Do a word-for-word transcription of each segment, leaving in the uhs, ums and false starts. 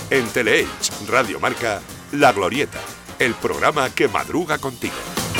En Teleelch Radio Marca, La Glorieta, el programa que madruga contigo.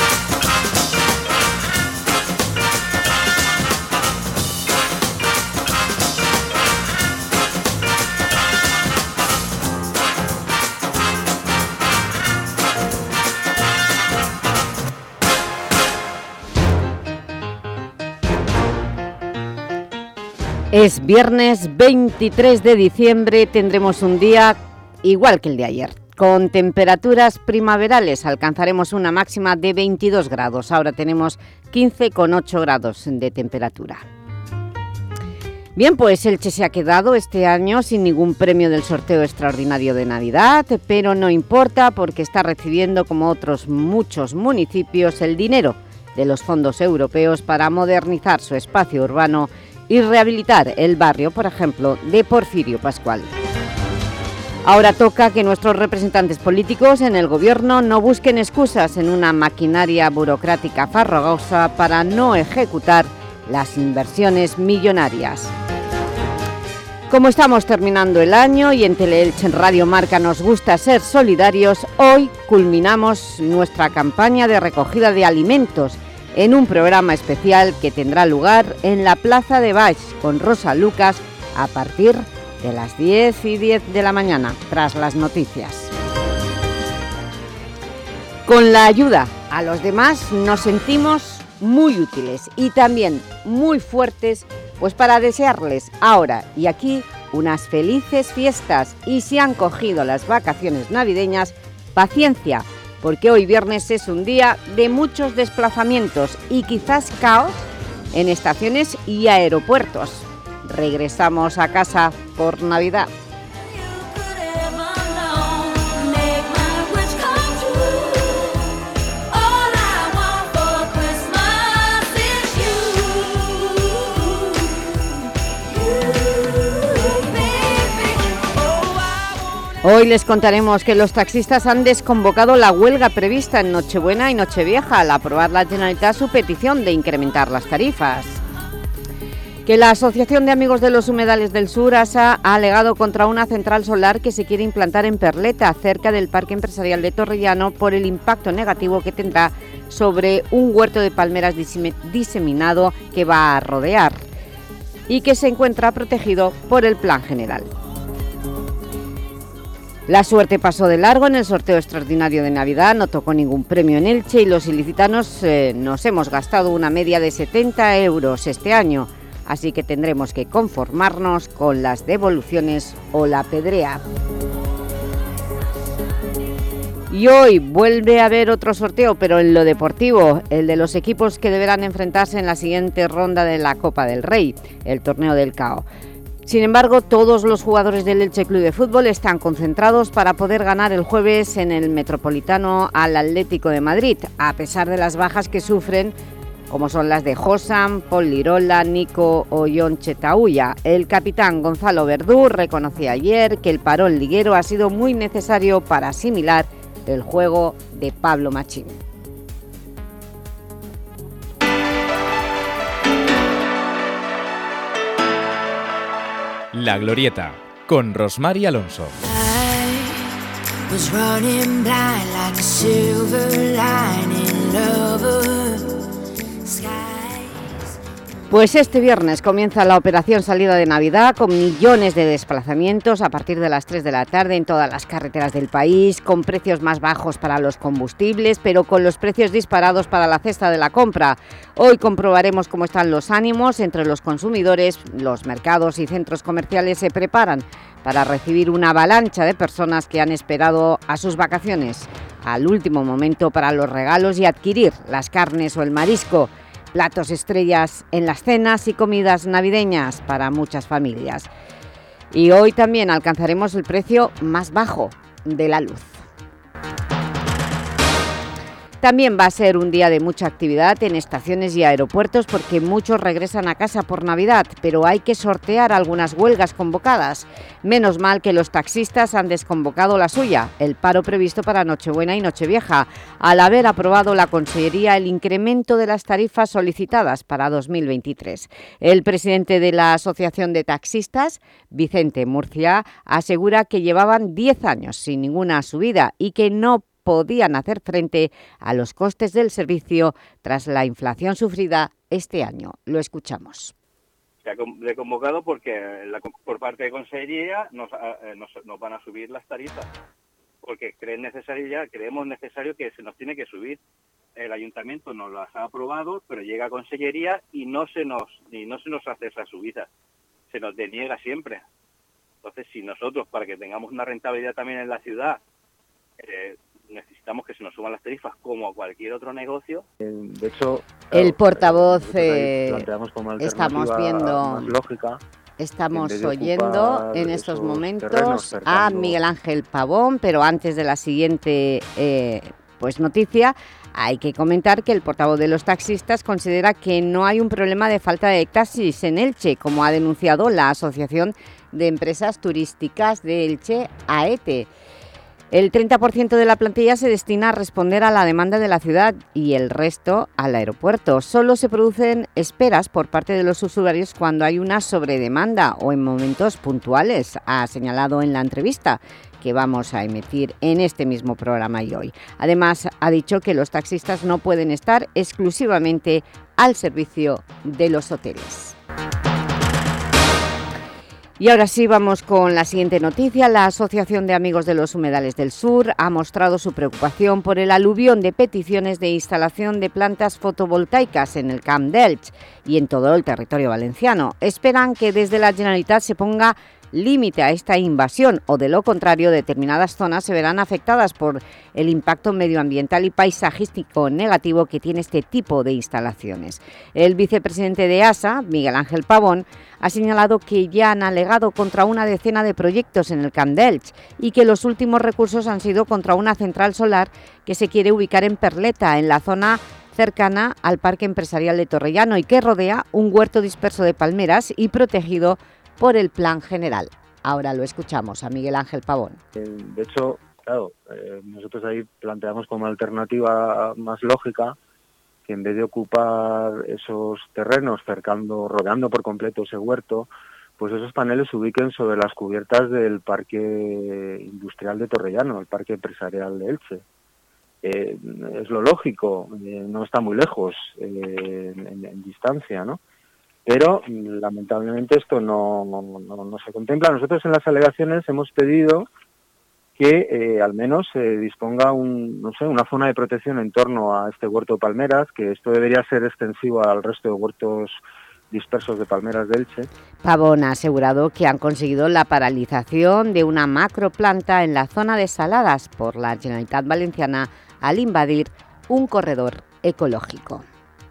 Es viernes veintitrés de diciembre, tendremos un día igual que el de ayer. Con temperaturas primaverales alcanzaremos una máxima de veintidós grados, ahora tenemos quince coma ocho grados de temperatura. Bien, pues Elche se ha quedado este año sin ningún premio del sorteo extraordinario de Navidad, pero no importa porque está recibiendo, como otros muchos municipios, el dinero de los fondos europeos para modernizar su espacio urbano y rehabilitar el barrio, por ejemplo, de Porfirio Pascual. Ahora toca que nuestros representantes políticos en el Gobierno no busquen excusas en una maquinaria burocrática farragosa para no ejecutar las inversiones millonarias. Como estamos terminando el año y en Teleelch en Radio Marca nos gusta ser solidarios, hoy culminamos nuestra campaña de recogida de alimentos en un programa especial que tendrá lugar en la Plaza de Baix con Rosa Lucas a partir de las diez y diez de la mañana, tras las noticias. Con la ayuda a los demás nos sentimos muy útiles y también muy fuertes, pues para desearles ahora y aquí unas felices fiestas, y si han cogido las vacaciones navideñas, paciencia, porque hoy viernes es un día de muchos desplazamientos y quizás caos en estaciones y aeropuertos. Regresamos a casa por Navidad. Hoy les contaremos que los taxistas han desconvocado la huelga prevista en Nochebuena y Nochevieja al aprobar la Generalitat su petición de incrementar las tarifas. Que la Asociación de Amigos de los Humedales del Sur, ASA, ha alegado contra una central solar que se quiere implantar en Perleta, cerca del Parque Empresarial de Torrellano, por el impacto negativo que tendrá sobre un huerto de palmeras diseminado que va a rodear y que se encuentra protegido por el Plan General. La suerte pasó de largo en el sorteo extraordinario de Navidad, no tocó ningún premio en Elche y los ilicitanos eh, nos hemos gastado una media de setenta euros este año, así que tendremos que conformarnos con las devoluciones o la pedrea. Y hoy vuelve a haber otro sorteo, pero en lo deportivo, el de los equipos que deberán enfrentarse en la siguiente ronda de la Copa del Rey, el torneo del C A O. Sin embargo, todos los jugadores del Elche Club de Fútbol están concentrados para poder ganar el jueves en el Metropolitano al Atlético de Madrid, a pesar de las bajas que sufren, como son las de Josan, Pol Lirola, Nico o Jon Chetauya. El capitán Gonzalo Verdú reconoció ayer que el parón liguero ha sido muy necesario para asimilar el juego de Pablo Machín. La Glorieta, con Rosmar y Alonso. Pues este viernes comienza la operación salida de Navidad con millones de desplazamientos a partir de las tres de la tarde en todas las carreteras del país, con precios más bajos para los combustibles, pero con los precios disparados para la cesta de la compra. Hoy comprobaremos cómo están los ánimos entre los consumidores. Los mercados y centros comerciales se preparan para recibir una avalancha de personas que han esperado a sus vacaciones al último momento para los regalos y adquirir las carnes o el marisco. Platos estrellas en las cenas y comidas navideñas para muchas familias. Y hoy también alcanzaremos el precio más bajo de la luz. También va a ser un día de mucha actividad en estaciones y aeropuertos porque muchos regresan a casa por Navidad, pero hay que sortear algunas huelgas convocadas. Menos mal que los taxistas han desconvocado la suya, el paro previsto para Nochebuena y Nochevieja, al haber aprobado la Consellería el incremento de las tarifas solicitadas para dos mil veintitrés. El presidente de la Asociación de Taxistas, Vicente Murcia, asegura que llevaban diez años sin ninguna subida y que no podían hacer frente a los costes del servicio tras la inflación sufrida este año. Lo escuchamos. Se ha convocado porque la, por parte de Consellería nos, eh, nos, nos van a subir las tarifas, porque creen necesario ya, creemos necesario que se nos tiene que subir. El Ayuntamiento nos las ha aprobado, pero llega a Consellería y no se nos y no se nos hace esa subida, se nos deniega siempre. Entonces, si nosotros, para que tengamos una rentabilidad también en la ciudad, eh, necesitamos que se nos suban las tarifas como a cualquier otro negocio. De hecho, claro, el portavoz, eh, estamos viendo, más lógica, estamos oyendo en estos momentos a Miguel Ángel Pavón, pero antes de la siguiente eh, pues noticia, hay que comentar que el portavoz de los taxistas considera que no hay un problema de falta de taxis en Elche, como ha denunciado la Asociación de Empresas Turísticas de Elche, A E T E. El treinta por ciento de la plantilla se destina a responder a la demanda de la ciudad y el resto al aeropuerto. Solo se producen esperas por parte de los usuarios cuando hay una sobredemanda o en momentos puntuales, ha señalado en la entrevista que vamos a emitir en este mismo programa y hoy. Además, ha dicho que los taxistas no pueden estar exclusivamente al servicio de los hoteles. Y ahora sí vamos con la siguiente noticia. La Asociación de Amigos de los Humedales del Sur ha mostrado su preocupación por el aluvión de peticiones de instalación de plantas fotovoltaicas en el Camp d'Elx y en todo el territorio valenciano. Esperan que desde la Generalitat se ponga límite a esta invasión o, de lo contrario, determinadas zonas se verán afectadas por el impacto medioambiental y paisajístico negativo que tiene este tipo de instalaciones. El vicepresidente de A S A, Miguel Ángel Pavón, ha señalado que ya han alegado contra una decena de proyectos en el Camp d'Elx y que los últimos recursos han sido contra una central solar que se quiere ubicar en Perleta, en la zona cercana al Parque Empresarial de Torrellano y que rodea un huerto disperso de palmeras y protegido por el Plan General. Ahora lo escuchamos a Miguel Ángel Pavón. De hecho, claro, eh, nosotros ahí planteamos como alternativa más lógica que en vez de ocupar esos terrenos cercando, rodeando por completo ese huerto, pues esos paneles se ubiquen sobre las cubiertas del Parque Industrial de Torrellano, el Parque Empresarial de Elche. Eh, es lo lógico, eh, no está muy lejos eh, en, en distancia, ¿no? Pero lamentablemente esto no, no, no se contempla. Nosotros en las alegaciones hemos pedido que eh, al menos se eh, disponga un, no sé, una zona de protección en torno a este huerto de palmeras, que esto debería ser extensivo al resto de huertos dispersos de palmeras de Elche. Pavón ha asegurado que han conseguido la paralización de una macroplanta en la zona de Saladas por la Generalitat Valenciana al invadir un corredor ecológico.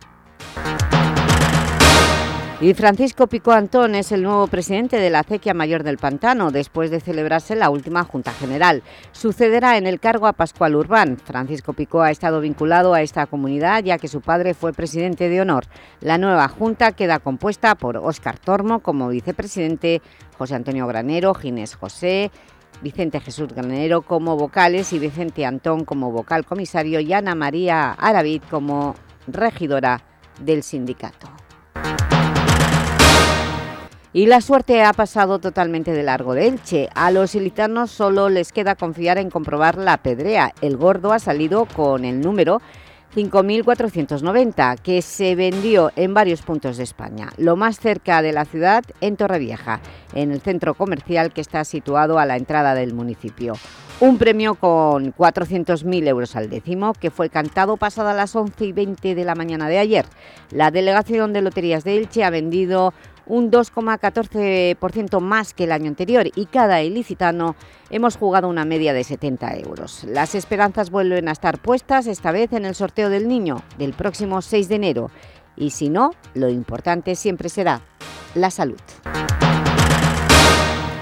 Y Francisco Picó Antón es el nuevo presidente de la Acequia Mayor del Pantano, después de celebrarse la última Junta General. Sucederá en el cargo a Pascual Urbán. Francisco Picó ha estado vinculado a esta comunidad, ya que su padre fue presidente de honor. La nueva Junta queda compuesta por Óscar Tormo como vicepresidente, José Antonio Granero, Ginés José, Vicente Jesús Granero como vocales y Vicente Antón como vocal comisario y Ana María Aravid como regidora del sindicato. Y la suerte ha pasado totalmente de largo de Elche. A los ilicitanos solo les queda confiar en comprobar la pedrea. El gordo ha salido con el número cinco mil cuatrocientos noventa, que se vendió en varios puntos de España. Lo más cerca de la ciudad, en Torrevieja, en el centro comercial que está situado a la entrada del municipio. Un premio con cuatrocientos mil euros al décimo, que fue cantado pasada las once y veinte de la mañana de ayer. La Delegación de Loterías de Elche ha vendido un dos coma catorce por ciento más que el año anterior y cada ilicitano hemos jugado una media de setenta euros. Las esperanzas vuelven a estar puestas, esta vez en el sorteo del niño del próximo seis de enero. Y si no, lo importante siempre será la salud.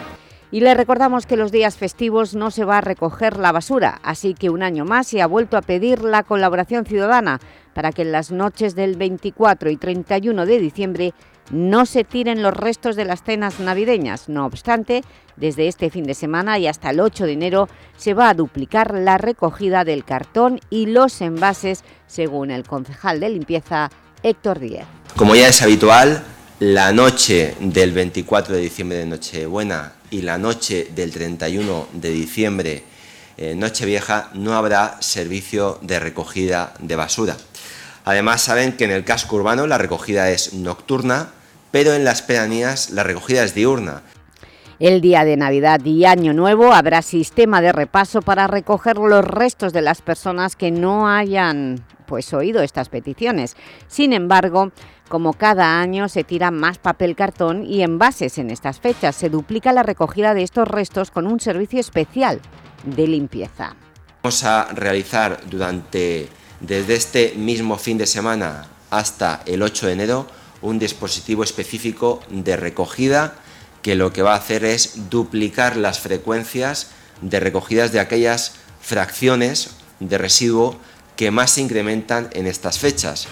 Y le recordamos que los días festivos no se va a recoger la basura, así que un año más se ha vuelto a pedir la colaboración ciudadana para que en las noches del veinticuatro y treinta y uno de diciembre no se tiren los restos de las cenas navideñas. No obstante, desde este fin de semana y hasta el ocho de enero se va a duplicar la recogida del cartón y los envases, según el concejal de limpieza, Héctor Díez. Como ya es habitual, la noche del veinticuatro de diciembre de Nochebuena y la noche del treinta y uno de diciembre, eh, Nochevieja, no habrá servicio de recogida de basura. Además, saben que en el casco urbano la recogida es nocturna, pero en las pedanías la recogida es diurna. El día de Navidad y Año Nuevo habrá sistema de repaso para recoger los restos de las personas que no hayan pues, oído estas peticiones. Sin embargo, como cada año se tira más papel cartón y envases en estas fechas, se duplica la recogida de estos restos con un servicio especial de limpieza. Vamos a realizar durante, desde este mismo fin de semana hasta el ocho de enero, un dispositivo específico de recogida que lo que va a hacer es duplicar las frecuencias de recogidas de aquellas fracciones de residuo que más se incrementan en estas fechas.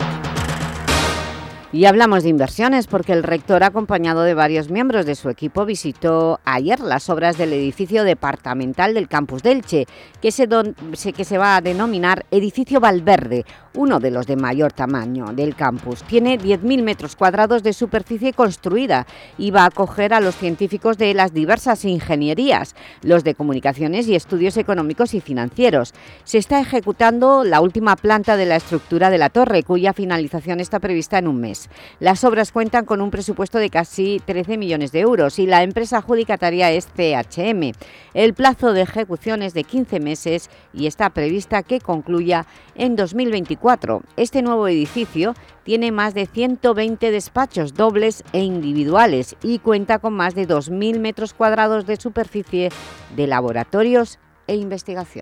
Y hablamos de inversiones porque el rector, acompañado de varios miembros de su equipo, visitó ayer las obras del edificio departamental del campus de Elche, que se, don, que se va a denominar Edificio Valverde, uno de los de mayor tamaño del campus. Tiene diez mil metros cuadrados de superficie construida y va a acoger a los científicos de las diversas ingenierías, los de comunicaciones y estudios económicos y financieros. Se está ejecutando la última planta de la estructura de la torre, cuya finalización está prevista en un mes. Las obras cuentan con un presupuesto de casi trece millones de euros y la empresa adjudicataria es C H M. El plazo de ejecución es de quince meses y está prevista que concluya en dos mil veinticuatro. Este nuevo edificio tiene más de ciento veinte despachos dobles e individuales y cuenta con más de dos mil metros cuadrados de superficie de laboratorios e investigación.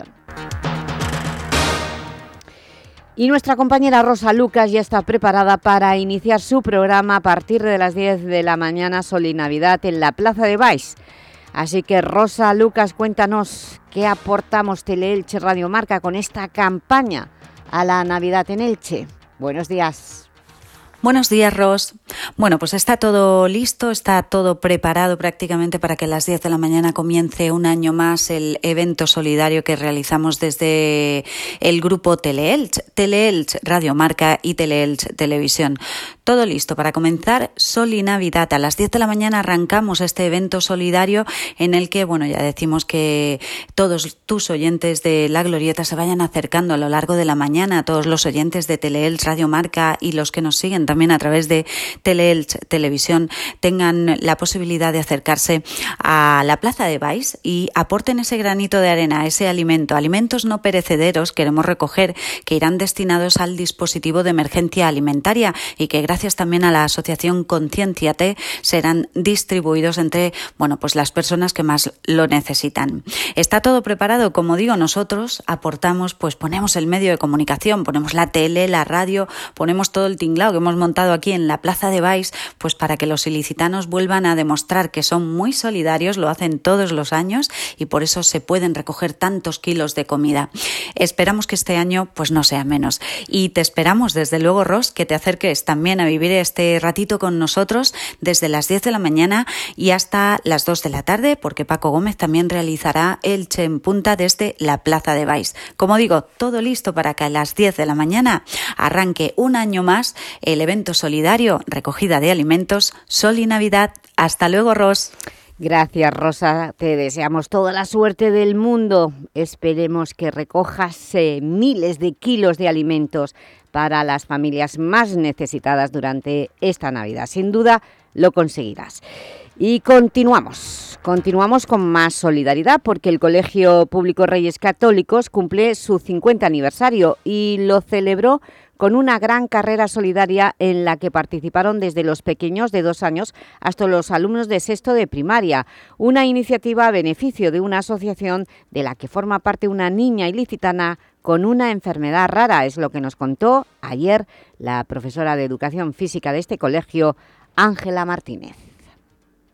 Y nuestra compañera Rosa Lucas ya está preparada para iniciar su programa a partir de las diez de la mañana, Sol y Navidad, en la Plaza de Baix. Así que, Rosa Lucas, cuéntanos qué aportamos Teleelche Radio Marca con esta campaña a la Navidad en Elche. Buenos días. Buenos días, Ros. Bueno, pues está todo listo, está todo preparado prácticamente para que a las diez de la mañana comience un año más el evento solidario que realizamos desde el grupo Teleelche, Teleelche Radio Marca y Teleelche Televisión. Todo listo para comenzar Sol y Navidad. A las diez de la mañana arrancamos este evento solidario en el que, bueno, ya decimos que todos tus oyentes de La Glorieta se vayan acercando a lo largo de la mañana, todos los oyentes de Teleelche Radio Marca y los que nos siguen también a través de Teleelche Televisión tengan la posibilidad de acercarse a la Plaza de Baix y aporten ese granito de arena, ese alimento, alimentos no perecederos queremos recoger que irán destinados al dispositivo de emergencia alimentaria y que gracias también a la asociación Concienciate serán distribuidos entre, bueno, pues las personas que más lo necesitan. Está todo preparado, como digo, nosotros aportamos, pues ponemos el medio de comunicación, ponemos la tele, la radio, ponemos todo el tinglao que hemos montado aquí en la Plaza de Baix, pues para que los ilicitanos vuelvan a demostrar que son muy solidarios, lo hacen todos los años y por eso se pueden recoger tantos kilos de comida. Esperamos que este año pues no sea menos y te esperamos desde luego, Ros, que te acerques también a vivir este ratito con nosotros desde las diez de la mañana y hasta las dos de la tarde, porque Paco Gómez también realizará Elche en Punta desde la Plaza de Baix. Como digo, todo listo para que a las diez de la mañana arranque un año más el evento solidario, recogida de alimentos, Sol y Navidad. Hasta luego, Ros. Gracias, Rosa. Te deseamos toda la suerte del mundo. Esperemos que recojas eh, miles de kilos de alimentos para las familias más necesitadas durante esta Navidad. Sin duda, lo conseguirás. Y continuamos, continuamos con más solidaridad porque el Colegio Público Reyes Católicos cumple su cincuenta aniversario y lo celebró con una gran carrera solidaria en la que participaron desde los pequeños de dos años hasta los alumnos de sexto de primaria. Una iniciativa a beneficio de una asociación de la que forma parte una niña ilicitana con una enfermedad rara. Es lo que nos contó ayer la profesora de Educación Física de este colegio, Ángela Martínez.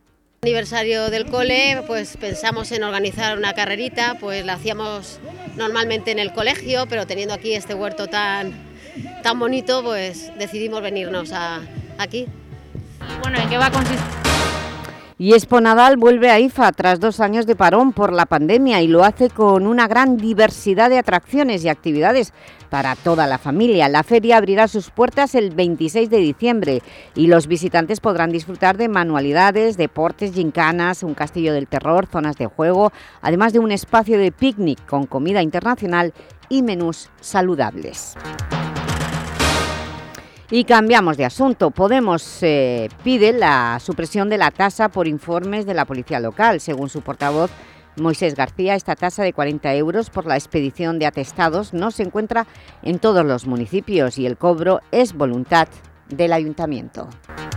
Aniversario del cole, pues pensamos en organizar una carrerita, pues la hacíamos normalmente en el colegio, pero teniendo aquí este huerto tan, tan bonito, pues decidimos venirnos a, aquí. Bueno, ¿en qué va a consistir? Y Expo Nadal vuelve a I F A tras dos años de parón por la pandemia y lo hace con una gran diversidad de atracciones y actividades para toda la familia. La feria abrirá sus puertas el veintiséis de diciembre y los visitantes podrán disfrutar de manualidades, deportes, gincanas, un castillo del terror, zonas de juego, además de un espacio de picnic con comida internacional y menús saludables. Y cambiamos de asunto. Podemos eh, pide la supresión de la tasa por informes de la policía local. Según su portavoz, Moisés García, esta tasa de cuarenta euros por la expedición de atestados no se encuentra en todos los municipios y el cobro es voluntad del ayuntamiento.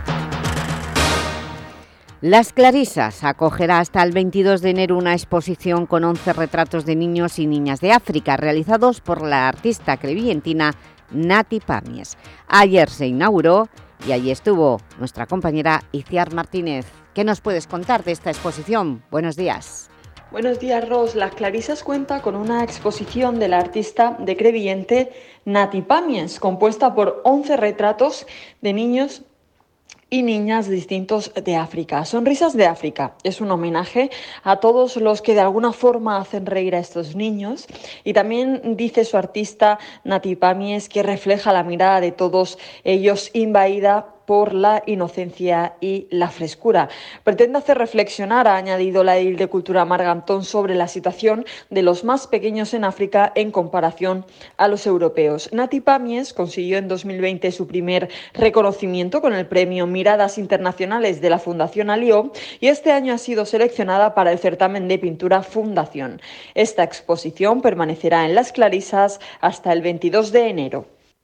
Las Clarisas acogerá hasta el veintidós de enero una exposición con once retratos de niños y niñas de África realizados por la artista crevillentina Nati Pamies. Ayer se inauguró y allí estuvo nuestra compañera Iciar Martínez. ¿Qué nos puedes contar de esta exposición? Buenos días. Buenos días, Ros. Las Clarisas cuenta con una exposición de la artista de Crevillente Nati Pamies, compuesta por once retratos de niños y niñas distintos de África. Sonrisas de África es un homenaje a todos los que de alguna forma hacen reír a estos niños y también dice su artista Nati Pamies que refleja la mirada de todos ellos invadida por la inocencia y la frescura. Pretende hacer reflexionar, ha añadido la edil de Cultura Margantón, sobre la situación de los más pequeños en África en comparación a los europeos. Nati Pamies consiguió en dos mil veinte su primer reconocimiento con el premio Miradas Internacionales de la Fundación Alió y este año ha sido seleccionada para el certamen de pintura Fundación. Esta exposición permanecerá en Las Clarisas hasta el veintidós de enero.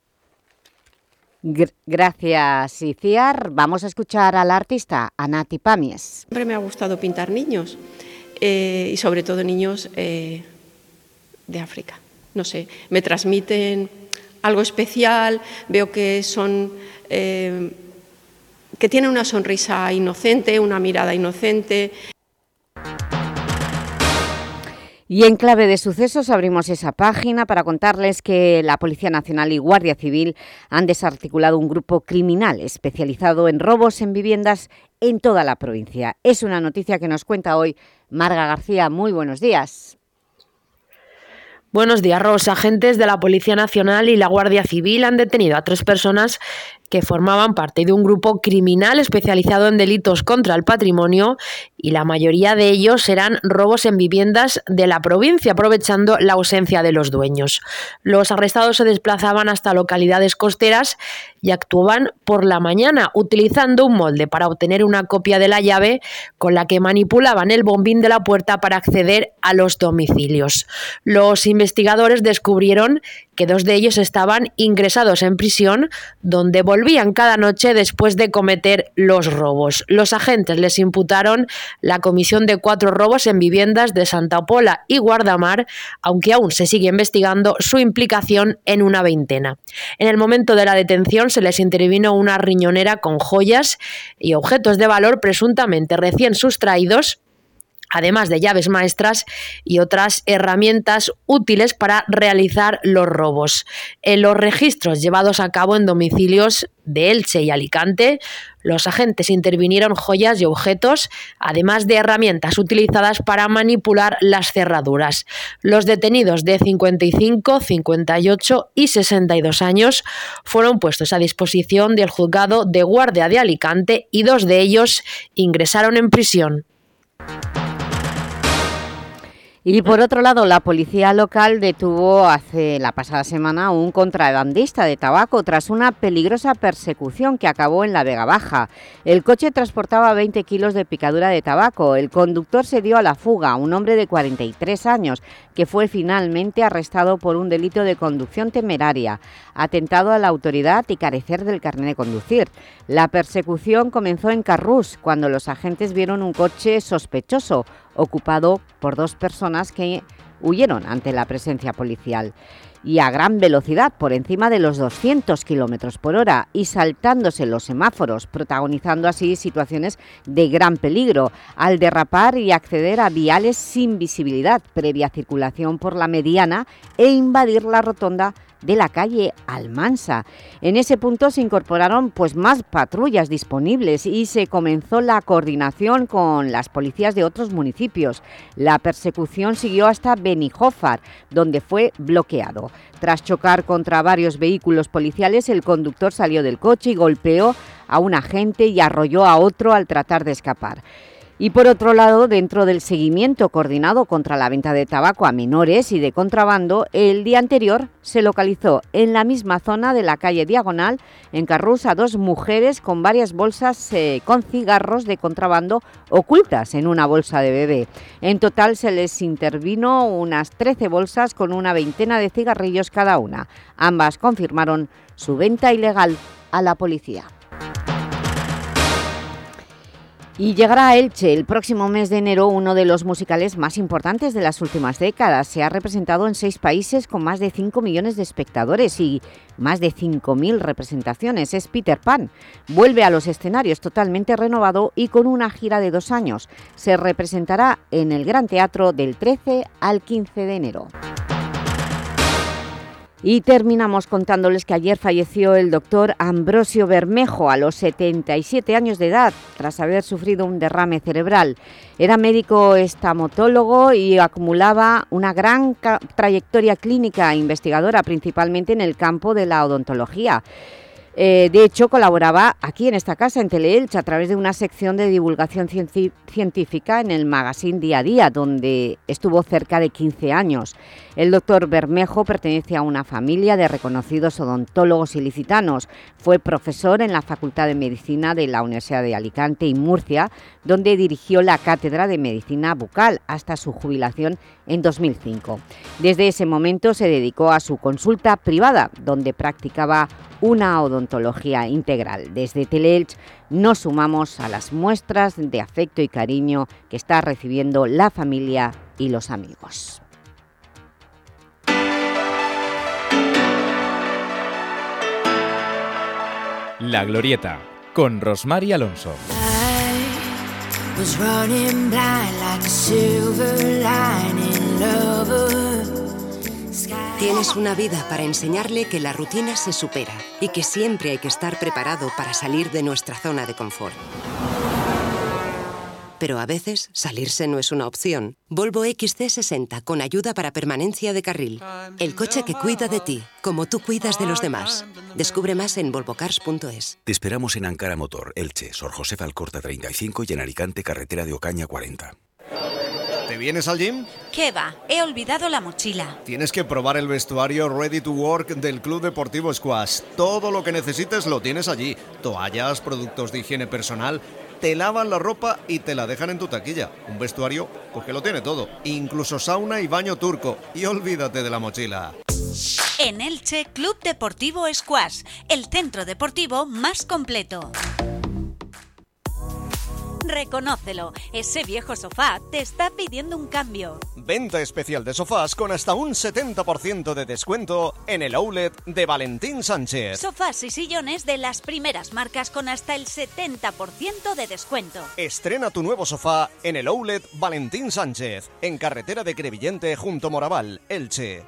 Gracias, Iciar. Vamos a escuchar a la artista, a Nati Pamies. Siempre me ha gustado pintar niños eh, y sobre todo niños eh, de África. No sé, me transmiten algo especial, veo que son eh, que tienen una sonrisa inocente, una mirada inocente. Y en clave de sucesos abrimos esa página para contarles que la Policía Nacional y Guardia Civil han desarticulado un grupo criminal especializado en robos en viviendas en toda la provincia. Es una noticia que nos cuenta hoy Marga García. Muy buenos días. Buenos días, Ros. Agentes de la Policía Nacional y la Guardia Civil han detenido a tres personas que formaban parte de un grupo criminal especializado en delitos contra el patrimonio y la mayoría de ellos eran robos en viviendas de la provincia, aprovechando la ausencia de los dueños. Los arrestados se desplazaban hasta localidades costeras y actuaban por la mañana, utilizando un molde para obtener una copia de la llave con la que manipulaban el bombín de la puerta para acceder a los domicilios. Los investigadores descubrieron que dos de ellos estaban ingresados en prisión, donde volvían cada noche después de cometer los robos. Los agentes les imputaron la comisión de cuatro robos en viviendas de Santa Pola y Guardamar, aunque aún se sigue investigando su implicación en una veintena. En el momento de la detención se les intervino una riñonera con joyas y objetos de valor presuntamente recién sustraídos, además de llaves maestras y otras herramientas útiles para realizar los robos. En los registros llevados a cabo en domicilios de Elche y Alicante, los agentes intervinieron joyas y objetos, además de herramientas utilizadas para manipular las cerraduras. Los detenidos de cincuenta y cinco, cincuenta y ocho y sesenta y dos años fueron puestos a disposición del juzgado de guardia de Alicante y dos de ellos ingresaron en prisión. Y por otro lado, la policía local detuvo hace la pasada semana a un contrabandista de tabaco tras una peligrosa persecución que acabó en la Vega Baja. El coche transportaba veinte kilos de picadura de tabaco. El conductor se dio a la fuga, un hombre de cuarenta y tres años, que fue finalmente arrestado por un delito de conducción temeraria, atentado a la autoridad y carecer del carnet de conducir. La persecución comenzó en Carrús, cuando los agentes vieron un coche sospechoso ocupado por dos personas que huyeron ante la presencia policial. y a gran velocidad, por encima de los doscientos kilómetros por hora, y saltándose los semáforos, protagonizando así situaciones de gran peligro, al derrapar y acceder a viales sin visibilidad, previa circulación por la mediana e invadir la rotonda de la calle Almansa. En ese punto se incorporaron pues más patrullas disponibles y se comenzó la coordinación con las policías de otros municipios. La persecución siguió hasta Benijófar, donde fue bloqueado. Tras chocar contra varios vehículos policiales, el conductor salió del coche y golpeó a un agente y arrolló a otro al tratar de escapar. Y por otro lado, dentro del seguimiento coordinado contra la venta de tabaco a menores y de contrabando, el día anterior se localizó en la misma zona de la calle Diagonal, en Carrús, a dos mujeres con varias bolsas eh, con cigarros de contrabando ocultas en una bolsa de bebé. En total se les intervino unas trece bolsas con una veintena de cigarrillos cada una. Ambas confirmaron su venta ilegal a la policía. Y llegará a Elche el próximo mes de enero uno de los musicales más importantes de las últimas décadas. Se ha representado en seis países con más de cinco millones de espectadores y más de cinco mil representaciones. Es Peter Pan. Vuelve a los escenarios totalmente renovado y con una gira de dos años. Se representará en el Gran Teatro del trece al quince de enero. Y terminamos contándoles que ayer falleció el doctor Ambrosio Bermejo a los setenta y siete años de edad, tras haber sufrido un derrame cerebral. Era médico estomatólogo y acumulaba una gran trayectoria clínica e investigadora, principalmente en el campo de la odontología. Eh, de hecho, colaboraba aquí en esta casa, en Teleelch, a través de una sección de divulgación cienci- científica en el magazine Día a Día, donde estuvo cerca de quince años. El doctor Bermejo pertenece a una familia de reconocidos odontólogos ilicitanos. Fue profesor en la Facultad de Medicina de la Universidad de Alicante y Murcia, donde dirigió la Cátedra de Medicina Bucal hasta su jubilación en dos mil cinco. Desde ese momento se dedicó a su consulta privada, donde practicaba una odontología integral. Desde Teleelch nos sumamos a las muestras de afecto y cariño que está recibiendo la familia y los amigos. La Glorieta, con Rosmar Alonso. Tienes una vida para enseñarle que la rutina se supera y que siempre hay que estar preparado para salir de nuestra zona de confort. Pero a veces salirse no es una opción. Volvo X C sesenta con ayuda para permanencia de carril. El coche que cuida de ti, como tú cuidas de los demás. Descubre más en volvocars punto es. Te esperamos en Ankara Motor, Elche, Sor José Alcorta treinta y cinco y en Alicante, carretera de Ocaña cuarenta. ¿Te vienes al gym? ¿Qué va? He olvidado la mochila. Tienes que probar el vestuario Ready to Work del Club Deportivo Squash. Todo lo que necesites lo tienes allí. Toallas, productos de higiene personal. Te lavan la ropa y te la dejan en tu taquilla. Un vestuario, pues que lo tiene todo. Incluso sauna y baño turco. Y olvídate de la mochila. En Elche, Club Deportivo Squash, el centro deportivo más completo. Reconócelo, ese viejo sofá te está pidiendo un cambio. Venta especial de sofás con hasta un setenta por ciento de descuento en el outlet de Valentín Sánchez. Sofás y sillones de las primeras marcas con hasta el setenta por ciento de descuento. Estrena tu nuevo sofá en el outlet Valentín Sánchez, en carretera de Crevillente junto Moraval, Elche.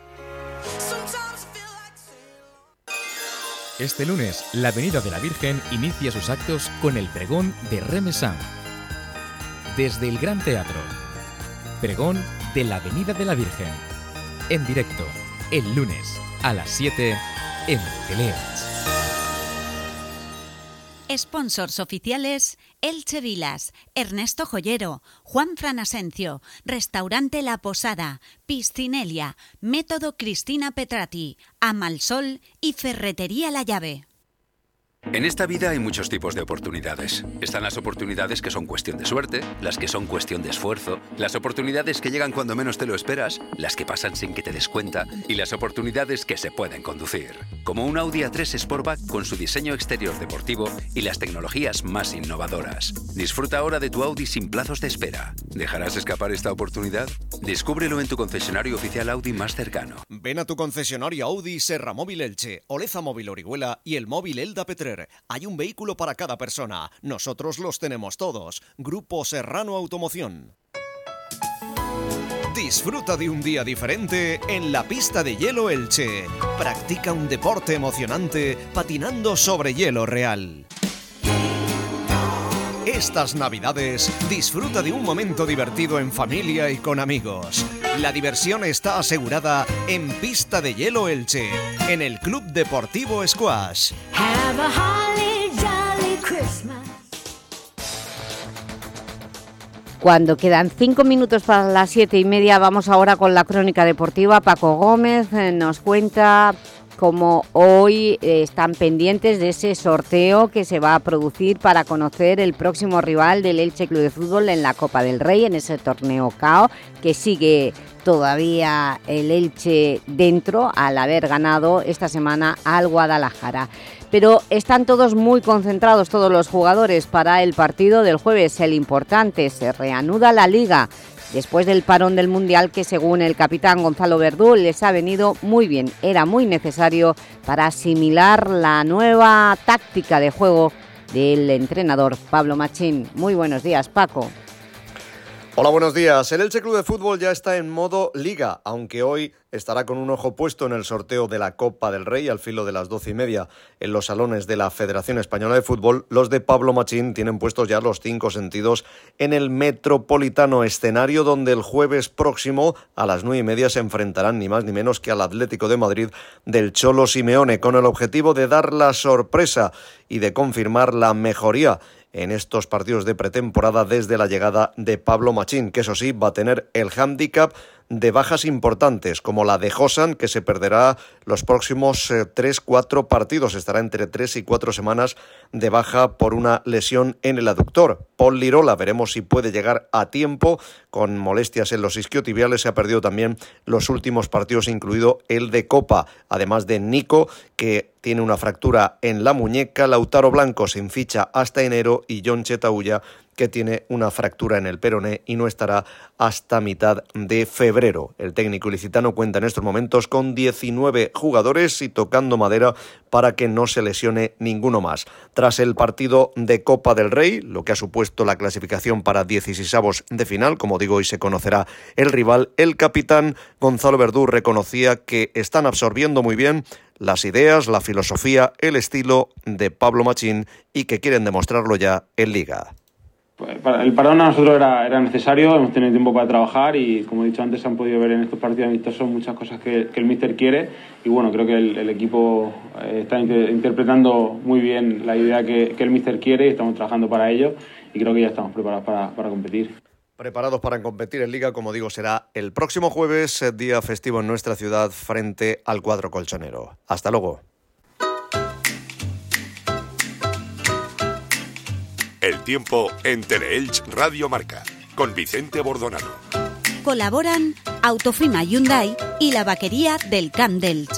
Este lunes, la Avenida de la Virgen inicia sus actos con el pregón de Remesán. Desde el Gran Teatro. Pregón de la Avenida de la Virgen. En directo, el lunes, a las siete, en Teleelch. Sponsors oficiales: Elche Vilas, Ernesto Joyero, Juan Fran Asencio, Restaurante La Posada, Piscinelia, Método Cristina Petrati, Amalsol y Ferretería La Llave. En esta vida hay muchos tipos de oportunidades. Están las oportunidades que son cuestión de suerte, las que son cuestión de esfuerzo, las oportunidades que llegan cuando menos te lo esperas, las que pasan sin que te des cuenta y las oportunidades que se pueden conducir. Como un Audi A tres Sportback con su diseño exterior deportivo y las tecnologías más innovadoras. Disfruta ahora de tu Audi sin plazos de espera. ¿Dejarás escapar esta oportunidad? Descúbrelo en tu concesionario oficial Audi más cercano. Ven a tu concesionario Audi Serra Móvil Elche, Oleza Móvil Orihuela y el móvil Elda Petrer. Hay un vehículo para cada persona. Nosotros los tenemos todos. Grupo Serrano Automoción. Disfruta de un día diferente en la pista de hielo Elche. Practica un deporte emocionante patinando sobre hielo real. Estas Navidades, disfruta de un momento divertido en familia y con amigos. La diversión está asegurada en Pista de Hielo Elche, en el Club Deportivo Squash. Have a holly jolly Christmas. Cuando quedan cinco minutos para las siete y media, vamos ahora con la crónica deportiva. Paco Gómez eh, nos cuenta cómo hoy eh, están pendientes de ese sorteo que se va a producir para conocer el próximo rival del Elche Club de Fútbol en la Copa del Rey, en ese torneo C A O, que sigue todavía el Elche dentro al haber ganado esta semana al Guadalajara. Pero están todos muy concentrados, todos los jugadores, para el partido del jueves, el importante. Se reanuda la Liga después del parón del Mundial, que según el capitán Gonzalo Verdú les ha venido muy bien. Era muy necesario para asimilar la nueva táctica de juego del entrenador Pablo Machín. Muy buenos días, Paco. Hola, buenos días. El Elche Club de Fútbol ya está en modo Liga, aunque hoy estará con un ojo puesto en el sorteo de la Copa del Rey al filo de las doce y media en los salones de la Federación Española de Fútbol. Los de Pablo Machín tienen puestos ya los cinco sentidos en el Metropolitano, escenario donde el jueves próximo a las nueve y media se enfrentarán ni más ni menos que al Atlético de Madrid del Cholo Simeone, con el objetivo de dar la sorpresa y de confirmar la mejoría en estos partidos de pretemporada desde la llegada de Pablo Machín, que eso sí va a tener el hándicap de bajas importantes, como la de Josan, que se perderá los próximos eh, tres cuatro partidos. Estará entre tres y cuatro semanas de baja por una lesión en el aductor. Paul Lirola, veremos si puede llegar a tiempo, con molestias en los isquiotibiales. Se ha perdido también los últimos partidos, incluido el de Copa, además de Nico, que tiene una fractura en la muñeca. Lautaro Blanco sin ficha hasta enero y John Chetaulla, que tiene una fractura en el peroné y no estará hasta mitad de febrero. El técnico ilicitano cuenta en estos momentos con diecinueve jugadores y tocando madera para que no se lesione ninguno más. Tras el partido de Copa del Rey, lo que ha supuesto la clasificación para dieciseisavos de final, como digo, hoy se conocerá el rival, el capitán Gonzalo Verdú reconocía que están absorbiendo muy bien las ideas, la filosofía, el estilo de Pablo Machín y que quieren demostrarlo ya en Liga. El parón a nosotros era, era necesario, hemos tenido tiempo para trabajar y, como he dicho antes, se han podido ver en estos partidos amistosos muchas cosas que, que el míster quiere y bueno, creo que el, el equipo está inter- interpretando muy bien la idea que, que el míster quiere y estamos trabajando para ello y creo que ya estamos preparados para, para competir. Preparados para competir en Liga, como digo, será el próximo jueves, día festivo en nuestra ciudad, frente al cuadro colchonero. Hasta luego. El tiempo en Teleelch Radio Marca, con Vicente Bordonado. Colaboran Autofima Hyundai y la vaquería del Camp d'Elx.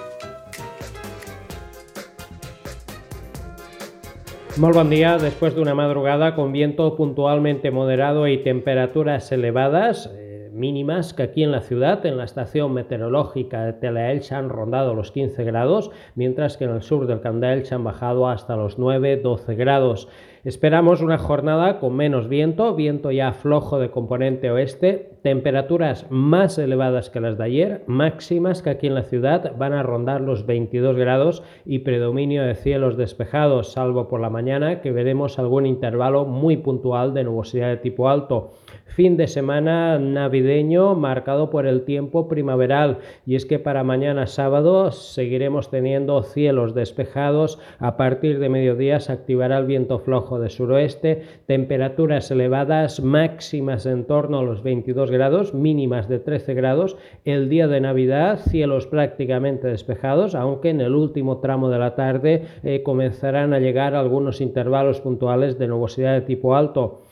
Muy buen día. Después de una madrugada con viento puntualmente moderado y temperaturas elevadas, eh, mínimas, que aquí en la ciudad, en la estación meteorológica de Teleelch, han rondado los quince grados, mientras que en el sur del Camp d'Elx han bajado hasta los nueve doce grados. Esperamos una jornada con menos viento, viento ya flojo de componente oeste, temperaturas más elevadas que las de ayer, máximas que aquí en la ciudad van a rondar los veintidós grados y predominio de cielos despejados, salvo por la mañana, que veremos algún intervalo muy puntual de nubosidad de tipo alto. Fin de semana navideño marcado por el tiempo primaveral, y es que para mañana sábado seguiremos teniendo cielos despejados. A partir de mediodía se activará el viento flojo de suroeste, temperaturas elevadas, máximas en torno a los veintidós grados, mínimas de trece grados. El día de Navidad, cielos prácticamente despejados, aunque en el último tramo de la tarde eh, comenzarán a llegar algunos intervalos puntuales de nubosidad de tipo alto.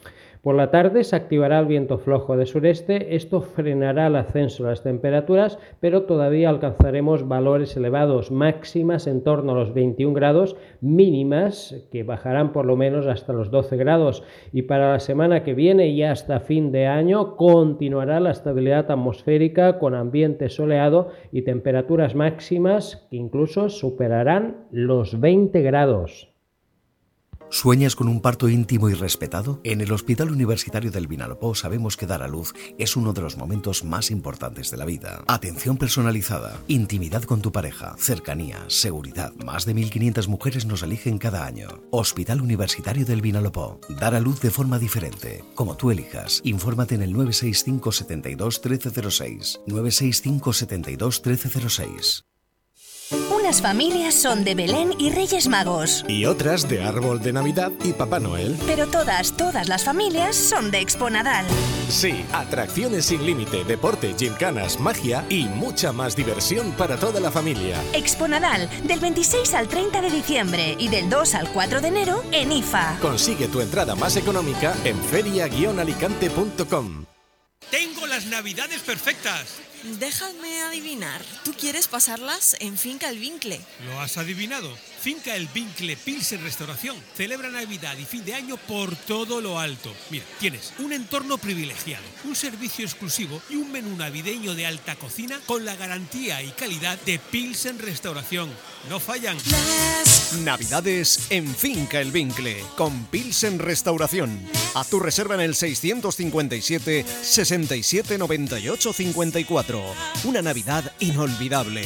Por la tarde se activará el viento flojo de sureste, esto frenará el ascenso de las temperaturas, pero todavía alcanzaremos valores elevados, máximas en torno a los veintiún grados, mínimas que bajarán por lo menos hasta los doce grados. Y para la semana que viene y hasta fin de año continuará la estabilidad atmosférica con ambiente soleado y temperaturas máximas que incluso superarán los veinte grados. ¿Sueñas con un parto íntimo y respetado? En el Hospital Universitario del Vinalopó sabemos que dar a luz es uno de los momentos más importantes de la vida. Atención personalizada, intimidad con tu pareja, cercanía, seguridad. Más de mil quinientas mujeres nos eligen cada año. Hospital Universitario del Vinalopó. Dar a luz de forma diferente, como tú elijas. Infórmate en el nueve seis cinco, setenta y dos, trece cero seis. nueve seis cinco, setenta y dos, trece cero seis. Unas familias son de Belén y Reyes Magos. Y otras de árbol de Navidad y Papá Noel. Pero todas, todas las familias son de Expo Nadal. Sí, atracciones sin límite, deporte, gimcanas, magia y mucha más diversión para toda la familia. Expo Nadal, del veintiséis al treinta de diciembre y del dos al cuatro de enero en I F A. Consigue tu entrada más económica en feria guion alicante punto com. Tengo las navidades perfectas. Déjame adivinar, ¿tú quieres pasarlas en Finca El Vincle? Lo has adivinado. Finca El Vincle Pilsen Restauración celebra Navidad y fin de año por todo lo alto. Mira, tienes un entorno privilegiado, un servicio exclusivo y un menú navideño de alta cocina con la garantía y calidad de Pilsen Restauración. No fallan. Navidades en Finca El Vincle con Pilsen Restauración. Haz tu reserva en el seiscientos cincuenta y siete, sesenta y siete, noventa y ocho, cincuenta y cuatro. Una Navidad inolvidable.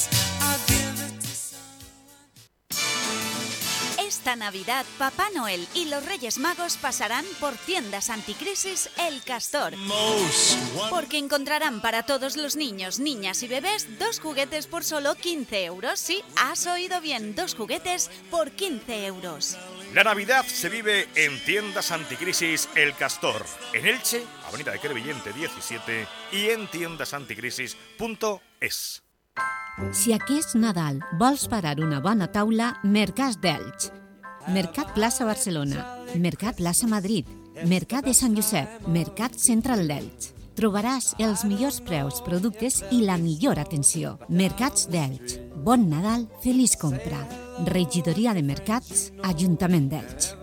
Esta Navidad, Papá Noel y los Reyes Magos pasarán por Tiendas Anticrisis El Castor. Porque encontrarán para todos los niños, niñas y bebés dos juguetes por solo quince euros. Sí, has oído bien, dos juguetes por quince euros. La Navidad se vive en Tiendas Anticrisis El Castor, en Elche, Avenida de Crevillente diecisiete y en tiendas anticrisis punto es. Si aquest Nadal vols parar una bona taula, Mercats d'Elx. Mercat Plaça Barcelona, Mercat Plaça Madrid, Mercat de Sant Josep, Mercat Central d'Elx. Trobaràs els millors preus, productes i la millor atenció. Mercats d'Elx. Bon Nadal, feliç compra. Regidoria de Mercats, Ajuntament d'Elx.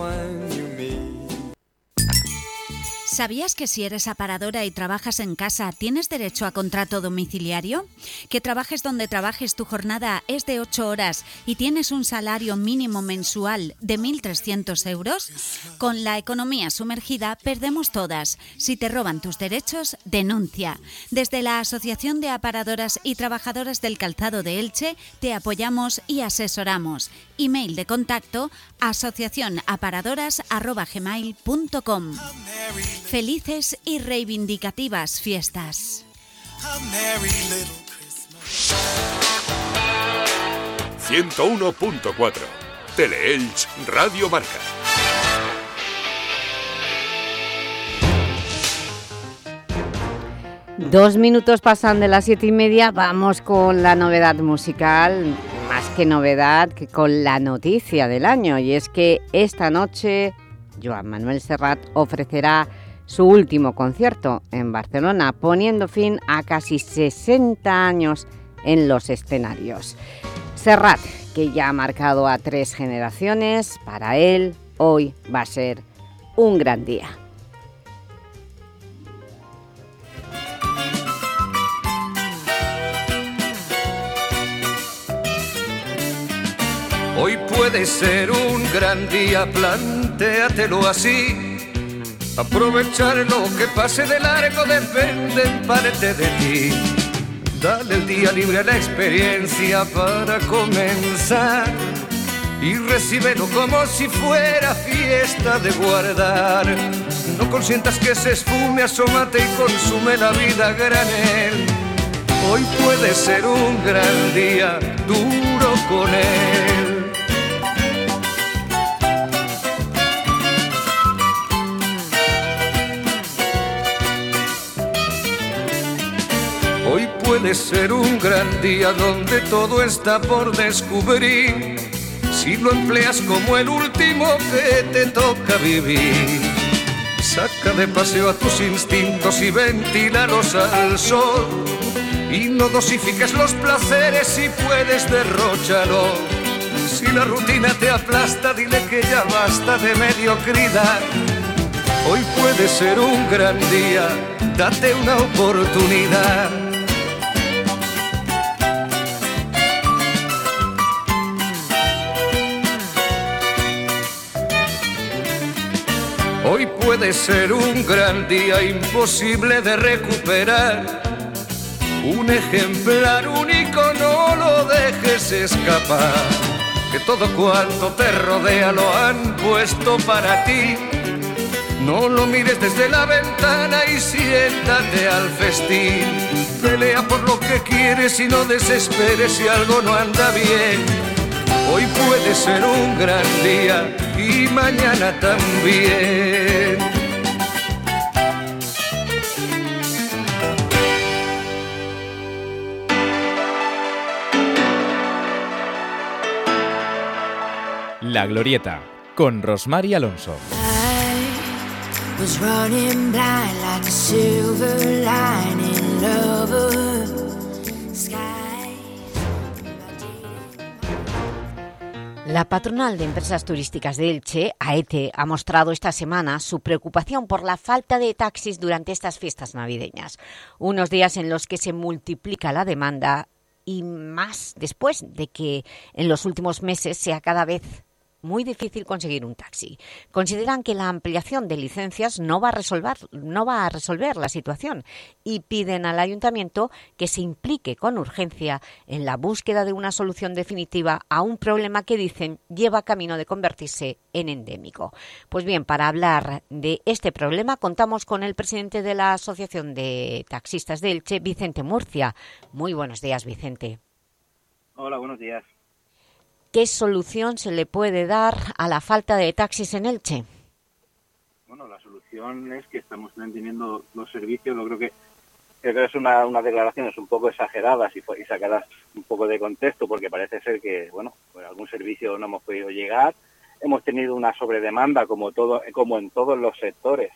¿Sabías que si eres aparadora y trabajas en casa, tienes derecho a contrato domiciliario? Que trabajes donde trabajes, tu jornada es de ocho horas y tienes un salario mínimo mensual de mil trescientos euros. Con la economía sumergida perdemos todas. Si te roban tus derechos, denuncia. Desde la Asociación de Aparadoras y Trabajadoras del Calzado de Elche te apoyamos y asesoramos. Email de contacto asociación aparadoras arroba gmail punto com. Felices y reivindicativas fiestas. ciento uno punto cuatro Teleelch Radio Marca. Dos minutos pasan de las siete y media, vamos con la novedad musical, más que novedad, que con la noticia del año, y es que esta noche Joan Manuel Serrat ofrecerá su último concierto en Barcelona, poniendo fin a casi sesenta años en los escenarios. Serrat, que ya ha marcado a tres generaciones, para él hoy va a ser un gran día. Hoy puede ser un gran día, plantéatelo así. Aprovechar lo que pase de largo depende en parte de ti. Dale el día libre a la experiencia para comenzar y recíbelo como si fuera fiesta de guardar. No consientas que se esfume, asómate y consume la vida a granel. Hoy puede ser un gran día, duro con él. Hoy puede ser un gran día donde todo está por descubrir, si lo empleas como el último que te toca vivir. Saca de paseo a tus instintos y ventílalos al sol. Y no dosifiques los placeres si puedes derróchalo. Si la rutina te aplasta, dile que ya basta de mediocridad. Hoy puede ser un gran día, date una oportunidad. Hoy puede ser un gran día imposible de recuperar. Un ejemplar único, no lo dejes escapar. Que todo cuanto te rodea lo han puesto para ti. No lo mires desde la ventana y siéntate al festín. Pelea por lo que quieres y no desesperes si algo no anda bien. Hoy puede ser un gran día y mañana también. La Glorieta, con Rosmar y Alonso. Was running blind like a silver lining lover. La patronal de empresas turísticas de Elche, AETE, ha mostrado esta semana su preocupación por la falta de taxis durante estas fiestas navideñas. Unos días en los que se multiplica la demanda y más después de que en los últimos meses sea cada vez muy difícil conseguir un taxi. Consideran que la ampliación de licencias no va a resolver, no va a resolver la situación y piden al Ayuntamiento que se implique con urgencia en la búsqueda de una solución definitiva a un problema que dicen lleva camino de convertirse en endémico. Pues bien, para hablar de este problema contamos con el presidente de la Asociación de Taxistas de Elche, Vicente Murcia. Muy buenos días, Vicente. Hola, buenos días. ¿Qué solución se le puede dar a la falta de taxis en Elche? Bueno, la solución es que estamos manteniendo los servicios. Yo creo que, creo que es una, unas declaraciones un poco exageradas y, y sacadas un poco de contexto, porque parece ser que, bueno, pues algún servicio no hemos podido llegar. Hemos tenido una sobredemanda como todo, como en todos los sectores,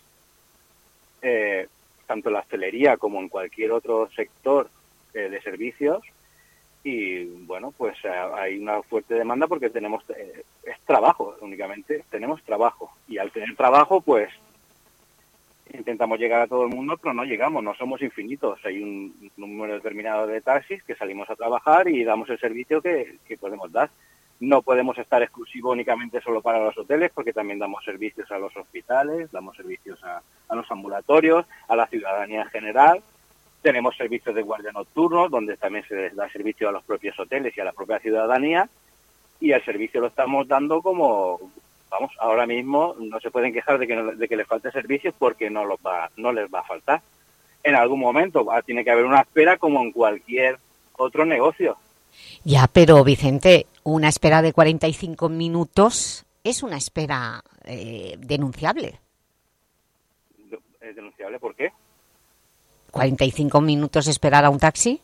eh, tanto en la hostelería como en cualquier otro sector eh, de servicios. Y bueno, pues hay una fuerte demanda porque tenemos, eh, es trabajo únicamente, tenemos trabajo. Y al tener trabajo, pues intentamos llegar a todo el mundo, pero no llegamos, no somos infinitos. Hay un número determinado de taxis que salimos a trabajar y damos el servicio que, que podemos dar. No podemos estar exclusivo únicamente solo para los hoteles, porque también damos servicios a los hospitales, damos servicios a, a los ambulatorios, a la ciudadanía en general. Tenemos servicios de guardia nocturno, donde también se les da servicio a los propios hoteles y a la propia ciudadanía, y el servicio lo estamos dando como, vamos, ahora mismo no se pueden quejar de que, no, de que les falte servicios porque no, los va, no les va a faltar. En algún momento va, tiene que haber una espera como en cualquier otro negocio. Ya, pero Vicente, una espera de cuarenta y cinco minutos es una espera eh, denunciable. ¿Es denunciable por qué? ¿cuarenta y cinco minutos esperar a un taxi?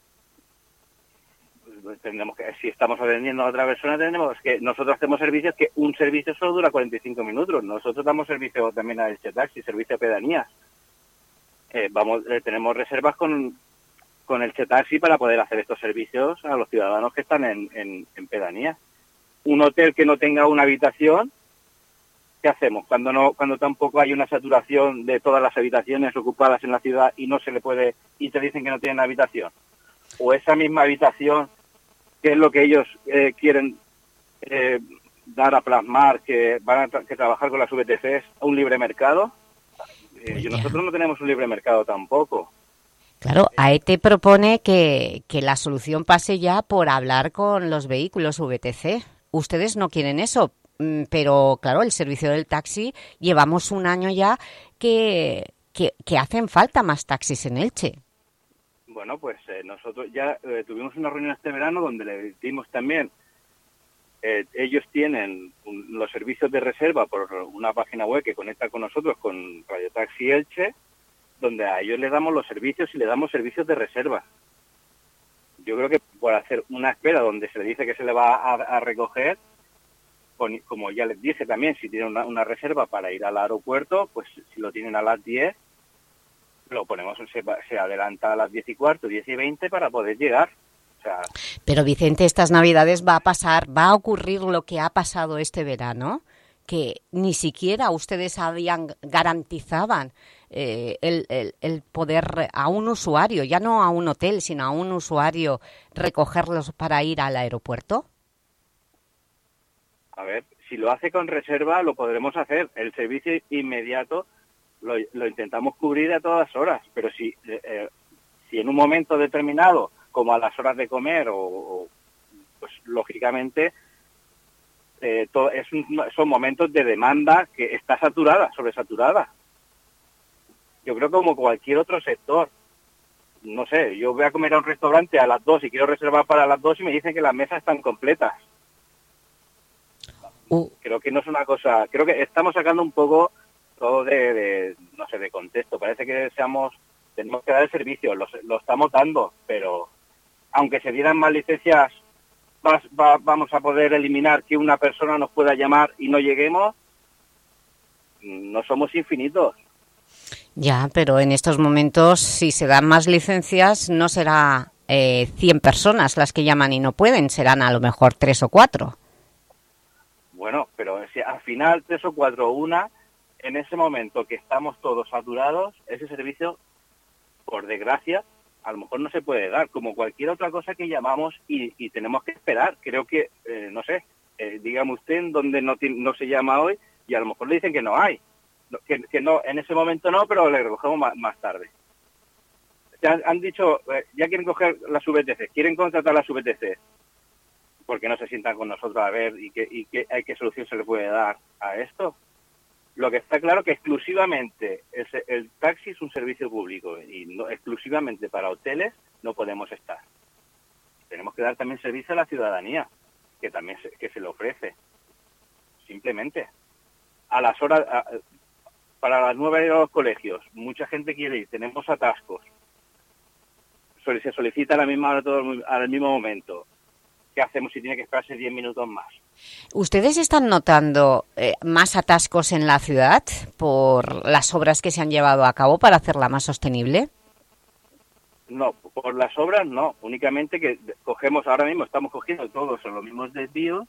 Pues tendremos que, si estamos atendiendo a otra persona, tenemos que nosotros hacemos servicios que un servicio solo dura cuarenta y cinco minutos. Nosotros damos servicio también a Elche Taxi, servicio a pedanías. Eh, vamos, eh, tenemos reservas con, con Elche Taxi para poder hacer estos servicios a los ciudadanos que están en, en, en pedanías. Un hotel que no tenga una habitación, ¿qué hacemos? Cuando no, cuando tampoco hay una saturación de todas las habitaciones ocupadas en la ciudad y no se le puede, y te dicen que no tienen habitación. O esa misma habitación, que es lo que ellos eh, quieren eh, dar a plasmar, que van a tra que trabajar con las V T Cs a un libre mercado. Eh, y nosotros no tenemos un libre mercado tampoco. Claro, AETE propone que, que la solución pase ya por hablar con los vehículos V T C. Ustedes no quieren eso, pero claro, el servicio del taxi, llevamos un año ya que, que, que hacen falta más taxis en Elche. Bueno, pues eh, nosotros ya eh, tuvimos una reunión este verano donde le dimos también, eh, ellos tienen un, los servicios de reserva por una página web que conecta con nosotros, con Radio Taxi Elche, donde a ellos les damos los servicios y le damos servicios de reserva. Yo creo que por hacer una espera donde se le dice que se le va a, a recoger, como ya les dije también, si tienen una, una reserva para ir al aeropuerto, pues si lo tienen a las diez, lo ponemos, se, se adelanta a las diez y cuarto, diez y veinte para poder llegar. O sea, pero Vicente, estas Navidades va a pasar, va a ocurrir lo que ha pasado este verano, que ni siquiera ustedes habían garantizaban eh, el, el, el poder a un usuario, ya no a un hotel, sino a un usuario, recogerlos para ir al aeropuerto. A ver, si lo hace con reserva lo podremos hacer. El servicio inmediato lo, lo intentamos cubrir a todas horas, pero si, eh, si en un momento determinado, como a las horas de comer, o, o pues lógicamente eh, todo, es un, son momentos de demanda que está saturada, sobresaturada. Yo creo que como cualquier otro sector. No sé, yo voy a comer a un restaurante a las dos y quiero reservar para las dos y me dicen que las mesas están completas. Uh. Creo que no es una cosa, creo que estamos sacando un poco todo de, de no sé, de contexto. Parece que seamos, tenemos que dar el servicio, lo, lo estamos dando, pero aunque se dieran más licencias, va, va, vamos a poder eliminar que una persona nos pueda llamar y no lleguemos. No somos infinitos. Ya, pero en estos momentos, si se dan más licencias, no será eh, cien personas las que llaman y no pueden, serán a lo mejor tres o cuatro. Bueno, pero si al final tres o cuatro o una, en ese momento que estamos todos saturados, ese servicio, por desgracia, a lo mejor no se puede dar, como cualquier otra cosa que llamamos y, y tenemos que esperar. Creo que, eh, no sé, eh, dígame usted en dónde no, no se llama hoy y a lo mejor le dicen que no hay. Que, que no, en ese momento no, pero le recogemos más, más tarde. Ya han, han dicho, eh, ya quieren coger las V T C, quieren contratar las V T C, porque no se sientan con nosotros a ver y qué y qué, qué solución se le puede dar a esto. Lo que está claro que exclusivamente el, el taxi es un servicio público y no, exclusivamente para hoteles no podemos estar. Tenemos que dar también servicio a la ciudadanía, que también se, que se le ofrece. Simplemente. A las horas... A, para las nueve de los colegios, mucha gente quiere ir, tenemos atascos. Se solicita a la misma hora, todo al mismo momento. ¿Qué hacemos si tiene que esperarse diez minutos más? ¿Ustedes están notando eh, más atascos en la ciudad por las obras que se han llevado a cabo para hacerla más sostenible? No, por las obras no. Únicamente que cogemos, ahora mismo estamos cogiendo todos los mismos desvíos.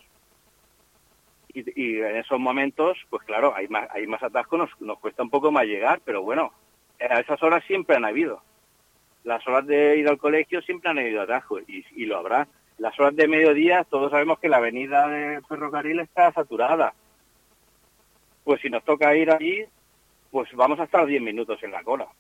Y, y en esos momentos, pues claro, hay más, hay más atascos, nos, nos cuesta un poco más llegar, pero bueno, a esas horas siempre han habido. Las horas de ir al colegio siempre han habido atascos, y, y lo habrá. Las horas de mediodía, todos sabemos que la avenida del ferrocarril está saturada. Pues si nos toca ir allí, pues vamos a estar diez minutos en la cola.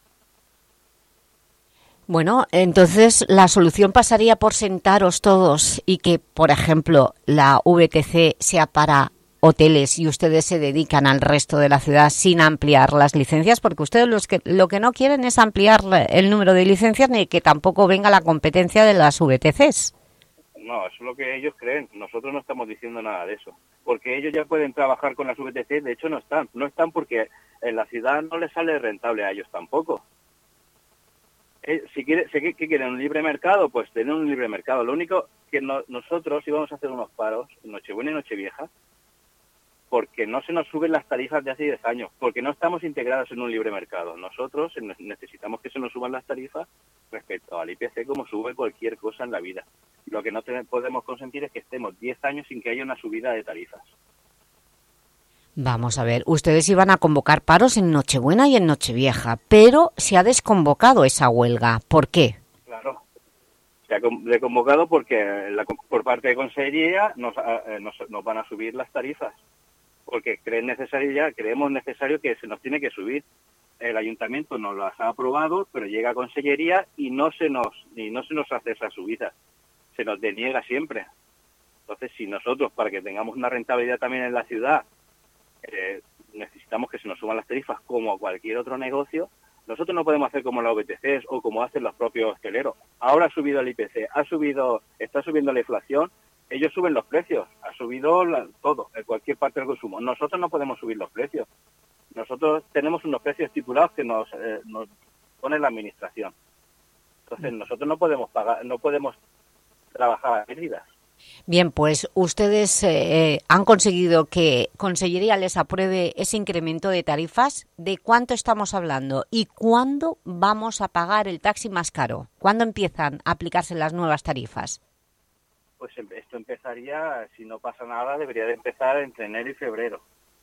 Bueno, entonces la solución pasaría por sentaros todos y que, por ejemplo, la V T C sea para hoteles y ustedes se dedican al resto de la ciudad sin ampliar las licencias, porque ustedes los que, lo que no quieren es ampliar el número de licencias ni que tampoco venga la competencia de las V T Cs. No, eso es lo que ellos creen. Nosotros no estamos diciendo nada de eso. Porque ellos ya pueden trabajar con las V T C, de hecho no están. No están porque en la ciudad no les sale rentable a ellos tampoco. Eh, si quiere, si, ¿qué quieren? ¿Un libre mercado? Pues tener un libre mercado. Lo único que no, nosotros íbamos a hacer unos paros en Nochebuena y Nochevieja porque no se nos suben las tarifas de hace diez años, porque no estamos integrados en un libre mercado. Nosotros necesitamos que se nos suban las tarifas respecto al I P C como sube cualquier cosa en la vida. Lo que no te, podemos consentir es que estemos diez años sin que haya una subida de tarifas. Vamos a ver, ustedes iban a convocar paros en Nochebuena y en Nochevieja, pero se ha desconvocado esa huelga. ¿Por qué? Claro, se ha desconvocado porque la, por parte de Consellería nos, eh, nos, nos van a subir las tarifas, porque creen necesario ya, creemos necesario que se nos tiene que subir. El Ayuntamiento nos las ha aprobado, pero llega a Consellería y no se nos y no se nos hace esa subida, se nos deniega siempre. Entonces, si nosotros, para que tengamos una rentabilidad también en la ciudad, Eh, necesitamos que se nos suban las tarifas como a cualquier otro negocio, nosotros no podemos hacer como las V T Cs o como hacen los propios hosteleros. Ahora ha subido el I P C, ha subido, está subiendo la inflación, ellos suben los precios, ha subido la, todo, en cualquier parte del consumo. Nosotros no podemos subir los precios. Nosotros tenemos unos precios estipulados que nos, eh, nos pone la administración. Entonces nosotros no podemos pagar, no podemos trabajar a pérdidas. Bien, pues ustedes eh, han conseguido que Consellería les apruebe ese incremento de tarifas. ¿De cuánto estamos hablando? ¿Y cuándo vamos a pagar el taxi más caro? ¿Cuándo empiezan a aplicarse las nuevas tarifas? Pues esto empezaría, si no pasa nada, debería de empezar entre enero y febrero.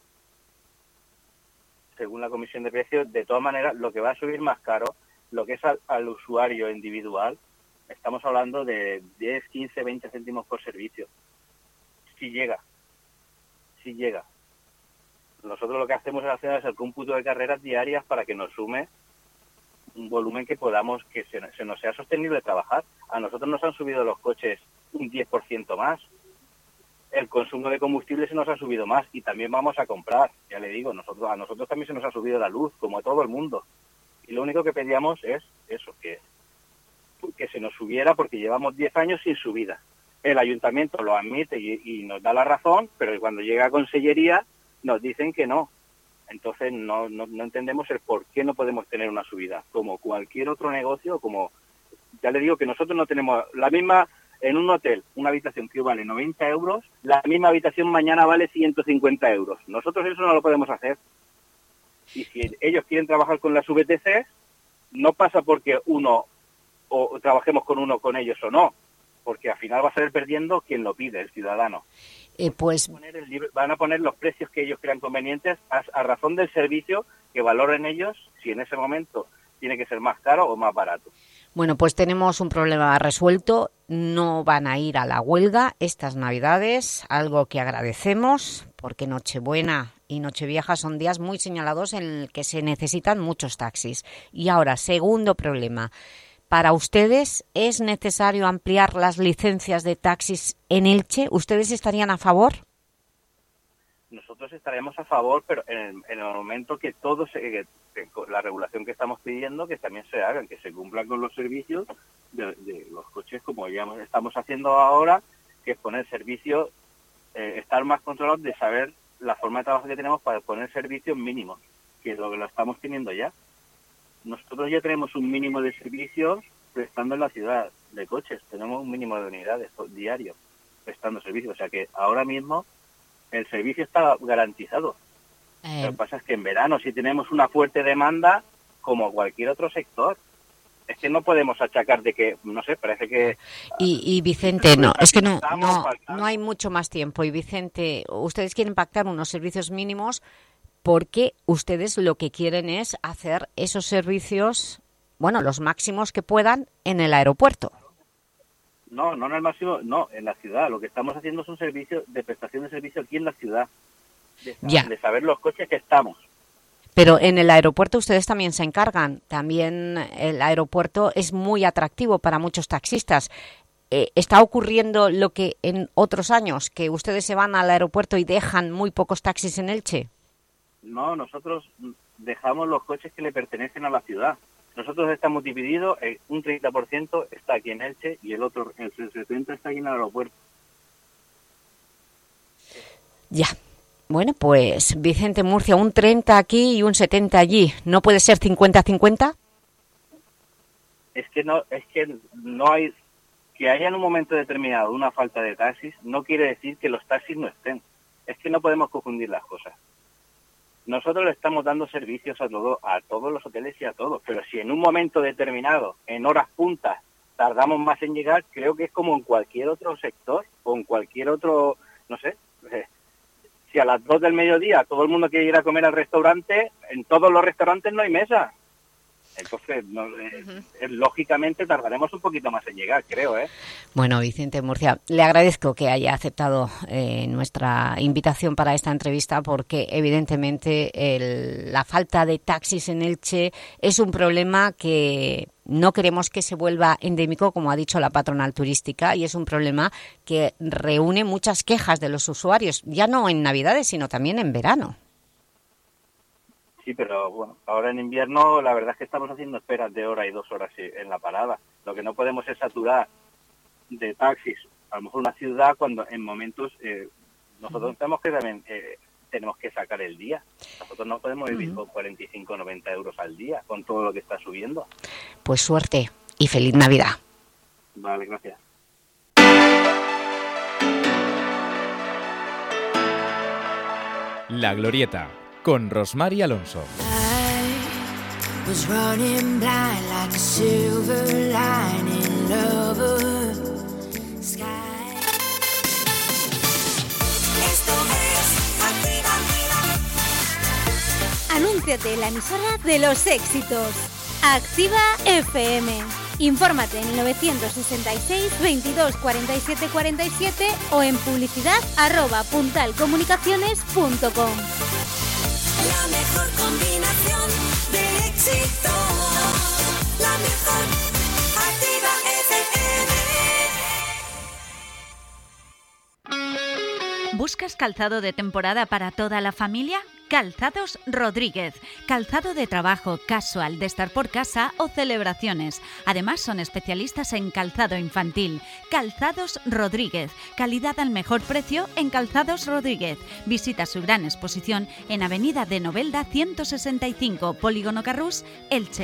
Según la Comisión de Precios, de todas maneras, lo que va a subir más caro, lo que es al, al usuario individual, estamos hablando de diez, quince, veinte céntimos por servicio. Si llega, si llega. Nosotros lo que hacemos es hacer el cómputo de carreras diarias para que nos sume un volumen que podamos, que se, se nos sea sostenible trabajar. A nosotros nos han subido los coches un diez por ciento más. El consumo de combustible se nos ha subido más y también vamos a comprar. Ya le digo, nosotros a nosotros también se nos ha subido la luz, como a todo el mundo. Y lo único que pedíamos es eso, que que se nos subiera porque llevamos diez años sin subida. El ayuntamiento lo admite y, y nos da la razón, pero cuando llega a Consellería nos dicen que no. Entonces no, no, no entendemos el por qué no podemos tener una subida. Como cualquier otro negocio, como ya le digo que nosotros no tenemos la misma, en un hotel, una habitación que vale noventa euros, la misma habitación mañana vale ciento cincuenta euros. Nosotros eso no lo podemos hacer. Y si ellos quieren trabajar con las V T C, no pasa porque uno o trabajemos con uno con ellos o no, porque al final va a salir perdiendo quien lo pide, el ciudadano. Eh, pues van a, poner el, van a poner los precios que ellos crean convenientes a, a razón del servicio que valoren ellos, si en ese momento tiene que ser más caro o más barato. Bueno, pues tenemos un problema resuelto, no van a ir a la huelga estas Navidades, algo que agradecemos, porque Nochebuena y Nochevieja son días muy señalados en el que se necesitan muchos taxis. Y ahora, segundo problema, ¿para ustedes es necesario ampliar las licencias de taxis en Elche? ¿Ustedes estarían a favor? Nosotros estaremos a favor, pero en el, en el momento que todo se, que, que la regulación que estamos pidiendo, que también se hagan, que se cumplan con los servicios de, de los coches, como ya estamos haciendo ahora, que es poner servicios, eh, estar más controlados de saber la forma de trabajo que tenemos para poner servicios mínimos, que es lo que lo estamos teniendo ya. Nosotros ya tenemos un mínimo de servicios prestando en la ciudad de coches, tenemos un mínimo de unidades diarios prestando servicios, o sea que ahora mismo el servicio está garantizado. Eh. Lo que pasa es que en verano, si tenemos una fuerte demanda, como cualquier otro sector, es que no podemos achacar de que, no sé, parece que... Y, y Vicente, no, es que no, no, no hay mucho más tiempo. Y Vicente, ustedes quieren pactar unos servicios mínimos porque ustedes lo que quieren es hacer esos servicios, bueno, los máximos que puedan en el aeropuerto. No, no en el máximo, no, en la ciudad. Lo que estamos haciendo es un servicio de prestación de servicio aquí en la ciudad, de, ya. de saber los coches que estamos. Pero en el aeropuerto ustedes también se encargan, también el aeropuerto es muy atractivo para muchos taxistas. Eh, ¿Está ocurriendo lo que en otros años, que ustedes se van al aeropuerto y dejan muy pocos taxis en Elche? No, nosotros dejamos los coches que le pertenecen a la ciudad. Nosotros estamos divididos, eh, un treinta por ciento está aquí en Elche y el otro, el setenta por ciento está aquí en el aeropuerto. Ya. Bueno, pues Vicente Murcia, un treinta aquí y un setenta allí. ¿No puede ser cincuenta cincuenta? Es que no, es que no hay, que haya en un momento determinado una falta de taxis, no quiere decir que los taxis no estén. Es que no podemos confundir las cosas. Nosotros le estamos dando servicios a, todo, a todos los hoteles y a todos, pero si en un momento determinado, en horas puntas, tardamos más en llegar, creo que es como en cualquier otro sector o en cualquier otro, no sé, eh, si a las dos del mediodía todo el mundo quiere ir a comer al restaurante, en todos los restaurantes no hay mesa. Entonces, no, eh, uh-huh. lógicamente tardaremos un poquito más en llegar, creo, ¿eh? Bueno, Vicente Murcia, le agradezco que haya aceptado eh, nuestra invitación para esta entrevista porque evidentemente el, la falta de taxis en Elche es un problema que no queremos que se vuelva endémico, como ha dicho la patronal turística, y es un problema que reúne muchas quejas de los usuarios, ya no en Navidades, sino también en verano. Sí, pero bueno, ahora en invierno la verdad es que estamos haciendo esperas de hora y dos horas en la parada. Lo que no podemos es saturar de taxis, a lo mejor una ciudad, cuando en momentos eh, nosotros uh-huh. tenemos que también eh, tenemos que sacar el día. Nosotros no podemos vivir uh-huh. con cuarenta y cinco o noventa euros al día con todo lo que está subiendo. Pues suerte y feliz Navidad. Vale, gracias. La Glorieta, con Rosmar y Alonso. Was running blind like a silver lining lover. Sky. Esto es Activa. Anúnciate en la emisora de los éxitos. Activa F M. Infórmate en el novecientos sesenta y seis veintidós cuarenta y siete cuarenta y siete o en publicidad arroba puntalcomunicaciones punto com. La mejor combinación de éxito, la mejor. Activa F M. ¿Buscas calzado de temporada para toda la familia? Calzados Rodríguez. Calzado de trabajo, casual, de estar por casa o celebraciones. Además son especialistas en calzado infantil. Calzados Rodríguez. Calidad al mejor precio en Calzados Rodríguez. Visita su gran exposición en Avenida de Novelda ciento sesenta y cinco, Polígono Carrús, Elche.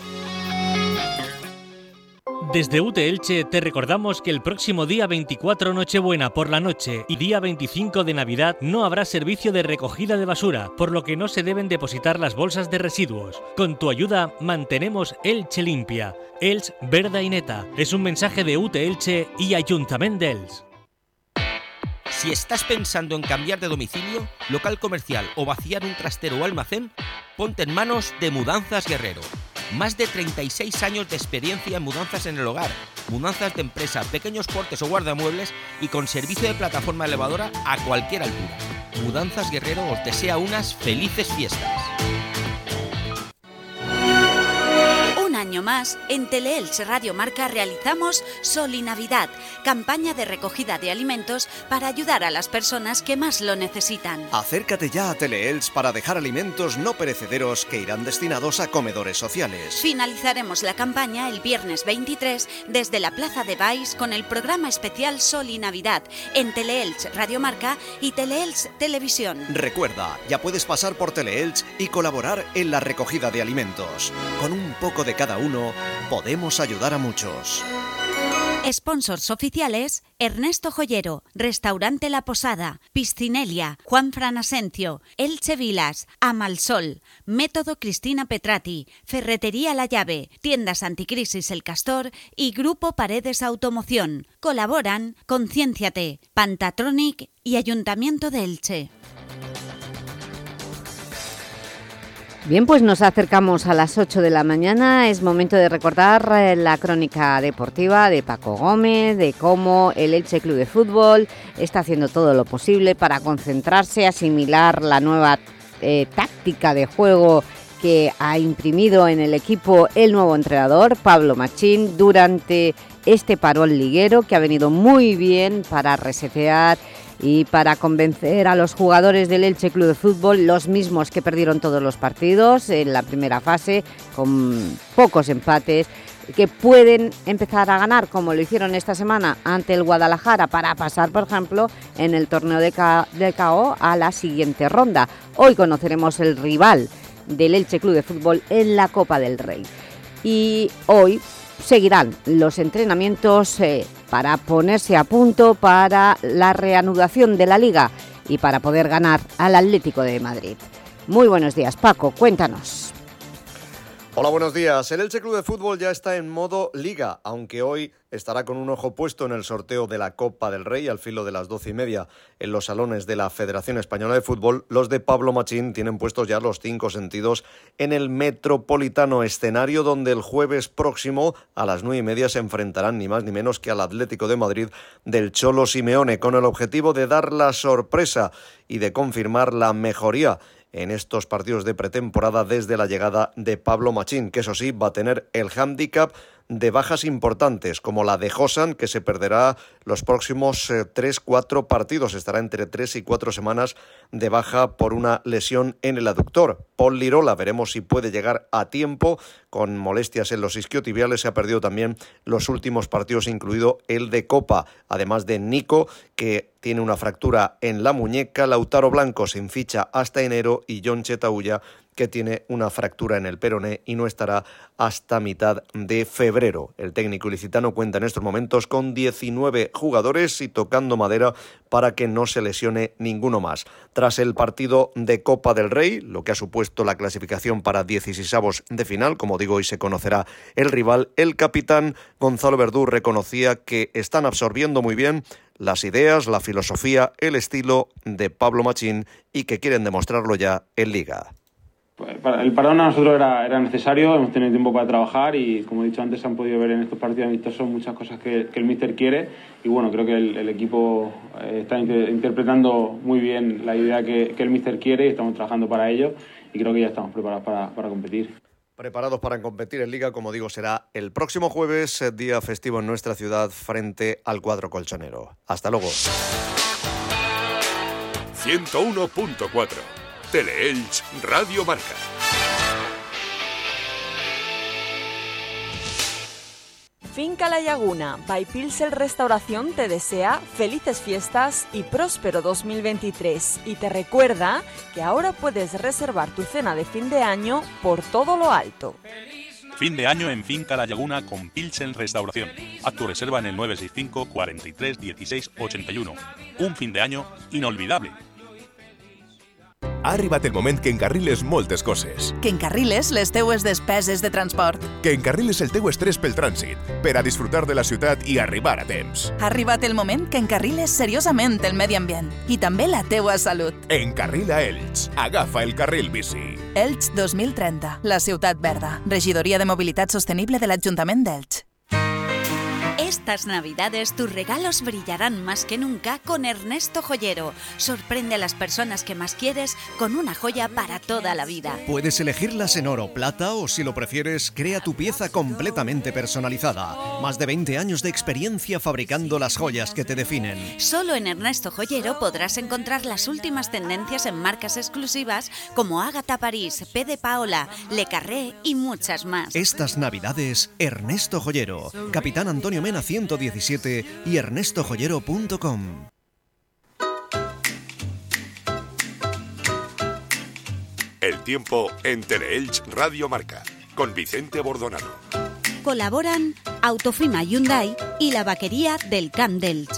Desde U T Elche te recordamos que el próximo día veinticuatro Nochebuena por la noche y día veinticinco de Navidad no habrá servicio de recogida de basura, por lo que no se deben depositar las bolsas de residuos. Con tu ayuda mantenemos Elche limpia. Elche verda y neta. Es un mensaje de U T Elche y Ayuntamiento de Elche. Si estás pensando en cambiar de domicilio, local comercial o vaciar un trastero o almacén, ponte en manos de Mudanzas Guerrero. Más de treinta y seis años de experiencia en mudanzas en el hogar, mudanzas de empresa, pequeños portes o guardamuebles y con servicio de plataforma elevadora a cualquier altura. Mudanzas Guerrero os desea unas felices fiestas. Un año más, en Teleelch Radio Marca realizamos Sol y Navidad, campaña de recogida de alimentos para ayudar a las personas que más lo necesitan. Acércate ya a Teleelch para dejar alimentos no perecederos que irán destinados a comedores sociales. Finalizaremos la campaña el viernes veintitrés desde la Plaza de Baix con el programa especial Sol y Navidad en Teleelch Radio Marca y Teleelch Televisión. Recuerda, ya puedes pasar por Teleelch y colaborar en la recogida de alimentos. Con un poco de cada uno, podemos ayudar a muchos. Sponsors oficiales: Ernesto Joyero, Restaurante La Posada, Piscinelia, Juan Fran Asencio, Elche Vilas, Amalsol, Método Cristina Petrati, Ferretería La Llave, Tiendas Anticrisis El Castor y Grupo Paredes Automoción. Colaboran Concienciate, Pantatronic y Ayuntamiento de Elche. Bien, pues nos acercamos a las ocho de la mañana. Es momento de recordar eh, la crónica deportiva de Paco Gómez, de cómo el Elche Club de Fútbol está haciendo todo lo posible para concentrarse, asimilar la nueva eh, táctica de juego que ha imprimido en el equipo el nuevo entrenador, Pablo Machín, durante este parón liguero que ha venido muy bien para resetear y para convencer a los jugadores del Elche Club de Fútbol, los mismos que perdieron todos los partidos en la primera fase, con pocos empates, que pueden empezar a ganar, como lo hicieron esta semana ante el Guadalajara, para pasar, por ejemplo, en el torneo de K O a la siguiente ronda. Hoy conoceremos el rival del Elche Club de Fútbol en la Copa del Rey. Y hoy seguirán los entrenamientos eh, para ponerse a punto para la reanudación de la Liga y para poder ganar al Atlético de Madrid. Muy buenos días, Paco, cuéntanos. Hola, buenos días. El Elche Club de Fútbol ya está en modo Liga, aunque hoy estará con un ojo puesto en el sorteo de la Copa del Rey al filo de las doce y media en los salones de la Federación Española de Fútbol. Los de Pablo Machín tienen puestos ya los cinco sentidos en el Metropolitano, escenario donde el jueves próximo a las nueve y media se enfrentarán ni más ni menos que al Atlético de Madrid del Cholo Simeone, con el objetivo de dar la sorpresa y de confirmar la mejoría en estos partidos de pretemporada desde la llegada de Pablo Machín, que eso sí va a tener el hándicap de bajas importantes, como la de Josan, que se perderá los próximos eh, tres cuatro partidos. Estará entre tres y cuatro semanas de baja por una lesión en el aductor. Paul Lirola, veremos si puede llegar a tiempo. Con molestias en los isquiotibiales se ha perdido también los últimos partidos, incluido el de Copa. Además de Nico, que tiene una fractura en la muñeca. Lautaro Blanco sin ficha hasta enero y John Chetaulla, que tiene una fractura en el peroné y no estará hasta mitad de febrero. El técnico ilicitano cuenta en estos momentos con diecinueve jugadores y tocando madera para que no se lesione ninguno más. Tras el partido de Copa del Rey, lo que ha supuesto la clasificación para dieciseisavos de final, como digo, hoy se conocerá el rival, el capitán Gonzalo Verdú reconocía que están absorbiendo muy bien las ideas, la filosofía, el estilo de Pablo Machín y que quieren demostrarlo ya en Liga. El parón a nosotros era, era necesario, hemos tenido tiempo para trabajar y, como he dicho antes, se han podido ver en estos partidos amistosos muchas cosas que, que el míster quiere y bueno, creo que el, el equipo está inter- interpretando muy bien la idea que, que el míster quiere y estamos trabajando para ello y creo que ya estamos preparados para, para competir. Preparados para competir en Liga, como digo, será el próximo jueves, día festivo en nuestra ciudad, frente al cuadro colchonero. Hasta luego. ciento uno punto cuatro Teleelch Radio Marca. Finca La Laguna by Pilsel Restauración te desea felices fiestas y próspero dos mil veintitrés y te recuerda que ahora puedes reservar tu cena de fin de año por todo lo alto. Fin de año en Finca La Laguna con Pilsen Restauración. Haz tu reserva en el nueve seis cinco, cuarenta y tres, dieciséis, ochenta y uno. Un fin de año inolvidable. Ha arribat el moment que encarriles moltes coses. Que encarriles les teues despeses de transport. Que encarriles el teu estrès pel trànsit, per a disfrutar de la ciutat i arribar a temps. Ha arribat el moment que encarriles seriosament el medi ambient i també la teua salut. Encarrila Elx. Agafa el carril bici. Elx dos mil trenta, la ciutat verda. Regidoria de Mobilitat Sostenible de l'Ajuntament d'Elx. Estas Navidades tus regalos brillarán más que nunca con Ernesto Joyero. Sorprende a las personas que más quieres con una joya para toda la vida. Puedes elegirlas en oro, plata o, si lo prefieres, crea tu pieza completamente personalizada. Más de veinte años de experiencia fabricando las joyas que te definen. Solo en Ernesto Joyero podrás encontrar las últimas tendencias en marcas exclusivas como Agatha París, P. de Paola, Le Carré y muchas más. Estas Navidades, Ernesto Joyero, Capitán Antonio Mena ciento diecisiete y ernesto joyero punto com. El tiempo en Teleelch Radio Marca con Vicente Bordonano. Colaboran Autofima Hyundai y la vaquería del Camp d'Elx.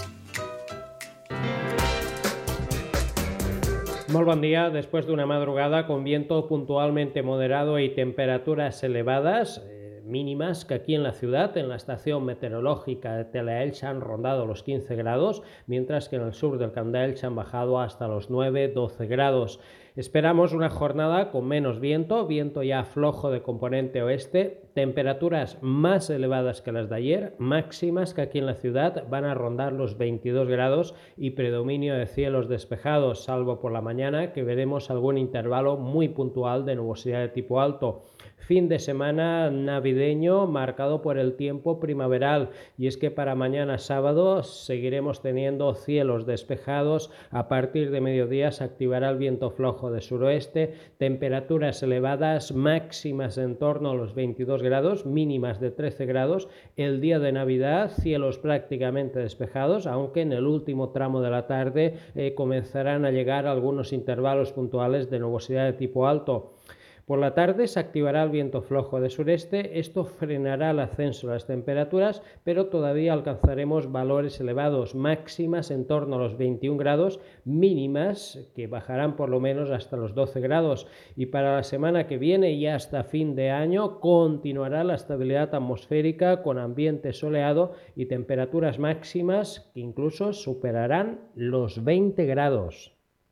Muy buen día. Después de una madrugada con viento puntualmente moderado y temperaturas elevadas, mínimas que aquí en la ciudad, en la estación meteorológica de Teleelch han rondado los quince grados, mientras que en el sur del Camp d'Elx han bajado hasta los nueve doce grados. Esperamos una jornada con menos viento, viento ya flojo de componente oeste, temperaturas más elevadas que las de ayer, máximas que aquí en la ciudad van a rondar los veintidós grados y predominio de cielos despejados, salvo por la mañana que veremos algún intervalo muy puntual de nubosidad de tipo alto. Fin de semana navideño marcado por el tiempo primaveral y es que para mañana sábado seguiremos teniendo cielos despejados, a partir de mediodía se activará el viento flojo de suroeste, temperaturas elevadas máximas en torno a los veintidós grados, mínimas de trece grados, el día de Navidad cielos prácticamente despejados, aunque en el último tramo de la tarde eh, comenzarán a llegar algunos intervalos puntuales de nubosidad de tipo alto. Por la tarde se activará el viento flojo de sureste, esto frenará el ascenso de las temperaturas, pero todavía alcanzaremos valores elevados, máximas en torno a los veintiún grados, mínimas que bajarán por lo menos hasta los doce grados. Y para la semana que viene y hasta fin de año continuará la estabilidad atmosférica con ambiente soleado y temperaturas máximas que incluso superarán los veinte grados.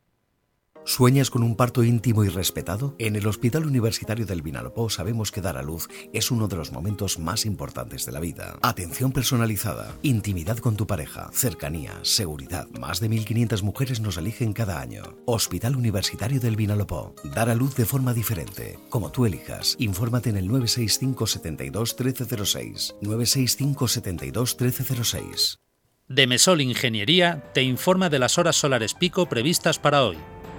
¿Sueñas con un parto íntimo y respetado? En el Hospital Universitario del Vinalopó sabemos que dar a luz es uno de los momentos más importantes de la vida. Atención personalizada, intimidad con tu pareja, cercanía, seguridad. Más de mil quinientas mujeres nos eligen cada año. Hospital Universitario del Vinalopó. Dar a luz de forma diferente, como tú elijas. Infórmate en el nueve seis cinco, setenta y dos, trece cero seis. nueve seis cinco, setenta y dos, trece cero seis. Demesol Ingeniería te informa de las horas solares pico previstas para hoy.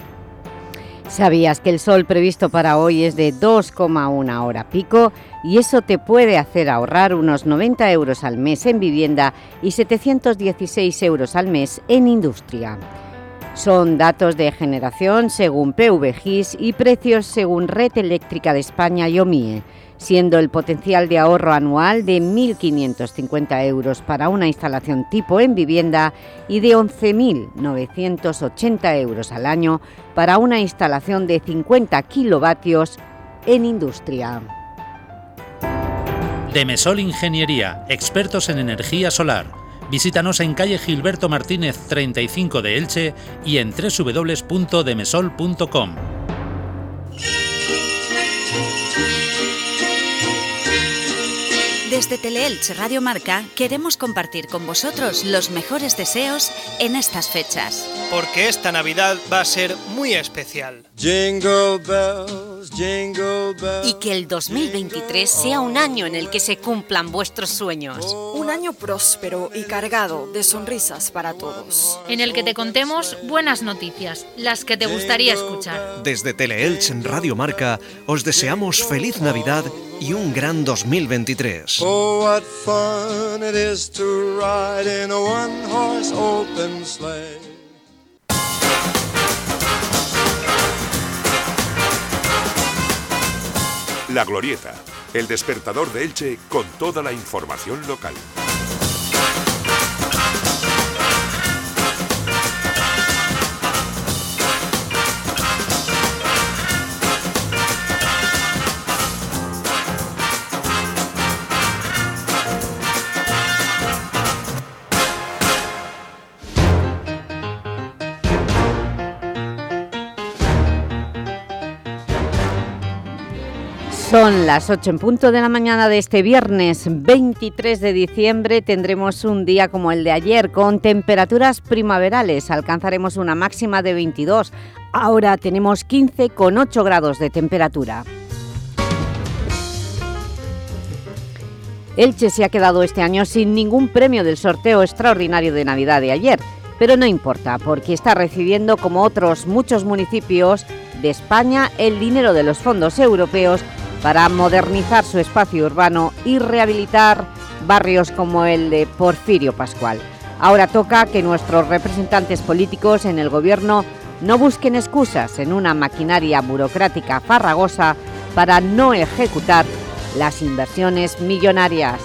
¿Sabías que el sol previsto para hoy es de dos coma una hora pico y eso te puede hacer ahorrar unos noventa euros al mes en vivienda y setecientos dieciséis euros al mes en industria? Son datos de generación según P V G I S y precios según Red Eléctrica de España y OMIE, siendo el potencial de ahorro anual de mil quinientos cincuenta euros para una instalación tipo en vivienda y de once mil novecientos ochenta euros al año para una instalación de cincuenta kilovatios en industria. Demesol Ingeniería, expertos en energía solar. Visítanos en calle Gilberto Martínez treinta y cinco de Elche y en doble u doble u doble u punto demesol punto com. Desde Teleelch Radio Marca queremos compartir con vosotros los mejores deseos en estas fechas. Porque esta Navidad va a ser muy especial. Jingle bells, jingle bells. Y que el dos mil veintitrés sea un año en el que se cumplan vuestros sueños. Un año próspero y cargado de sonrisas para todos. En el que te contemos buenas noticias, las que te gustaría escuchar. Desde Teleelch Radio Marca os deseamos feliz Navidad y un gran dos mil veintitrés. Oh, what fun it is to ride in a one-horse open sleigh. La Glorieta, el despertador de Elche con toda la información local. Son las ocho en punto de la mañana de este viernes veintitrés de diciembre. Tendremos un día como el de ayer con temperaturas primaverales. Alcanzaremos una máxima de veintidós. Ahora tenemos quince coma ocho grados de temperatura. Elche se ha quedado este año sin ningún premio del sorteo extraordinario de Navidad de ayer, pero no importa porque está recibiendo, como otros muchos municipios de España, el dinero de los fondos europeos para modernizar su espacio urbano y rehabilitar barrios como el de Porfirio Pascual. Ahora toca que nuestros representantes políticos en el Gobierno no busquen excusas en una maquinaria burocrática farragosa para no ejecutar las inversiones millonarias.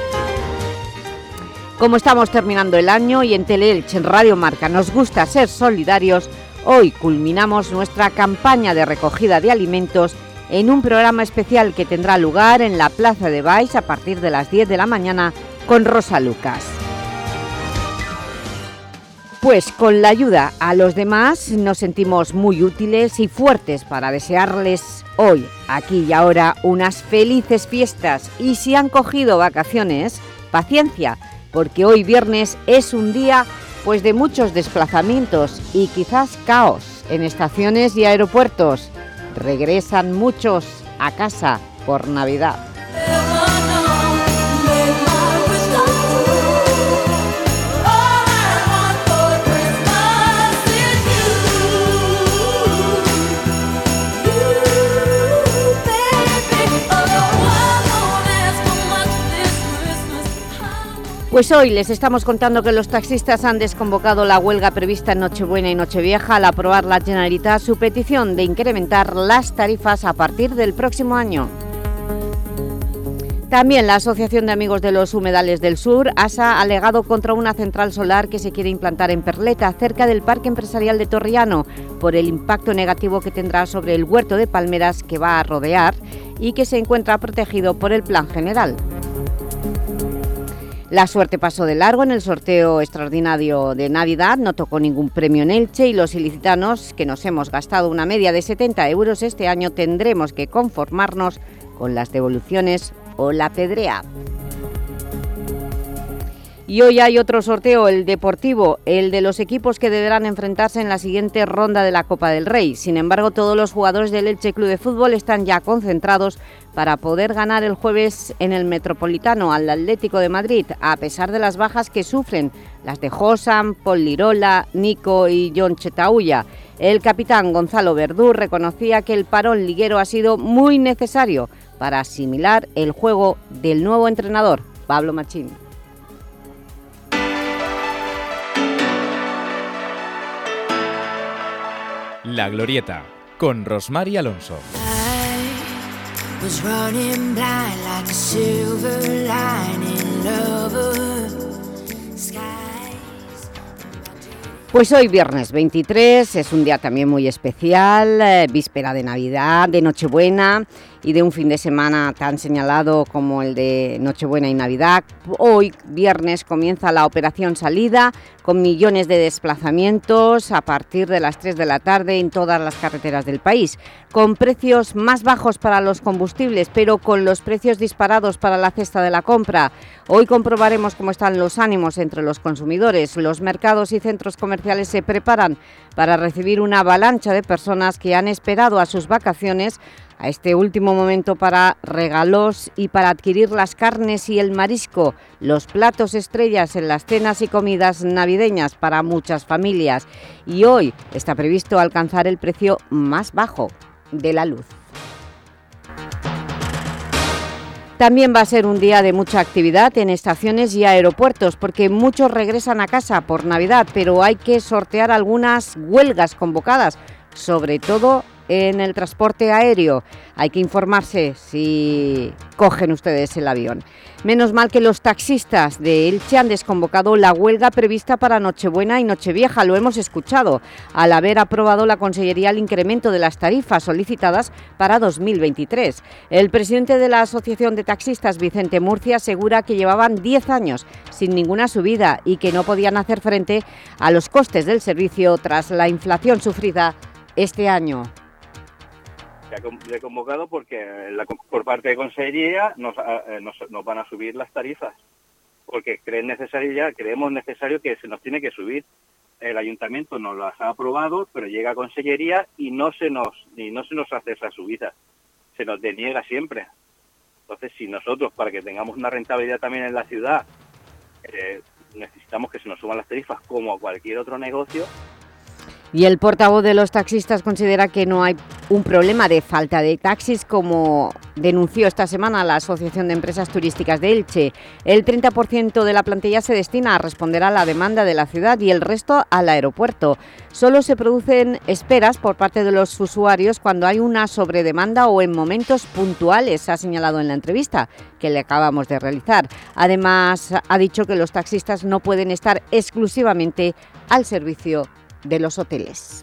Como estamos terminando el año y en Teleelch, en Radio Marca, nos gusta ser solidarios, hoy culminamos nuestra campaña de recogida de alimentos en un programa especial que tendrá lugar en la Plaza de Baix a partir de las diez de la mañana con Rosa Lucas. Pues con la ayuda a los demás nos sentimos muy útiles y fuertes para desearles hoy, aquí y ahora, unas felices fiestas, y si han cogido vacaciones, paciencia, porque hoy viernes es un día pues de muchos desplazamientos y quizás caos en estaciones y aeropuertos. Regresan muchos a casa por Navidad. Pues hoy les estamos contando que los taxistas han desconvocado la huelga prevista en Nochebuena y Nochevieja al aprobar la Generalitat su petición de incrementar las tarifas a partir del próximo año. También la Asociación de Amigos de los Humedales del Sur, ASA, ha alegado contra una central solar que se quiere implantar en Perleta, cerca del Parque Empresarial de Torriano, por el impacto negativo que tendrá sobre el huerto de palmeras que va a rodear y que se encuentra protegido por el Plan General. La suerte pasó de largo en el sorteo extraordinario de Navidad, no tocó ningún premio en Elche y los ilicitanos, que nos hemos gastado una media de setenta euros este año, tendremos que conformarnos con las devoluciones o la pedrea. Y hoy hay otro sorteo, el deportivo, el de los equipos que deberán enfrentarse en la siguiente ronda de la Copa del Rey. Sin embargo, todos los jugadores del Elche Club de Fútbol están ya concentrados para poder ganar el jueves en el Metropolitano al Atlético de Madrid, a pesar de las bajas que sufren, las de Josan, Pol Lirola, Nico y John Chetauya. El capitán Gonzalo Verdú reconocía que el parón liguero ha sido muy necesario para asimilar el juego del nuevo entrenador, Pablo Machín. La Glorieta, con Rosmar Alonso. Was running blind like a silver lining lover. Pues hoy viernes veintitrés es un día también muy especial, eh, víspera de Navidad, de Nochebuena y de un fin de semana tan señalado como el de Nochebuena y Navidad. Hoy viernes comienza la operación Salida con millones de desplazamientos a partir de las tres de la tarde en todas las carreteras del país, con precios más bajos para los combustibles, pero con los precios disparados para la cesta de la compra. Hoy comprobaremos cómo están los ánimos entre los consumidores. Los mercados y centros comerciales se preparan para recibir una avalancha de personas que han esperado a sus vacaciones a este último momento para regalos y para adquirir las carnes y el marisco, los platos estrellas en las cenas y comidas navideñas para muchas familias. Y hoy está previsto alcanzar el precio más bajo de la luz. También va a ser un día de mucha actividad en estaciones y aeropuertos, porque muchos regresan a casa por Navidad, pero hay que sortear algunas huelgas convocadas, sobre todo en el transporte aéreo. Hay que informarse si cogen ustedes el avión. Menos mal que los taxistas de Elche han desconvocado la huelga prevista para Nochebuena y Nochevieja, lo hemos escuchado, al haber aprobado la Consellería el incremento de las tarifas solicitadas para dos mil veintitrés. El presidente de la Asociación de Taxistas, Vicente Murcia, asegura que llevaban diez años sin ninguna subida y que no podían hacer frente a los costes del servicio tras la inflación sufrida este año. Le he convocado porque la, por parte de Consellería nos, eh, nos, nos van a subir las tarifas, porque creen necesario ya, creemos necesario que se nos tiene que subir. El Ayuntamiento nos las ha aprobado, pero llega a Consellería y no se nos y no se nos hace esa subida, se nos deniega siempre. Entonces, si nosotros, para que tengamos una rentabilidad también en la ciudad, eh, necesitamos que se nos suban las tarifas como a cualquier otro negocio. Y el portavoz de los taxistas considera que no hay un problema de falta de taxis, como denunció esta semana la Asociación de Empresas Turísticas de Elche. El treinta por ciento de la plantilla se destina a responder a la demanda de la ciudad y el resto al aeropuerto. Solo se producen esperas por parte de los usuarios cuando hay una sobredemanda o en momentos puntuales, ha señalado en la entrevista que le acabamos de realizar. Además, ha dicho que los taxistas no pueden estar exclusivamente al servicio de los hoteles.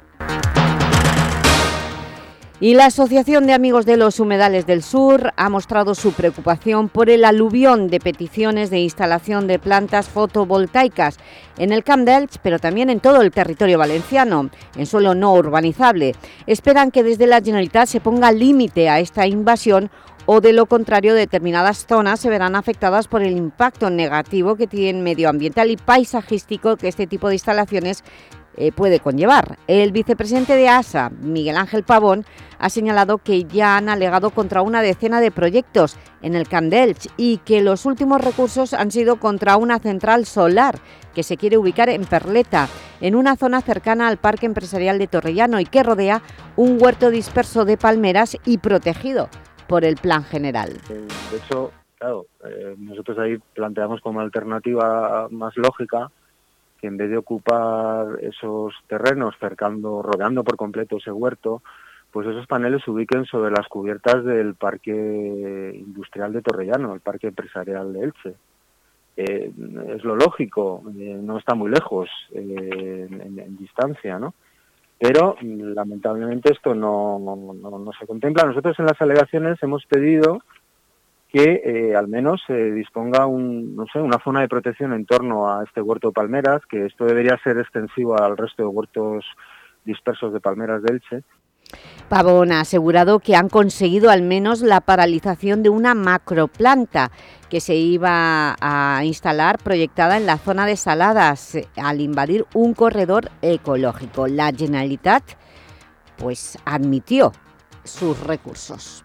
Y la Asociación de Amigos de los Humedales del Sur ha mostrado su preocupación por el aluvión de peticiones de instalación de plantas fotovoltaicas en el Camp de Elche, pero también en todo el territorio valenciano, en suelo no urbanizable. Esperan que desde la Generalitat se ponga límite a esta invasión, o de lo contrario determinadas zonas se verán afectadas por el impacto negativo que tiene medioambiental y paisajístico que este tipo de instalaciones Eh, puede conllevar. El vicepresidente de A S A, Miguel Ángel Pavón, ha señalado que ya han alegado contra una decena de proyectos en el Camp de Elche y que los últimos recursos han sido contra una central solar que se quiere ubicar en Perleta, en una zona cercana al Parque Empresarial de Torrellano y que rodea un huerto disperso de palmeras y protegido por el Plan General. De hecho, claro, eh, nosotros ahí planteamos como alternativa más lógica que en vez de ocupar esos terrenos cercando, rodeando por completo ese huerto, pues esos paneles se ubiquen sobre las cubiertas del Parque Industrial de Torrellano, el Parque Empresarial de Elche. Eh, es lo lógico, eh, no está muy lejos eh, en, en distancia, ¿no? Pero lamentablemente esto no, no, no se contempla. Nosotros en las alegaciones hemos pedido que eh, al menos se eh, disponga un, no sé, una zona de protección en torno a este huerto de palmeras, que esto debería ser extensivo al resto de huertos dispersos de palmeras de Elche. Pavón ha asegurado que han conseguido al menos la paralización de una macroplanta que se iba a instalar proyectada en la zona de Saladas al invadir un corredor ecológico. La Generalitat pues admitió sus recursos.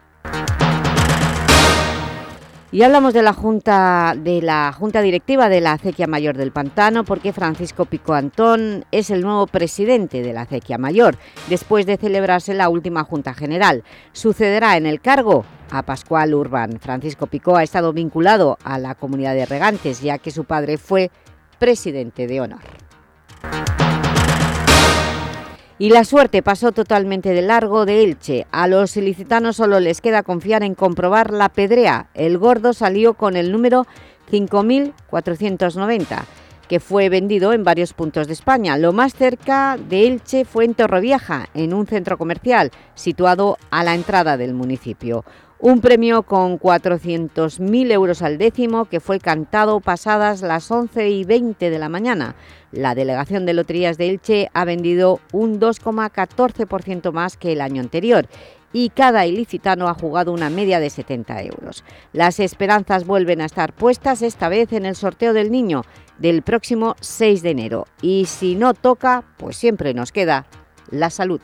Y hablamos de la Junta de la Junta Directiva de la Acequia Mayor del Pantano, porque Francisco Picó Antón es el nuevo presidente de la Acequia Mayor, después de celebrarse la última Junta General. Sucederá en el cargo a Pascual Urbán. Francisco Picó ha estado vinculado a la comunidad de regantes, ya que su padre fue presidente de honor. Y la suerte pasó totalmente de largo de Elche. A los ilicitanos solo les queda confiar en comprobar la pedrea. El gordo salió con el número cinco mil cuatrocientos noventa, que fue vendido en varios puntos de España. Lo más cerca de Elche fue en Torrevieja, en un centro comercial situado a la entrada del municipio. Un premio con cuatrocientos mil euros al décimo que fue cantado pasadas las once y veinte de la mañana. La Delegación de Loterías de Elche ha vendido un dos coma catorce por ciento más que el año anterior y cada ilicitano ha jugado una media de setenta euros. Las esperanzas vuelven a estar puestas esta vez en el sorteo del niño del próximo seis de enero. Y si no toca, pues siempre nos queda la salud.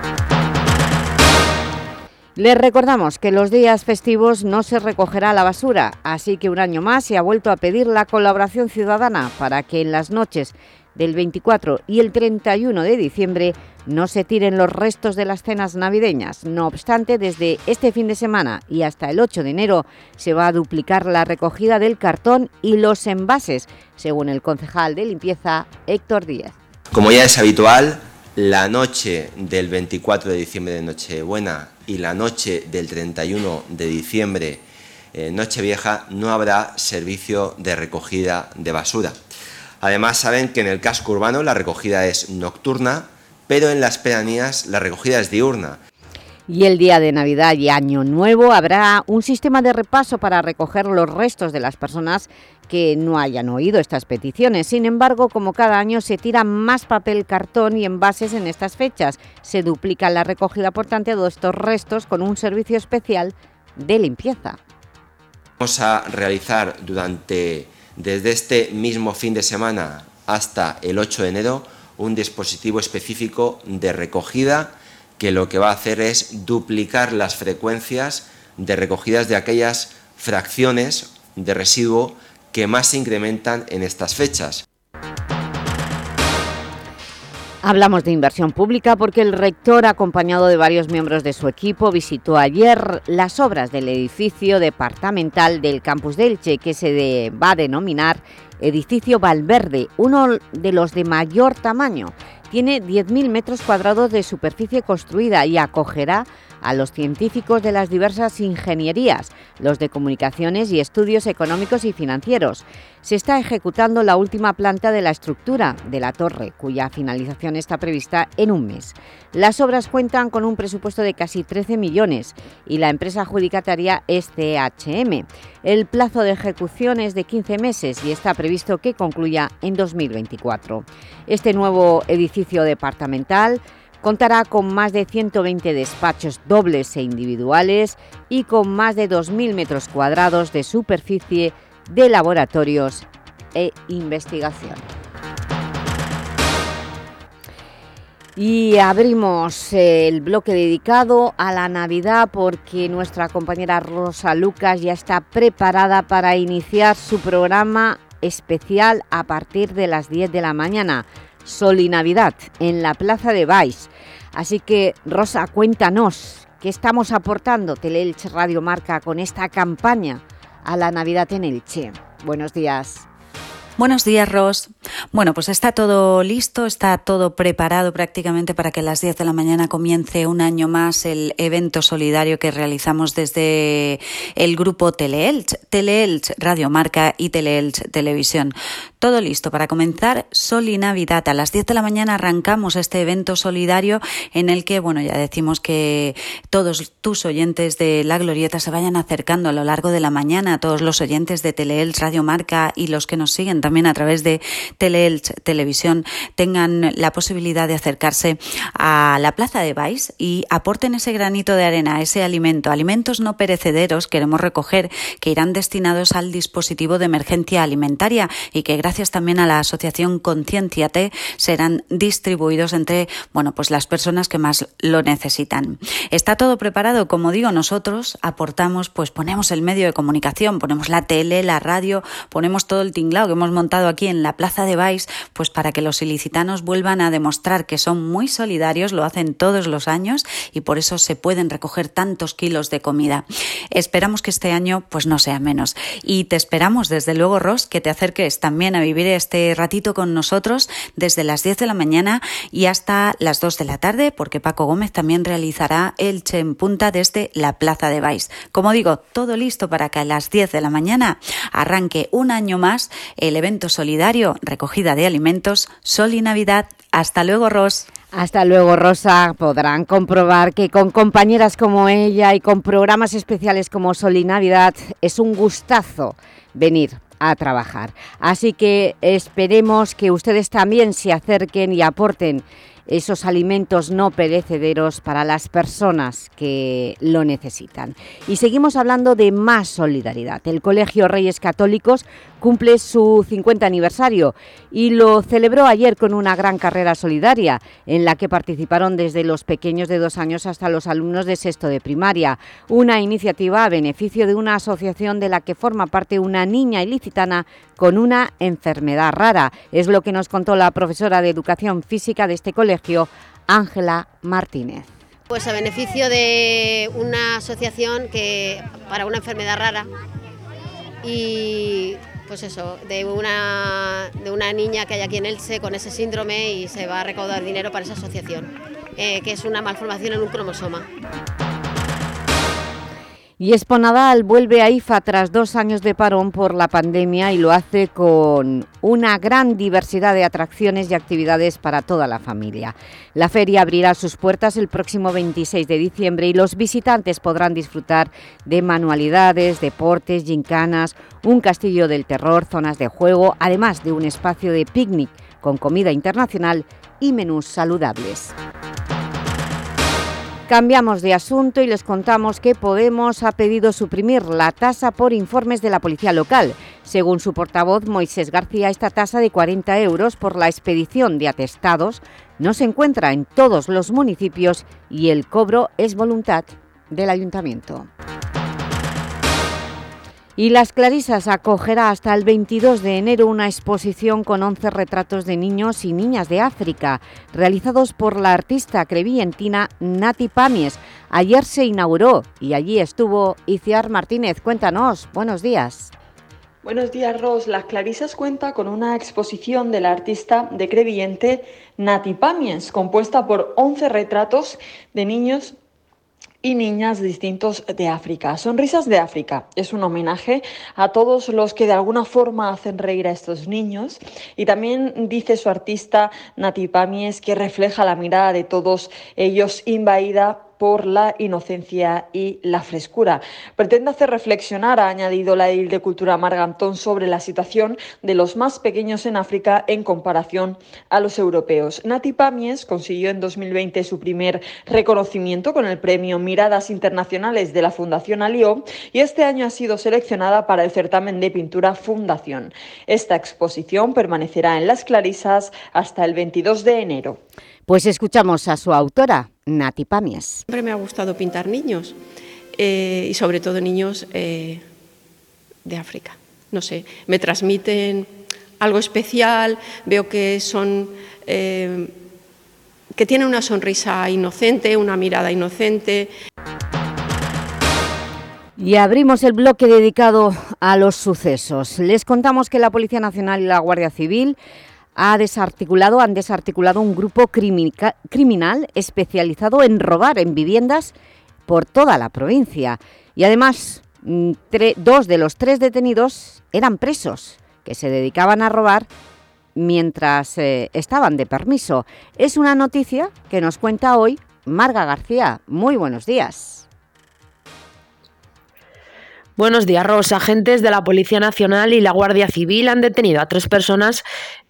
Les recordamos que los días festivos no se recogerá la basura, así que un año más se ha vuelto a pedir la colaboración ciudadana para que en las noches del veinticuatro y el treinta y uno de diciembre no se tiren los restos de las cenas navideñas. No obstante, desde este fin de semana y hasta el ocho de enero se va a duplicar la recogida del cartón y los envases, según el concejal de limpieza Héctor Díaz. Como ya es habitual, la noche del veinticuatro de diciembre de Nochebuena y la noche del treinta y uno de diciembre, eh, Nochevieja, no habrá servicio de recogida de basura. Además, saben que en el casco urbano la recogida es nocturna, pero en las pedanías la recogida es diurna. Y el día de Navidad y Año Nuevo habrá un sistema de repaso para recoger los restos de las personas que no hayan oído estas peticiones. Sin embargo, como cada año se tira más papel, cartón y envases en estas fechas, se duplica la recogida, por tanto, de estos restos con un servicio especial de limpieza. Vamos a realizar durante, desde este mismo fin de semana hasta el ocho de enero, un dispositivo específico de recogida que lo que va a hacer es duplicar las frecuencias de recogidas de aquellas fracciones de residuo que más se incrementan en estas fechas. Hablamos de inversión pública porque el rector, acompañado de varios miembros de su equipo, visitó ayer las obras del edificio departamental del campus de Elche, que se de, va a denominar Edificio Valverde, uno de los de mayor tamaño. Tiene diez mil metros cuadrados de superficie construida y acogerá a los científicos de las diversas ingenierías, los de comunicaciones y estudios económicos y financieros. Se está ejecutando la última planta de la estructura de la torre, cuya finalización está prevista en un mes. Las obras cuentan con un presupuesto de casi trece millones y la empresa adjudicataria es C H M. El plazo de ejecución es de quince meses y está previsto que concluya en dos mil veinticuatro. Este nuevo edificio departamental contará con más de ciento veinte despachos dobles e individuales y con más de dos mil metros cuadrados de superficie de laboratorios e investigación. Y abrimos el bloque dedicado a la Navidad porque nuestra compañera Rosa Lucas ya está preparada para iniciar su programa especial a partir de las diez de la mañana. Sol y Navidad, en la Plaza de Baix. Así que, Rosa, cuéntanos, ¿qué estamos aportando Teleelch Radio Marca con esta campaña a la Navidad en Elche? Buenos días. Buenos días, Ros. Bueno, pues está todo listo, está todo preparado prácticamente para que a las diez de la mañana comience un año más el evento solidario que realizamos desde el grupo Teleelch, Teleelch Radio Marca y Teleelch Televisión. Todo listo para comenzar Sol y Navidad. A las diez de la mañana arrancamos este evento solidario en el que, bueno, ya decimos que todos tus oyentes de La Glorieta se vayan acercando a lo largo de la mañana, todos los oyentes de Teleelch Radio Marca y los que nos siguen también a través de Teleelch Televisión tengan la posibilidad de acercarse a la Plaza de Baix y aporten ese granito de arena, ese alimento, alimentos no perecederos queremos recoger que irán destinados al dispositivo de emergencia alimentaria y que gracias también a la asociación Concienciate serán distribuidos entre, bueno, pues las personas que más lo necesitan. Está todo preparado, como digo, nosotros aportamos, pues ponemos el medio de comunicación, ponemos la tele, la radio, ponemos todo el tinglado que hemos montado aquí en la Plaza de Baix, pues para que los ilicitanos vuelvan a demostrar que son muy solidarios, lo hacen todos los años y por eso se pueden recoger tantos kilos de comida. Esperamos que este año pues no sea menos. Y te esperamos, desde luego, Ros, que te acerques también a vivir este ratito con nosotros desde las diez de la mañana y hasta las dos de la tarde, porque Paco Gómez también realizará Elche en Punta desde la Plaza de Baix. Como digo, todo listo para que a las diez de la mañana arranque un año más el evento solidario Recogida de Alimentos Sol y Navidad. Hasta luego, Ros. Hasta luego, Rosa. Podrán comprobar que con compañeras como ella y con programas especiales como Sol y Navidad es un gustazo venir a trabajar. Así que esperemos que ustedes también se acerquen y aporten esos alimentos no perecederos para las personas que lo necesitan. Y seguimos hablando de más solidaridad. El Colegio Reyes Católicos cumple su cincuenta aniversario y lo celebró ayer con una gran carrera solidaria en la que participaron desde los pequeños de dos años hasta los alumnos de sexto de primaria. Una iniciativa a beneficio de una asociación de la que forma parte una niña ilicitana con una enfermedad rara. Es lo que nos contó la profesora de Educación Física de este colegio, Ángela Martínez. Pues a beneficio de una asociación que para una enfermedad rara y pues eso, de una, de una niña que hay aquí en Elche con ese síndrome y se va a recaudar dinero para esa asociación, eh, que es una malformación en un cromosoma. Y Expo Nadal vuelve a I F A tras dos años de parón por la pandemia y lo hace con una gran diversidad de atracciones y actividades para toda la familia. La feria abrirá sus puertas el próximo veintiséis de diciembre y los visitantes podrán disfrutar de manualidades, deportes, gincanas, un castillo del terror, zonas de juego, además de un espacio de picnic con comida internacional y menús saludables. Cambiamos de asunto y les contamos que Podemos ha pedido suprimir la tasa por informes de la policía local. Según su portavoz, Moisés García, esta tasa de cuarenta euros por la expedición de atestados no se encuentra en todos los municipios y el cobro es voluntad del ayuntamiento. Y Las Clarisas acogerá hasta el veintidós de enero una exposición con once retratos de niños y niñas de África, realizados por la artista crevillentina Nati Pamies. Ayer se inauguró y allí estuvo Iciar Martínez. Cuéntanos, buenos días. Buenos días, Ros. Las Clarisas cuenta con una exposición de la artista de Crevillente Nati Pamies, compuesta por once retratos de niños y niñas distintos de África. Sonrisas de África es un homenaje a todos los que de alguna forma hacen reír a estos niños y también dice su artista Nati Pamies que refleja la mirada de todos ellos invadida por la inocencia y la frescura. Pretende hacer reflexionar, ha añadido la edil de Cultura Margantón, sobre la situación de los más pequeños en África en comparación a los europeos. Nati Pamies consiguió en dos mil veinte su primer reconocimiento con el premio Miradas Internacionales de la Fundación Alió y este año ha sido seleccionada para el certamen de pintura Fundación. Esta exposición permanecerá en Las Clarisas hasta el veintidós de enero. Pues escuchamos a su autora, Nati Pamies. Siempre me ha gustado pintar niños eh, y sobre todo niños eh, de África. No sé, me transmiten algo especial, veo que son eh, que tienen una sonrisa inocente, una mirada inocente. Y abrimos el bloque dedicado a los sucesos. Les contamos que la Policía Nacional y la Guardia Civil Ha desarticulado, han desarticulado un grupo criminal especializado en robar en viviendas por toda la provincia. Y además, dos de los tres detenidos eran presos, que se dedicaban a robar mientras eh, estaban de permiso. Es una noticia que nos cuenta hoy Marga García. Muy buenos días. Buenos días, Ros. Agentes de la Policía Nacional y la Guardia Civil han detenido a tres personas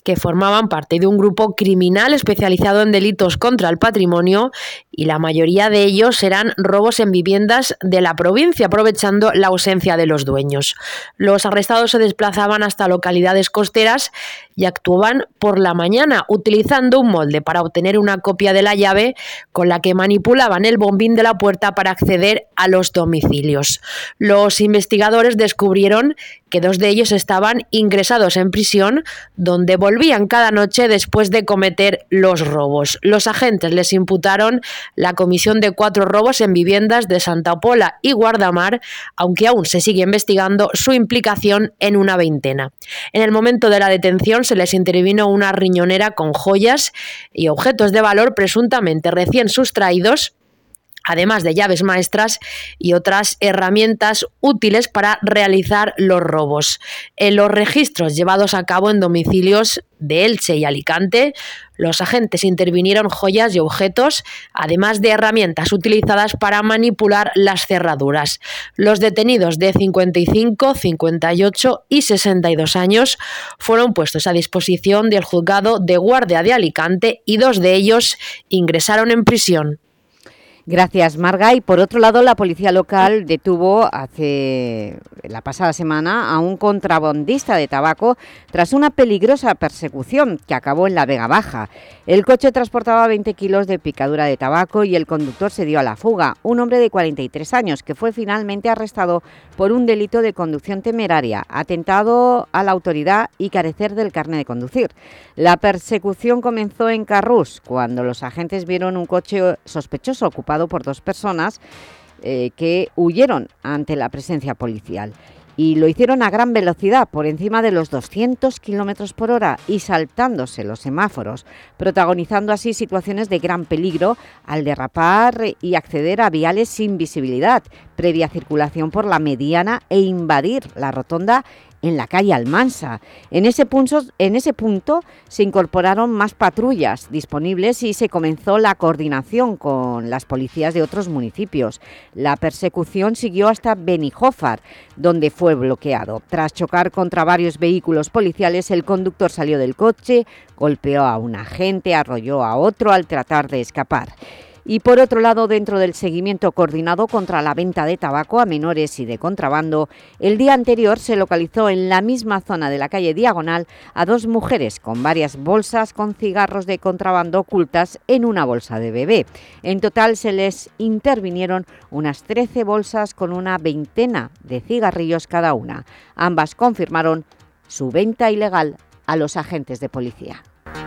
que formaban parte de un grupo criminal especializado en delitos contra el patrimonio, y la mayoría de ellos eran robos en viviendas de la provincia, aprovechando la ausencia de los dueños. Los arrestados se desplazaban hasta localidades costeras y actuaban por la mañana, utilizando un molde para obtener una copia de la llave con la que manipulaban el bombín de la puerta para acceder a los domicilios. Los investigadores descubrieron que dos de ellos estaban ingresados en prisión, donde volvían cada noche después de cometer los robos. Los agentes les imputaron la comisión de cuatro robos en viviendas de Santa Pola y Guardamar, aunque aún se sigue investigando su implicación en una veintena. En el momento de la detención se les intervino una riñonera con joyas y objetos de valor presuntamente recién sustraídos, además de llaves maestras y otras herramientas útiles para realizar los robos. En los registros llevados a cabo en domicilios de Elche y Alicante, los agentes intervinieron joyas y objetos, además de herramientas utilizadas para manipular las cerraduras. Los detenidos de cincuenta y cinco, cincuenta y ocho y sesenta y dos años fueron puestos a disposición del juzgado de guardia de Alicante y dos de ellos ingresaron en prisión. Gracias, Marga. Y por otro lado, la policía local detuvo hace la pasada semana a un contrabandista de tabaco tras una peligrosa persecución que acabó en la Vega Baja. El coche transportaba veinte kilos de picadura de tabaco y el conductor se dio a la fuga. Un hombre de cuarenta y tres años que fue finalmente arrestado por un delito de conducción temeraria, atentado a la autoridad y carecer del carnet de conducir. La persecución comenzó en Carrús, cuando los agentes vieron un coche sospechoso ocupado por dos personas eh, que huyeron ante la presencia policial, y lo hicieron a gran velocidad, por encima de los doscientos kilómetros por hora y saltándose los semáforos, protagonizando así situaciones de gran peligro al derrapar y acceder a viales sin visibilidad, previa circulación por la mediana e invadir la rotonda en la calle Almansa. En ese punto, en ese punto se incorporaron más patrullas disponibles y se comenzó la coordinación con las policías de otros municipios. La persecución siguió hasta Benijófar, donde fue bloqueado. Tras chocar contra varios vehículos policiales, el conductor salió del coche, golpeó a un agente, arrolló a otro al tratar de escapar. Y por otro lado, dentro del seguimiento coordinado contra la venta de tabaco a menores y de contrabando, el día anterior se localizó en la misma zona de la calle Diagonal a dos mujeres con varias bolsas con cigarros de contrabando ocultas en una bolsa de bebé. En total se les intervinieron unas trece bolsas con una veintena de cigarrillos cada una. Ambas confirmaron su venta ilegal a los agentes de policía.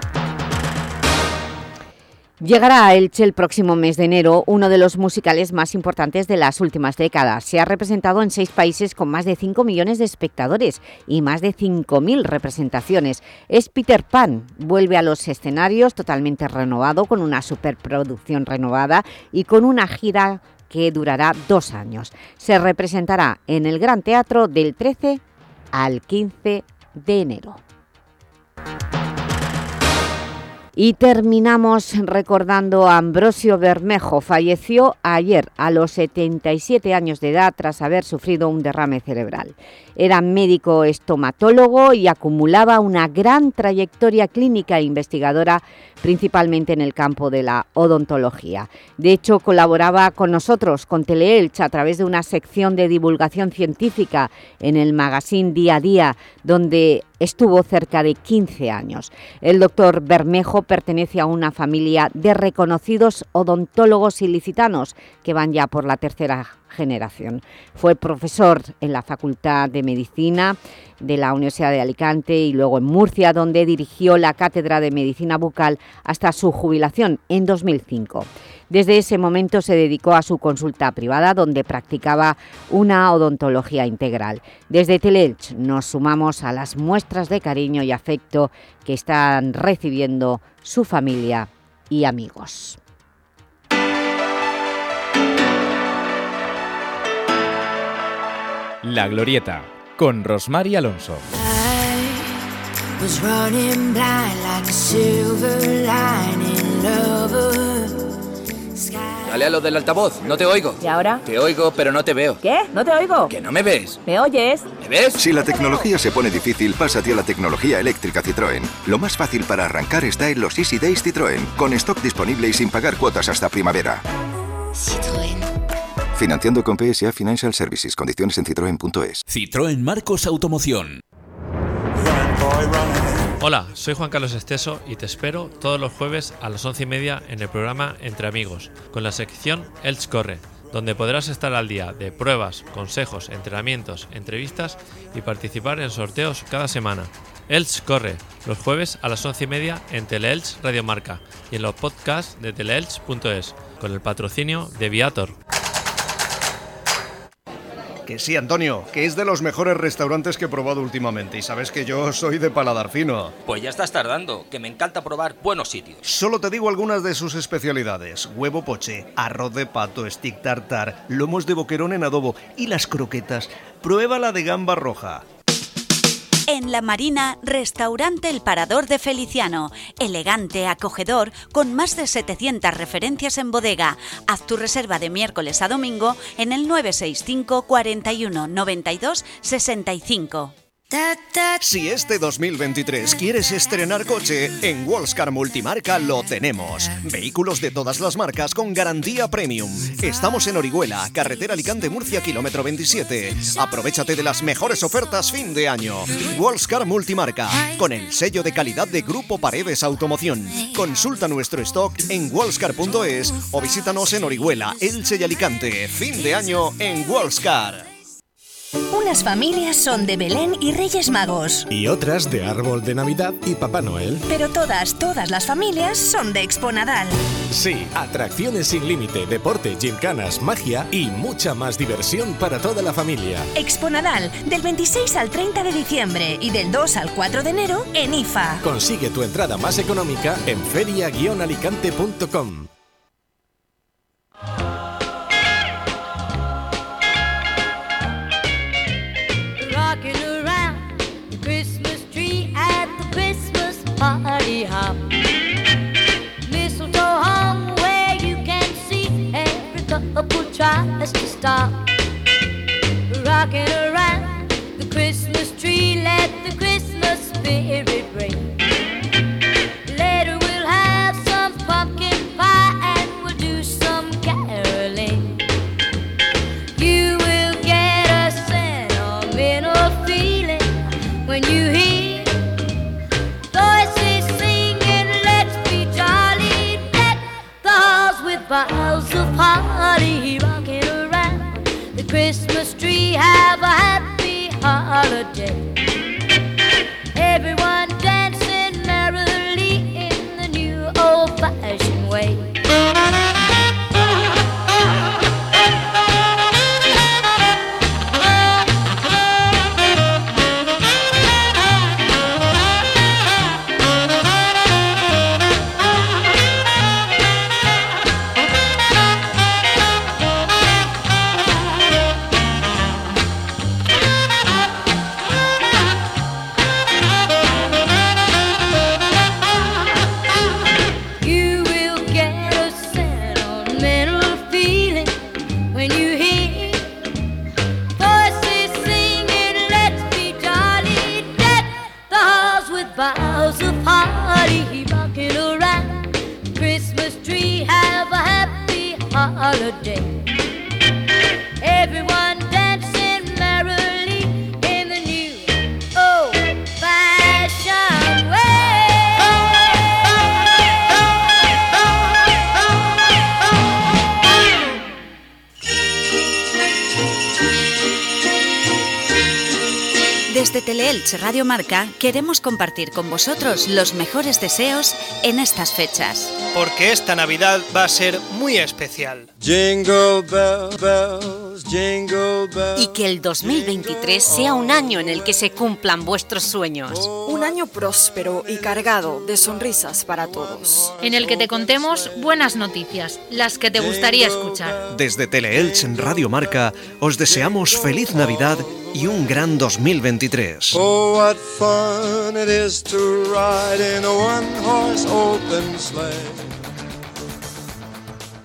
Llegará a Elche el próximo mes de enero uno de los musicales más importantes de las últimas décadas. Se ha representado en seis países con más de cinco millones de espectadores y más de cinco mil representaciones. Es Peter Pan, vuelve a los escenarios totalmente renovado, con una superproducción renovada y con una gira que durará dos años. Se representará en el Gran Teatro del trece al quince de enero. Y terminamos recordando a Ambrosio Bermejo. Falleció ayer a los setenta y siete años de edad tras haber sufrido un derrame cerebral. Era médico estomatólogo y acumulaba una gran trayectoria clínica e investigadora, principalmente en el campo de la odontología. De hecho, colaboraba con nosotros, con Teleelch, a través de una sección de divulgación científica en el magazine Día a Día, donde estuvo cerca de quince años. El doctor Bermejo pertenece a una familia de reconocidos odontólogos ilicitanos que van ya por la tercera generación. Fue profesor en la Facultad de Medicina de la Universidad de Alicante y luego en Murcia, donde dirigió la Cátedra de Medicina Bucal hasta su jubilación en dos mil cinco. Desde ese momento se dedicó a su consulta privada, donde practicaba una odontología integral. Desde Teleelch nos sumamos a las muestras de cariño y afecto que están recibiendo su familia y amigos. La Glorieta, con Rosmar Alonso. Dale a lo del altavoz, no te oigo. ¿Y ahora? Te oigo, pero no te veo. ¿Qué? No te oigo. ¿Que no me ves? ¿Me oyes? ¿Me ves? Si la tecnología se pone difícil, pásate a la tecnología eléctrica Citroën. Lo más fácil para arrancar está en los Easy Days Citroën, con stock disponible y sin pagar cuotas hasta primavera. Citroën. Financiando con P S A Financial Services. Condiciones en citroen punto es. Citroën Marcos Automoción. Hola, soy Juan Carlos Esteso y te espero todos los jueves a las once y media en el programa Entre Amigos, con la sección Elch Corre, donde podrás estar al día de pruebas, consejos, entrenamientos, entrevistas y participar en sorteos cada semana. Elch Corre, los jueves a las once y media en Teleelch Radio Marca y en los podcasts de teleelch punto es, con el patrocinio de Viator. Que sí, Antonio, que es de los mejores restaurantes que he probado últimamente y sabes que yo soy de paladar fino. Pues ya estás tardando, que me encanta probar buenos sitios. Solo te digo algunas de sus especialidades: huevo poché, arroz de pato, stick tartar, lomos de boquerón en adobo y las croquetas. Prueba la de gamba roja. En La Marina, restaurante El Parador de Feliciano. Elegante, acogedor, con más de setecientas referencias en bodega. Haz tu reserva de miércoles a domingo en el nueve seis cinco, cuarenta y uno, noventa y dos, sesenta y cinco. Si este dos mil veintitrés quieres estrenar coche, en Wallscar Multimarca lo tenemos. Vehículos de todas las marcas con garantía premium. Estamos en Orihuela, carretera Alicante-Murcia, kilómetro veintisiete. Aprovechate de las mejores ofertas fin de año. Wallscar Multimarca, con el sello de calidad de Grupo Paredes Automoción. Consulta nuestro stock en wallscar punto es o visítanos en Orihuela, Elche y Alicante. Fin de año en Wallscar. Unas familias son de Belén y Reyes Magos. Y otras de Árbol de Navidad y Papá Noel. Pero todas, todas las familias son de Expo Nadal. Sí, atracciones sin límite, deporte, gimcanas, magia y mucha más diversión para toda la familia. Expo Nadal, del veintiséis al treinta de diciembre y del dos al cuatro de enero en I F A. Consigue tu entrada más económica en feria guion alicante punto com. Party hop, mistletoe hung where you can see every couple tries to stop. Rocking around the Christmas tree, let the Christmas spirit ring. Later we'll have some pumpkin pie and we'll do some caroling. You will get a sentimental feeling when you hear boughs of holly rocking around the Christmas tree. Have a happy holiday. Everyone dancing merrily in the new old-fashioned way. Boughs of holly rocking around the Christmas tree. Have a happy holiday. Everyone dancing merrily in the new old-fashioned way. Desde Teleelch Radio Marca queremos compartir con vosotros los mejores deseos en estas fechas. Porque esta Navidad va a ser muy especial. Jingle bell, bells, jingle bells. Y que el dos mil veintitrés sea un año en el que se cumplan vuestros sueños. Un año próspero y cargado de sonrisas para todos. En el que te contemos buenas noticias, las que te gustaría escuchar. Desde Teleelch Radio Marca os deseamos feliz Navidad y un gran dos mil veintitrés. Oh, what fun it is to ride in a one-horse open sleigh.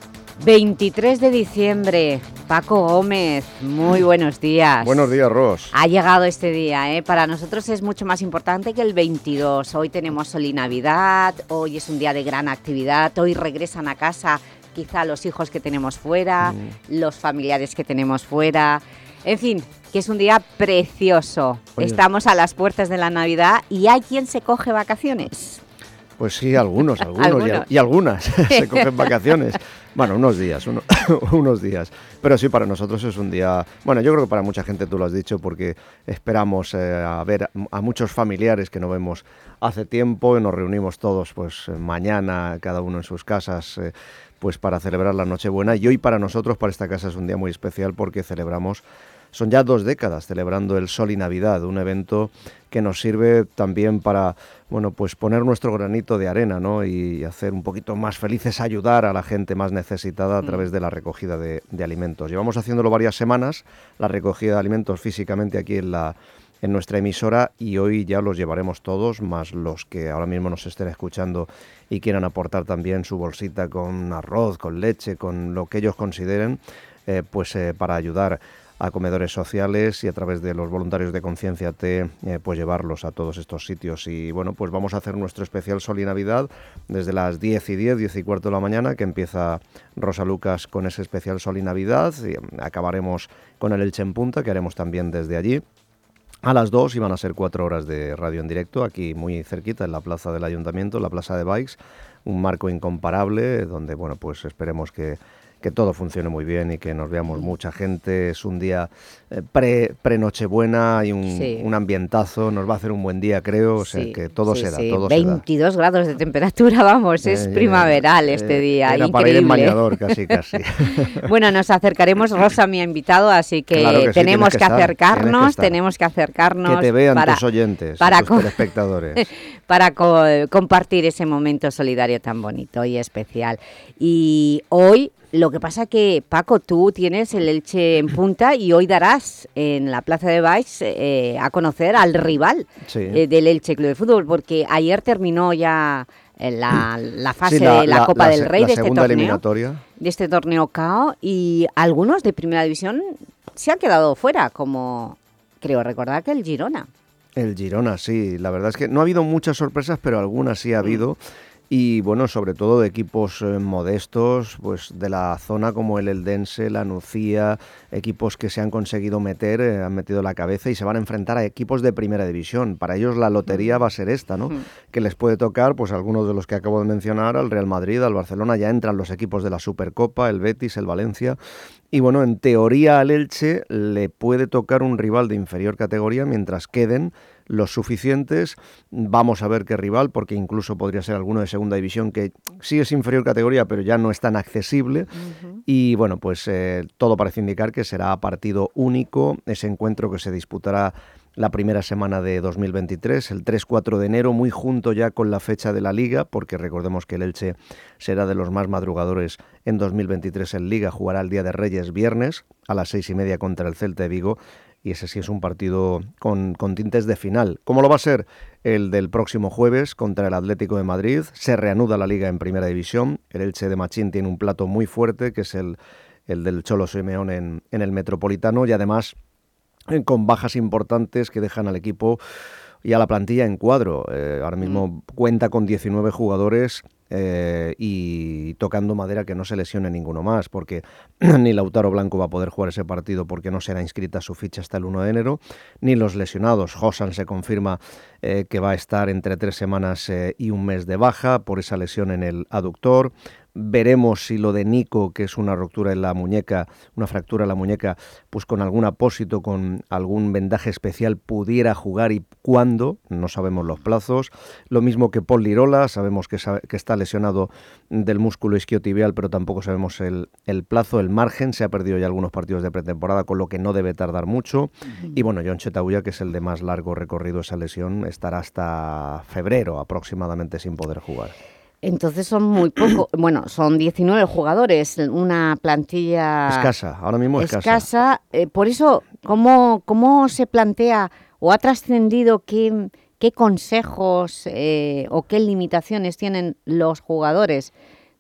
veintitrés de diciembre, Paco Gómez, muy buenos días. Buenos días, Ros. Ha llegado este día, ¿eh? Para nosotros es mucho más importante que el veintidós. Hoy tenemos Sol y Navidad, hoy es un día de gran actividad, hoy regresan a casa quizá los hijos que tenemos fuera, mm. los familiares que tenemos fuera, en fin, que es un día precioso. Oye. Estamos a las puertas de la Navidad y hay quien se coge vacaciones. Pues sí, algunos, algunos, ¿Algunos? Y, y algunas se cogen vacaciones. Bueno, unos días, uno, unos días. Pero sí, para nosotros es un día... Bueno, yo creo que para mucha gente tú lo has dicho, porque esperamos eh, a ver a muchos familiares que no vemos hace tiempo y nos reunimos todos pues mañana, cada uno en sus casas, eh, pues para celebrar la Nochebuena. Y hoy para nosotros, para esta casa, es un día muy especial porque celebramos... Son ya dos décadas celebrando el Sol y Navidad, un evento que nos sirve también para, bueno, pues poner nuestro granito de arena, ¿no? Y hacer un poquito más felices, ayudar a la gente más necesitada a través de la recogida de, de alimentos. Llevamos haciéndolo varias semanas, la recogida de alimentos físicamente aquí en la en nuestra emisora, y hoy ya los llevaremos todos, más los que ahora mismo nos estén escuchando y quieran aportar también su bolsita con arroz, con leche, con lo que ellos consideren, eh, pues eh, para ayudar a comedores sociales y a través de los voluntarios de Conciencia T, eh, pues llevarlos a todos estos sitios. Y bueno, pues vamos a hacer nuestro especial Sol y Navidad desde las diez y diez, diez y cuarto de la mañana, que empieza Rosa Lucas con ese especial Sol y Navidad, y acabaremos con el Elche en Punta, que haremos también desde allí a las dos, y van a ser cuatro horas de radio en directo, aquí muy cerquita, en la plaza del Ayuntamiento, en la plaza de Bikes, un marco incomparable, donde, bueno, pues esperemos que que todo funcione muy bien y que nos veamos mucha gente. Es un día eh, pre, pre-Nochebuena y un, sí. un ambientazo, nos va a hacer un buen día, creo, o sea, sí, que todo sí, se da, sí. todo veintidós se da. Grados de temperatura, vamos, es eh, primaveral eh, este día, era increíble. Para ir en bañador, casi, casi. Bueno, nos acercaremos, Rosa me ha invitado, así que, claro que tenemos sí, que, que acercarnos, que tenemos que acercarnos. Que te vean para, tus oyentes, para tus telespectadores. Para co compartir ese momento solidario tan bonito y especial. Y hoy... Lo que pasa que, Paco, tú tienes el Elche en Punta y hoy darás en la Plaza de Baix eh, a conocer al rival sí. eh, del Elche Club de Fútbol, porque ayer terminó ya la, la fase sí, la, de la, la Copa la, del Rey la de este torneo, eliminatoria. de este torneo C A O, y algunos de Primera División se han quedado fuera, como creo recordar que el Girona. El Girona, sí. La verdad es que no ha habido muchas sorpresas, pero algunas sí ha habido. Y bueno, sobre todo de equipos eh, modestos, pues de la zona como el Eldense, la Nucía, equipos que se han conseguido meter, eh, han metido la cabeza y se van a enfrentar a equipos de Primera División. Para ellos la lotería va a ser esta, ¿no? Mm. Que les puede tocar, pues algunos de los que acabo de mencionar, al Real Madrid, al Barcelona, ya entran los equipos de la Supercopa, el Betis, el Valencia. Y bueno, en teoría al Elche le puede tocar un rival de inferior categoría mientras queden los suficientes. Vamos a ver qué rival, porque incluso podría ser alguno de segunda división que sí es inferior categoría, pero ya no es tan accesible. Uh-huh. Y bueno, pues eh, todo parece indicar que será partido único, ese encuentro que se disputará la primera semana de dos mil veintitrés, el tres cuatro de enero, muy junto ya con la fecha de la Liga, porque recordemos que el Elche será de los más madrugadores en dos mil veintitrés en Liga, jugará el Día de Reyes viernes a las seis y media contra el Celta de Vigo, y ese sí es un partido con, con tintes de final. ¿Cómo lo va a ser el del próximo jueves contra el Atlético de Madrid? Se reanuda la Liga en Primera División, el Elche de Machín tiene un plato muy fuerte, que es el, el del Cholo Simeone en, en el Metropolitano, y además con bajas importantes que dejan al equipo y a la plantilla en cuadro. Eh, ahora mismo mm. cuenta con diecinueve jugadores eh, y tocando madera que no se lesione ninguno más, porque ni Lautaro Blanco va a poder jugar ese partido porque no será inscrita su ficha hasta el uno de enero, ni los lesionados. Josan se confirma eh, que va a estar entre tres semanas eh, y un mes de baja por esa lesión en el aductor. Veremos si lo de Nico, que es una ruptura en la muñeca, una fractura en la muñeca, pues con algún apósito, con algún vendaje especial, pudiera jugar y cuándo, no sabemos los plazos. Lo mismo que Paul Lirola, sabemos que, que está lesionado del músculo isquiotibial, pero tampoco sabemos el, el plazo, el margen. Se ha perdido ya algunos partidos de pretemporada, con lo que no debe tardar mucho. Uh-huh. Y bueno, Jon Chetauya, que es el de más largo recorrido esa lesión, estará hasta febrero aproximadamente sin poder jugar. Entonces son muy pocos, bueno, son diecinueve jugadores, una plantilla escasa, ahora mismo escasa. escasa. Eh, por eso, ¿cómo, cómo se plantea o ha trascendido qué, qué consejos eh, o qué limitaciones tienen los jugadores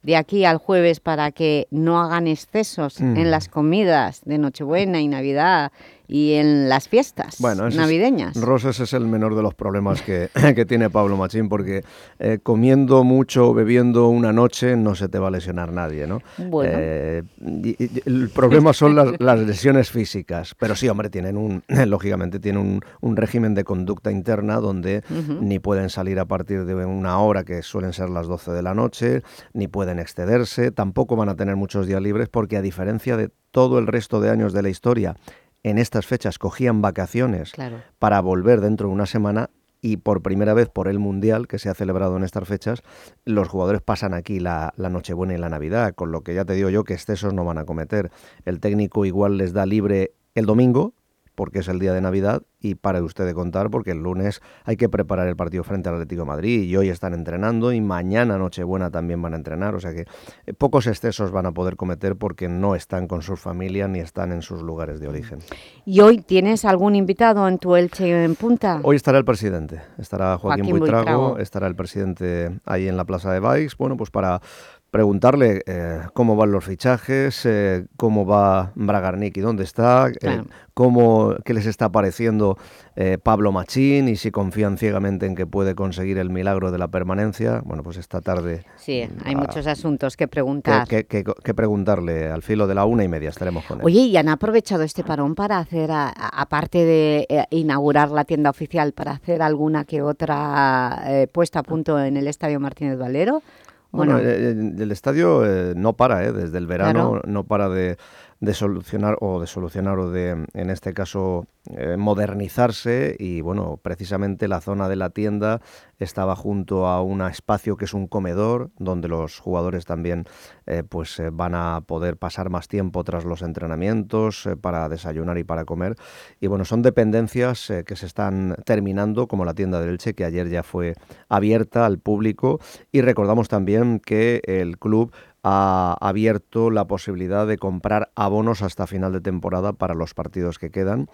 de aquí al jueves para que no hagan excesos Mm. en las comidas de Nochebuena y Navidad y en las fiestas Bueno, ese navideñas? Es, Rosa, ese es el menor de los problemas que, que tiene Pablo Machín, porque eh, comiendo mucho, bebiendo una noche, no se te va a lesionar nadie, ¿no? Bueno. Eh, y- y- el problema son las, las lesiones físicas, pero sí, hombre, tienen un, lógicamente, tienen un, un régimen de conducta interna donde Ujú. ni pueden salir a partir de una hora, que suelen ser las doce de la noche, ni pueden excederse, tampoco van a tener muchos días libres, porque a diferencia de todo el resto de años de la historia, en estas fechas cogían vacaciones Claro. para volver dentro de una semana, y por primera vez por el Mundial que se ha celebrado en estas fechas, los jugadores pasan aquí la, la Nochebuena y la Navidad, con lo que ya te digo yo que excesos no van a cometer. El técnico igual les da libre el domingo, porque es el día de Navidad, y pare usted de contar, porque el lunes hay que preparar el partido frente al Atlético de Madrid, y hoy están entrenando, y mañana Nochebuena también van a entrenar, o sea que eh, pocos excesos van a poder cometer porque no están con sus familias ni están en sus lugares de origen. ¿Y hoy tienes algún invitado en tu Elche en Punta? Hoy estará el presidente, estará Joaquín, Joaquín Buitrago, Buitrago. estará el presidente ahí en la Plaza de Baix, bueno, pues para preguntarle eh, cómo van los fichajes, eh, cómo va Bragarnik y dónde está, eh, Claro. cómo, qué les está pareciendo eh, Pablo Machín, y si confían ciegamente en que puede conseguir el milagro de la permanencia. Bueno, pues esta tarde Sí, hay Ah, muchos asuntos que que, preguntar. que- que- que preguntarle. Al filo de la una y media estaremos con él. Oye, ¿y han aprovechado este parón para hacer, a- a- aparte de eh, inaugurar la tienda oficial, para hacer alguna que otra eh, puesta a punto en el Estadio Martínez Valero? Bueno, Bueno, eh, eh, el estadio eh, no para, eh, desde el verano Claro. no para de, de solucionar o de solucionar o de, en este caso, eh, modernizarse, y bueno, precisamente la zona de la tienda estaba junto a un espacio que es un comedor donde los jugadores también eh, pues eh, van a poder pasar más tiempo tras los entrenamientos eh, para desayunar y para comer, y bueno, son dependencias eh, que se están terminando, como la tienda del Elche, que ayer ya fue abierta al público, y recordamos también que el club ha abierto la posibilidad de comprar abonos hasta final de temporada para los partidos que quedan.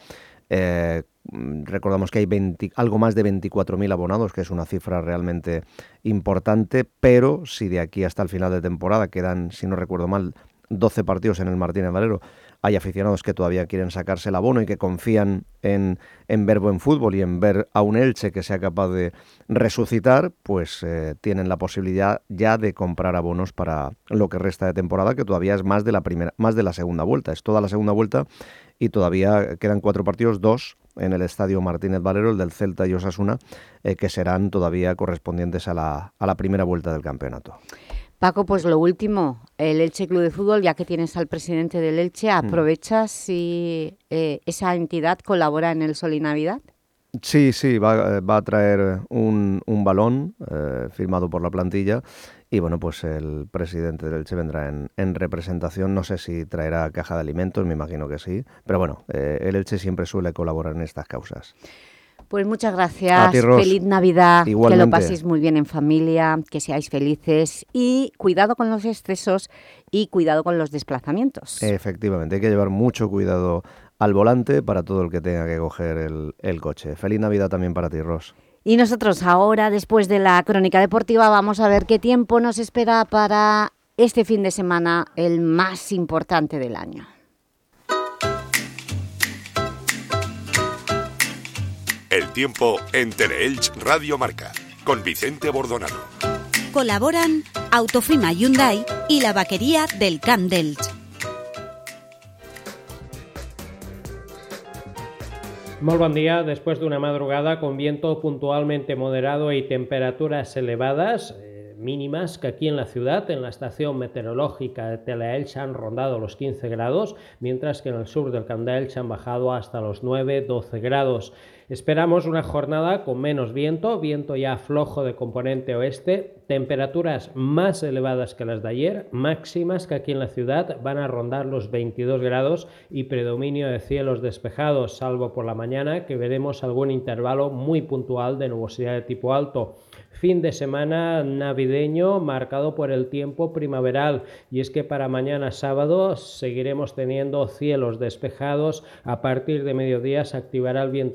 Eh, mm, recordamos que hay veinte, algo más de veinticuatro mil abonados, que es una cifra realmente importante, pero si de aquí hasta el final de temporada quedan, si no recuerdo mal, doce partidos en el Martínez Valero, hay aficionados que todavía quieren sacarse el abono y que confían en, en ver buen fútbol y en ver a un Elche que sea capaz de resucitar, pues eh, tienen la posibilidad ya de comprar abonos para lo que resta de temporada, que todavía es más de la primera, más de la segunda vuelta, es toda la segunda vuelta, y todavía quedan cuatro partidos, dos en el Estadio Martínez Valero, el del Celta y Osasuna, eh, que serán todavía correspondientes a la, a la primera vuelta del campeonato. Paco, pues lo último, el Elche Club de Fútbol, ya que tienes al presidente del Elche, ¿aprovechas si eh, esa entidad colabora en el Sol y Navidad? Sí, sí, va, va a traer un, un balón eh, firmado por la plantilla, y bueno, pues el presidente del Elche vendrá en, en representación. No sé si traerá caja de alimentos, me imagino que sí, pero bueno, eh, el Elche siempre suele colaborar en estas causas. Pues muchas A gracias, ti, Ros. feliz Navidad, Igualmente. que lo paséis muy bien en familia, que seáis felices, y cuidado con los excesos y cuidado con los desplazamientos. Efectivamente, hay que llevar mucho cuidado al volante para todo el que tenga que coger el, el coche. Feliz Navidad también para ti, Ros. Y nosotros ahora, después de la crónica deportiva, vamos a ver qué tiempo nos espera para este fin de semana, el más importante del año. El tiempo en Teleelch Radio Marca, con Vicente Bordonano. Colaboran Autofima Hyundai y la vaquería del Camp d'Elx. Muy buen día. Después de una madrugada con viento puntualmente moderado y temperaturas elevadas, eh, mínimas, que aquí en la ciudad, en la estación meteorológica de Teleelch, han rondado los quince grados, mientras que en el sur del Camp d'Elx han bajado hasta los nueve doce grados. Esperamos una jornada con menos viento, viento ya flojo de componente oeste, temperaturas más elevadas que las de ayer, máximas que aquí en la ciudad van a rondar los veintidós grados y predominio de cielos despejados, salvo por la mañana, que veremos algún intervalo muy puntual de nubosidad de tipo alto. Fin de semana navideño marcado por el tiempo primaveral, y es que para mañana sábado seguiremos teniendo cielos despejados. A partir de mediodía se activará el viento flojo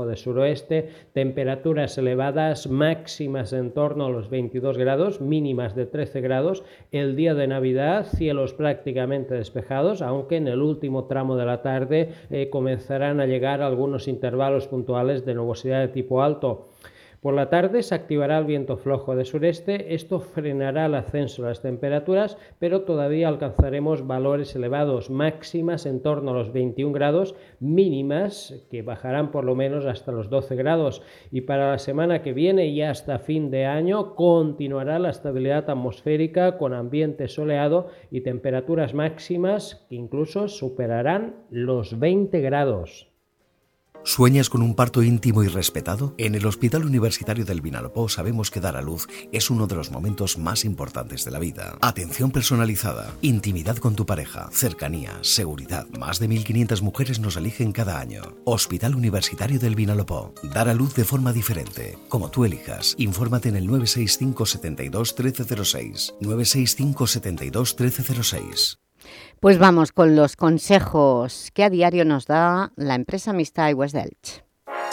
flojo de suroeste, temperaturas elevadas, máximas en torno a los veintidós grados, mínimas de trece grados. El día de Navidad, cielos prácticamente despejados, aunque en el último tramo de la tarde eh, comenzarán a llegar algunos intervalos puntuales de nubosidad de tipo alto. Por la tarde se activará el viento flojo de sureste, esto frenará el ascenso de las temperaturas, pero todavía alcanzaremos valores elevados, máximas en torno a los veintiún grados, mínimas que bajarán por lo menos hasta los doce grados. Y para la semana que viene y hasta fin de año continuará la estabilidad atmosférica con ambiente soleado y temperaturas máximas que incluso superarán los veinte grados. ¿Sueñas con un parto íntimo y respetado? En el Hospital Universitario del Vinalopó sabemos que dar a luz es uno de los momentos más importantes de la vida. Atención personalizada, intimidad con tu pareja, cercanía, seguridad. Más de mil quinientas mujeres nos eligen cada año. Hospital Universitario del Vinalopó. Dar a luz de forma diferente, como tú elijas. Infórmate en el nueve seis cinco, setenta y dos, trece cero seis. nueve seis cinco, setenta y dos, trece cero seis. Pues vamos con los consejos que a diario nos da la empresa mixta iWest Delch.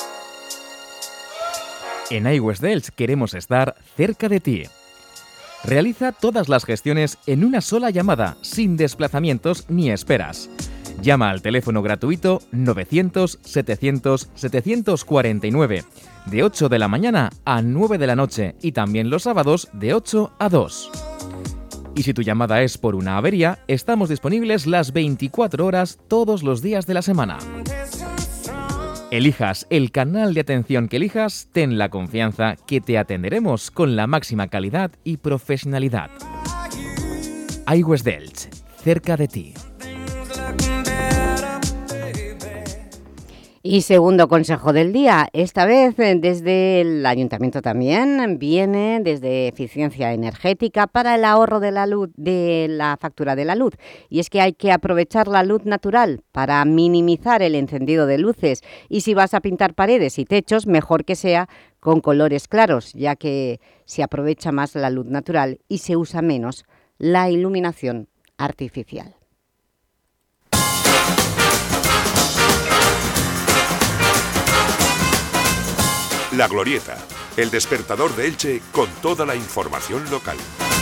En iWest Delch queremos estar cerca de ti. Realiza todas las gestiones en una sola llamada, sin desplazamientos ni esperas. Llama al teléfono gratuito novecientos, setecientos, setecientos cuarenta y nueve, de ocho de la mañana a nueve de la noche y también los sábados de ocho a dos. Y si tu llamada es por una avería, estamos disponibles las veinticuatro horas todos los días de la semana. Elijas el canal de atención que elijas, ten la confianza que te atenderemos con la máxima calidad y profesionalidad. iWest Delch, cerca de ti. Y segundo consejo del día, esta vez desde el Ayuntamiento también, viene desde eficiencia energética para el ahorro de la luz, de la factura de la luz. Y es que hay que aprovechar la luz natural para minimizar el encendido de luces. Y si vas a pintar paredes y techos, mejor que sea con colores claros, ya que se aprovecha más la luz natural y se usa menos la iluminación artificial. La Glorieta, el despertador de Elche con toda la información local.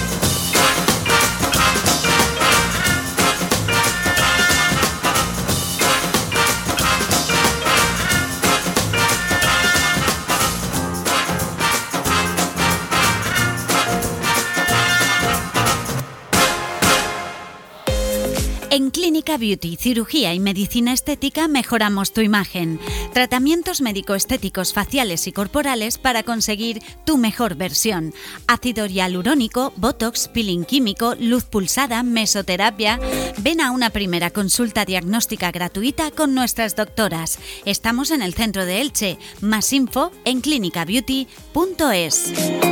En Clínica Beauty, Cirugía y Medicina Estética mejoramos tu imagen. Tratamientos médico-estéticos faciales y corporales para conseguir tu mejor versión. Ácido hialurónico, botox, peeling químico, luz pulsada, mesoterapia. Ven a una primera consulta diagnóstica gratuita con nuestras doctoras. Estamos en el centro de Elche. Más info en clínica beauty punto es.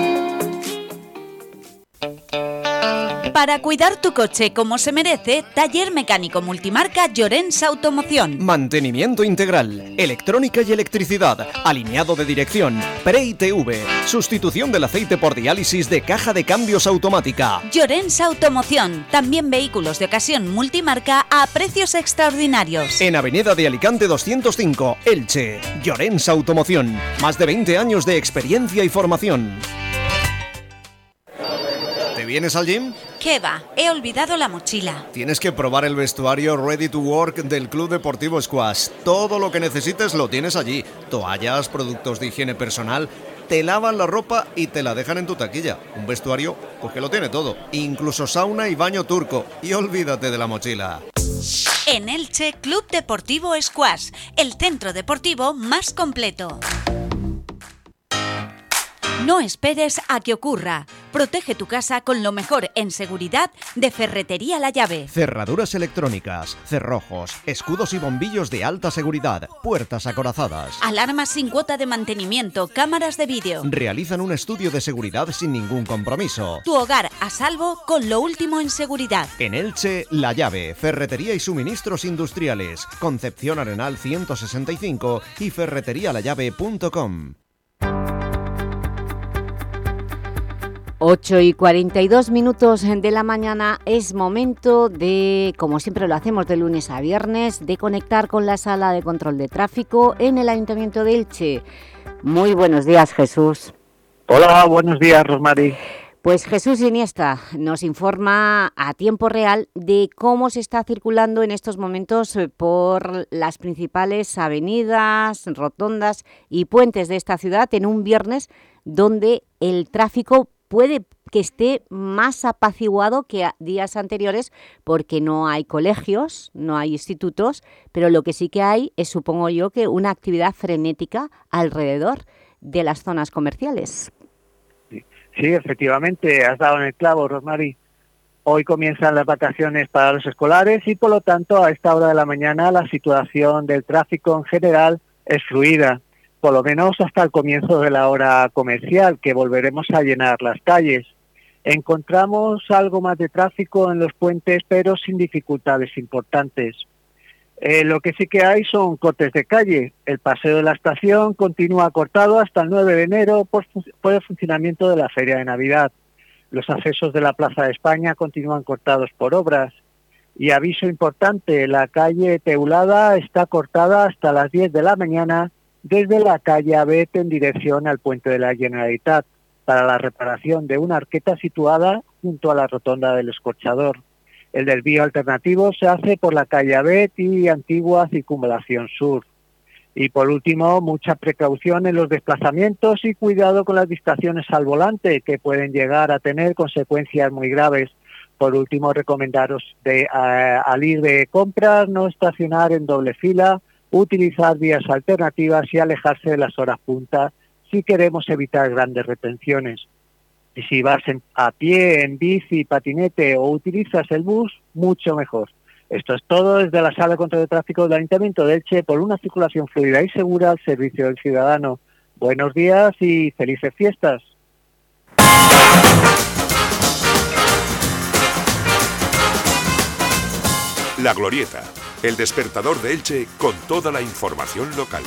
Para cuidar tu coche como se merece, Taller Mecánico Multimarca Llorens Automoción. Mantenimiento integral, electrónica y electricidad, alineado de dirección, pre-I T V, sustitución del aceite por diálisis de caja de cambios automática. Llorens Automoción, también vehículos de ocasión multimarca a precios extraordinarios. En Avenida de Alicante doscientos cinco, Elche. Llorens Automoción, más de veinte años de experiencia y formación. ¿Te vienes al gym? ¿Qué va? He olvidado la mochila. Tienes que probar el vestuario Ready to Work del Club Deportivo Squash. Todo lo que necesites lo tienes allí. Toallas, productos de higiene personal, te lavan la ropa y te la dejan en tu taquilla. Un vestuario pues que lo tiene todo, incluso sauna y baño turco. Y olvídate de la mochila. En Elche, Club Deportivo Squash, el centro deportivo más completo. No esperes a que ocurra. Protege tu casa con lo mejor en seguridad de Ferretería La Llave. Cerraduras electrónicas, cerrojos, escudos y bombillos de alta seguridad, puertas acorazadas. Alarmas sin cuota de mantenimiento, cámaras de vídeo. Realizan un estudio de seguridad sin ningún compromiso. Tu hogar a salvo con lo último en seguridad. En Elche, La Llave, Ferretería y Suministros Industriales, Concepción Arenal ciento sesenta y cinco y ferretería la llave punto com. ocho y cuarenta y dos minutos de la mañana, es momento de, como siempre lo hacemos de lunes a viernes, de conectar con la sala de control de tráfico en el Ayuntamiento de Elche. Muy buenos días, Jesús. Hola, buenos días, Rosmary. Pues Jesús Iniesta nos informa a tiempo real de cómo se está circulando en estos momentos por las principales avenidas, rotondas y puentes de esta ciudad en un viernes donde el tráfico puede que esté más apaciguado que a días anteriores porque no hay colegios, no hay institutos, pero lo que sí que hay es, supongo yo, que una actividad frenética alrededor de las zonas comerciales. Sí, sí, efectivamente, has dado en el clavo, Rosmary. Hoy comienzan las vacaciones para los escolares y, por lo tanto, a esta hora de la mañana la situación del tráfico en general es fluida, por lo menos hasta el comienzo de la hora comercial, que volveremos a llenar las calles. Encontramos algo más de tráfico en los puentes, pero sin dificultades importantes. Eh, lo que sí que hay son cortes de calle. El paseo de la estación continúa cortado hasta el nueve de enero por, por el funcionamiento de la Feria de Navidad. Los accesos de la Plaza de España continúan cortados por obras. Y aviso importante, la calle Teulada está cortada hasta las diez de la mañana desde la calle Abet en dirección al puente de la Generalitat para la reparación de una arqueta situada junto a la rotonda del Escorchador. El desvío alternativo se hace por la calle Abet y antigua circunvalación sur. Y por último, mucha precaución en los desplazamientos y cuidado con las distracciones al volante, que pueden llegar a tener consecuencias muy graves. Por último, recomendaros de, a, al ir de compras no estacionar en doble fila, utilizar vías alternativas y alejarse de las horas punta si queremos evitar grandes retenciones. Y si vas en, a pie, en bici, patinete o utilizas el bus, mucho mejor. Esto es todo desde la Sala de Control de Tráfico del Ayuntamiento de Elche por una circulación fluida y segura al servicio del ciudadano. Buenos días y felices fiestas. La Glorieta, el despertador de Elche con toda la información local.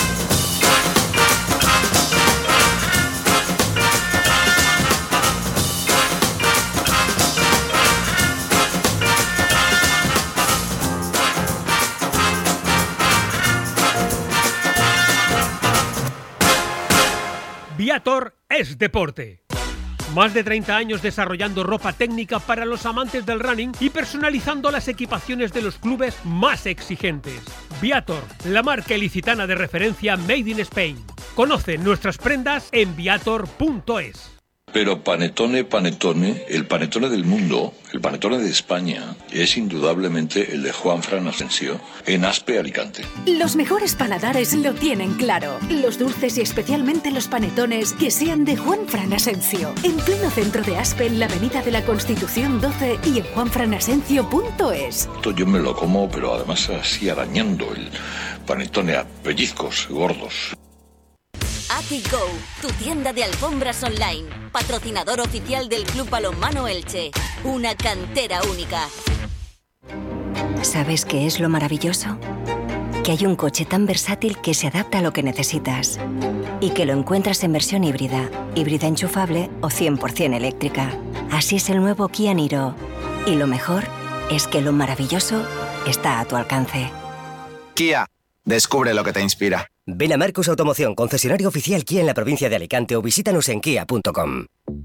Viator es deporte. Más de treinta años desarrollando ropa técnica para los amantes del running y personalizando las equipaciones de los clubes más exigentes. Viator, la marca ilicitana de referencia Made in Spain. Conoce nuestras prendas en viator punto es. Pero Panetone, Panetone, el Panetone del mundo, el Panetone de España, es indudablemente el de Juanfran Asensio, en Aspe, Alicante. Los mejores paladares lo tienen claro. Los dulces y especialmente los panetones que sean de Juanfran Asensio. En pleno centro de Aspe, en la avenida de la Constitución doce y en juanfran asencio punto es. Esto yo me lo como, pero además así arañando el Panetone a pellizcos gordos. AtiGo, tu tienda de alfombras online, patrocinador oficial del Club Balonmano Elche, una cantera única. ¿Sabes qué es lo maravilloso? Que hay un coche tan versátil que se adapta a lo que necesitas y que lo encuentras en versión híbrida, híbrida enchufable o cien por ciento eléctrica. Así es el nuevo Kia Niro. Y lo mejor es que lo maravilloso está a tu alcance. Kia, descubre lo que te inspira. Ven a Marcos Automoción, concesionario oficial Kia en la provincia de Alicante o visítanos en kia punto com.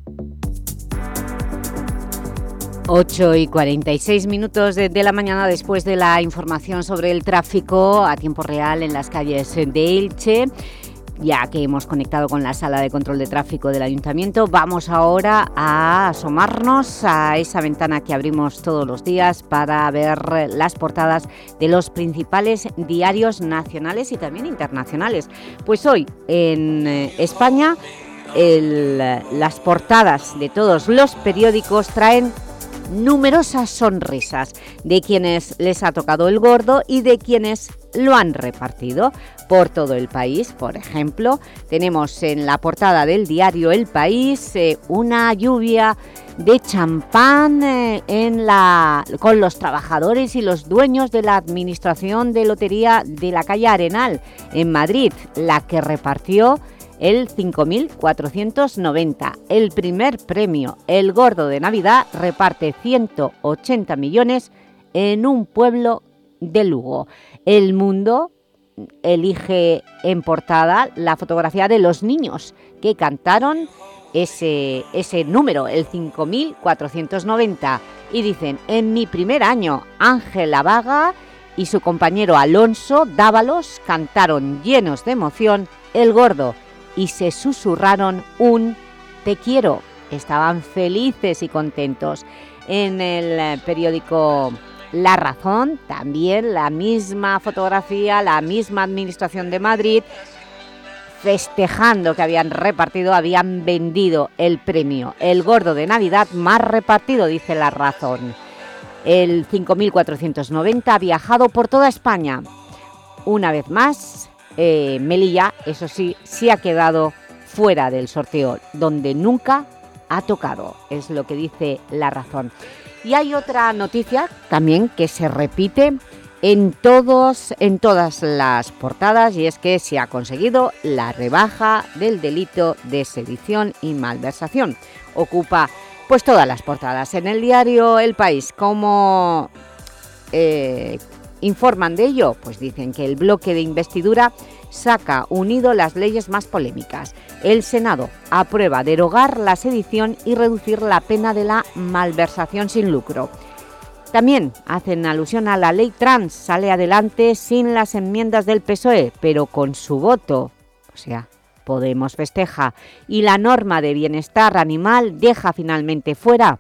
ocho y cuarenta y seis minutos de, de la mañana después de la información sobre el tráfico a tiempo real en las calles de Elche. Ya que hemos conectado con la Sala de Control de Tráfico del Ayuntamiento, vamos ahora a asomarnos a esa ventana que abrimos todos los días para ver las portadas de los principales diarios nacionales y también internacionales. Pues hoy en España el, las portadas de todos los periódicos traen numerosas sonrisas de quienes les ha tocado el gordo y de quienes lo han repartido por todo el país. Por ejemplo, tenemos en la portada del diario El País eh, una lluvia de champán eh, en la, con los trabajadores y los dueños de la administración de lotería de la calle Arenal en Madrid, la que repartió el cinco mil cuatrocientos noventa. El primer premio, el Gordo de Navidad, reparte ciento ochenta millones en un pueblo de Lugo. El Mundo elige en portada la fotografía de los niños que cantaron ese, ese número, el cinco mil cuatrocientos noventa, y dicen: en mi primer año, Ángela Vaga y su compañero Alonso Dávalos cantaron llenos de emoción El Gordo y se susurraron un te quiero. Estaban felices y contentos. En el periódico La Razón, también la misma fotografía, la misma Administración de Madrid, festejando que habían repartido, habían vendido el premio, el Gordo de Navidad más repartido, dice La Razón. El cinco mil cuatrocientos noventa ha viajado por toda España. Una vez más, eh, Melilla, eso sí, sí ha quedado fuera del sorteo, donde nunca ha tocado, es lo que dice La Razón. Y hay otra noticia también que se repite en, todos, en todas las portadas, y es que se ha conseguido la rebaja del delito de sedición y malversación. Ocupa pues todas las portadas. En el diario El País, ¿cómo eh, informan de ello? Pues dicen que el bloque de investidura saca unido las leyes más polémicas. El Senado aprueba derogar la sedición y reducir la pena de la malversación sin lucro. También hacen alusión a la ley trans, sale adelante sin las enmiendas del P S O E, pero con su voto, o sea, Podemos festeja, y la norma de bienestar animal deja finalmente fuera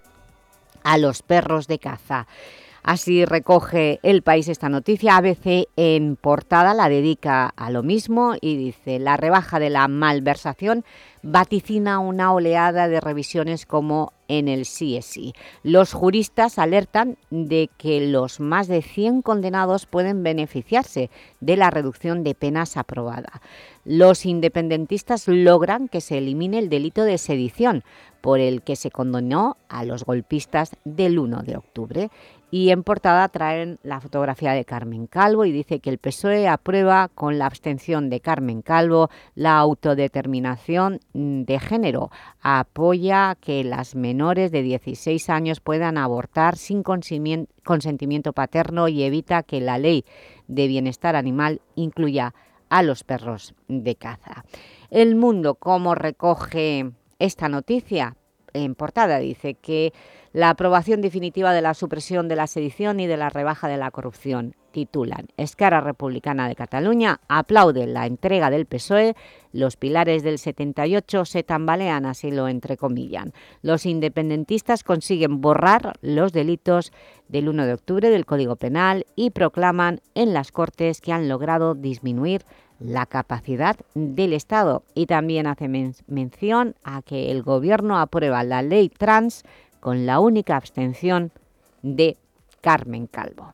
a los perros de caza. Así recoge El País esta noticia. A B C en portada la dedica a lo mismo y dice: la rebaja de la malversación vaticina una oleada de revisiones como en el sí es sí. Los juristas alertan de que los más de cien condenados pueden beneficiarse de la reducción de penas aprobada. Los independentistas logran que se elimine el delito de sedición, por el que se condenó a los golpistas del uno de octubre. Y en portada traen la fotografía de Carmen Calvo y dice que el P S O E aprueba con la abstención de Carmen Calvo la autodeterminación de género. Apoya que las menores de dieciséis años puedan abortar sin consentimiento paterno y evita que la ley de bienestar animal incluya a los perros de caza. El Mundo, ¿cómo recoge esta noticia? En portada dice que la aprobación definitiva de la supresión de la sedición y de la rebaja de la corrupción. Titulan: Esquerra Republicana de Cataluña aplaude la entrega del P S O E, los pilares del setenta y ocho se tambalean, así lo entrecomillan. Los independentistas consiguen borrar los delitos del uno de octubre del Código Penal y proclaman en las Cortes que han logrado disminuir la capacidad del Estado. Y también hace men- mención a que el Gobierno aprueba la ley trans con la única abstención de Carmen Calvo.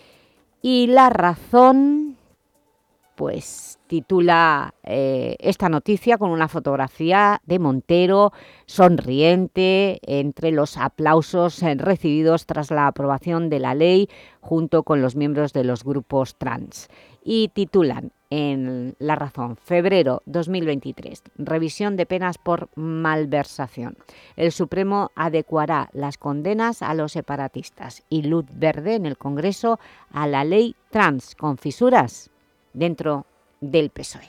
Y La Razón pues titula eh, esta noticia con una fotografía de Montero sonriente entre los aplausos eh, recibidos tras la aprobación de la ley junto con los miembros de los grupos trans. Y titulan en La Razón: febrero dos mil veintitrés, revisión de penas por malversación. El Supremo adecuará las condenas a los separatistas y luz verde en el Congreso a la ley trans con fisuras dentro del P S O E.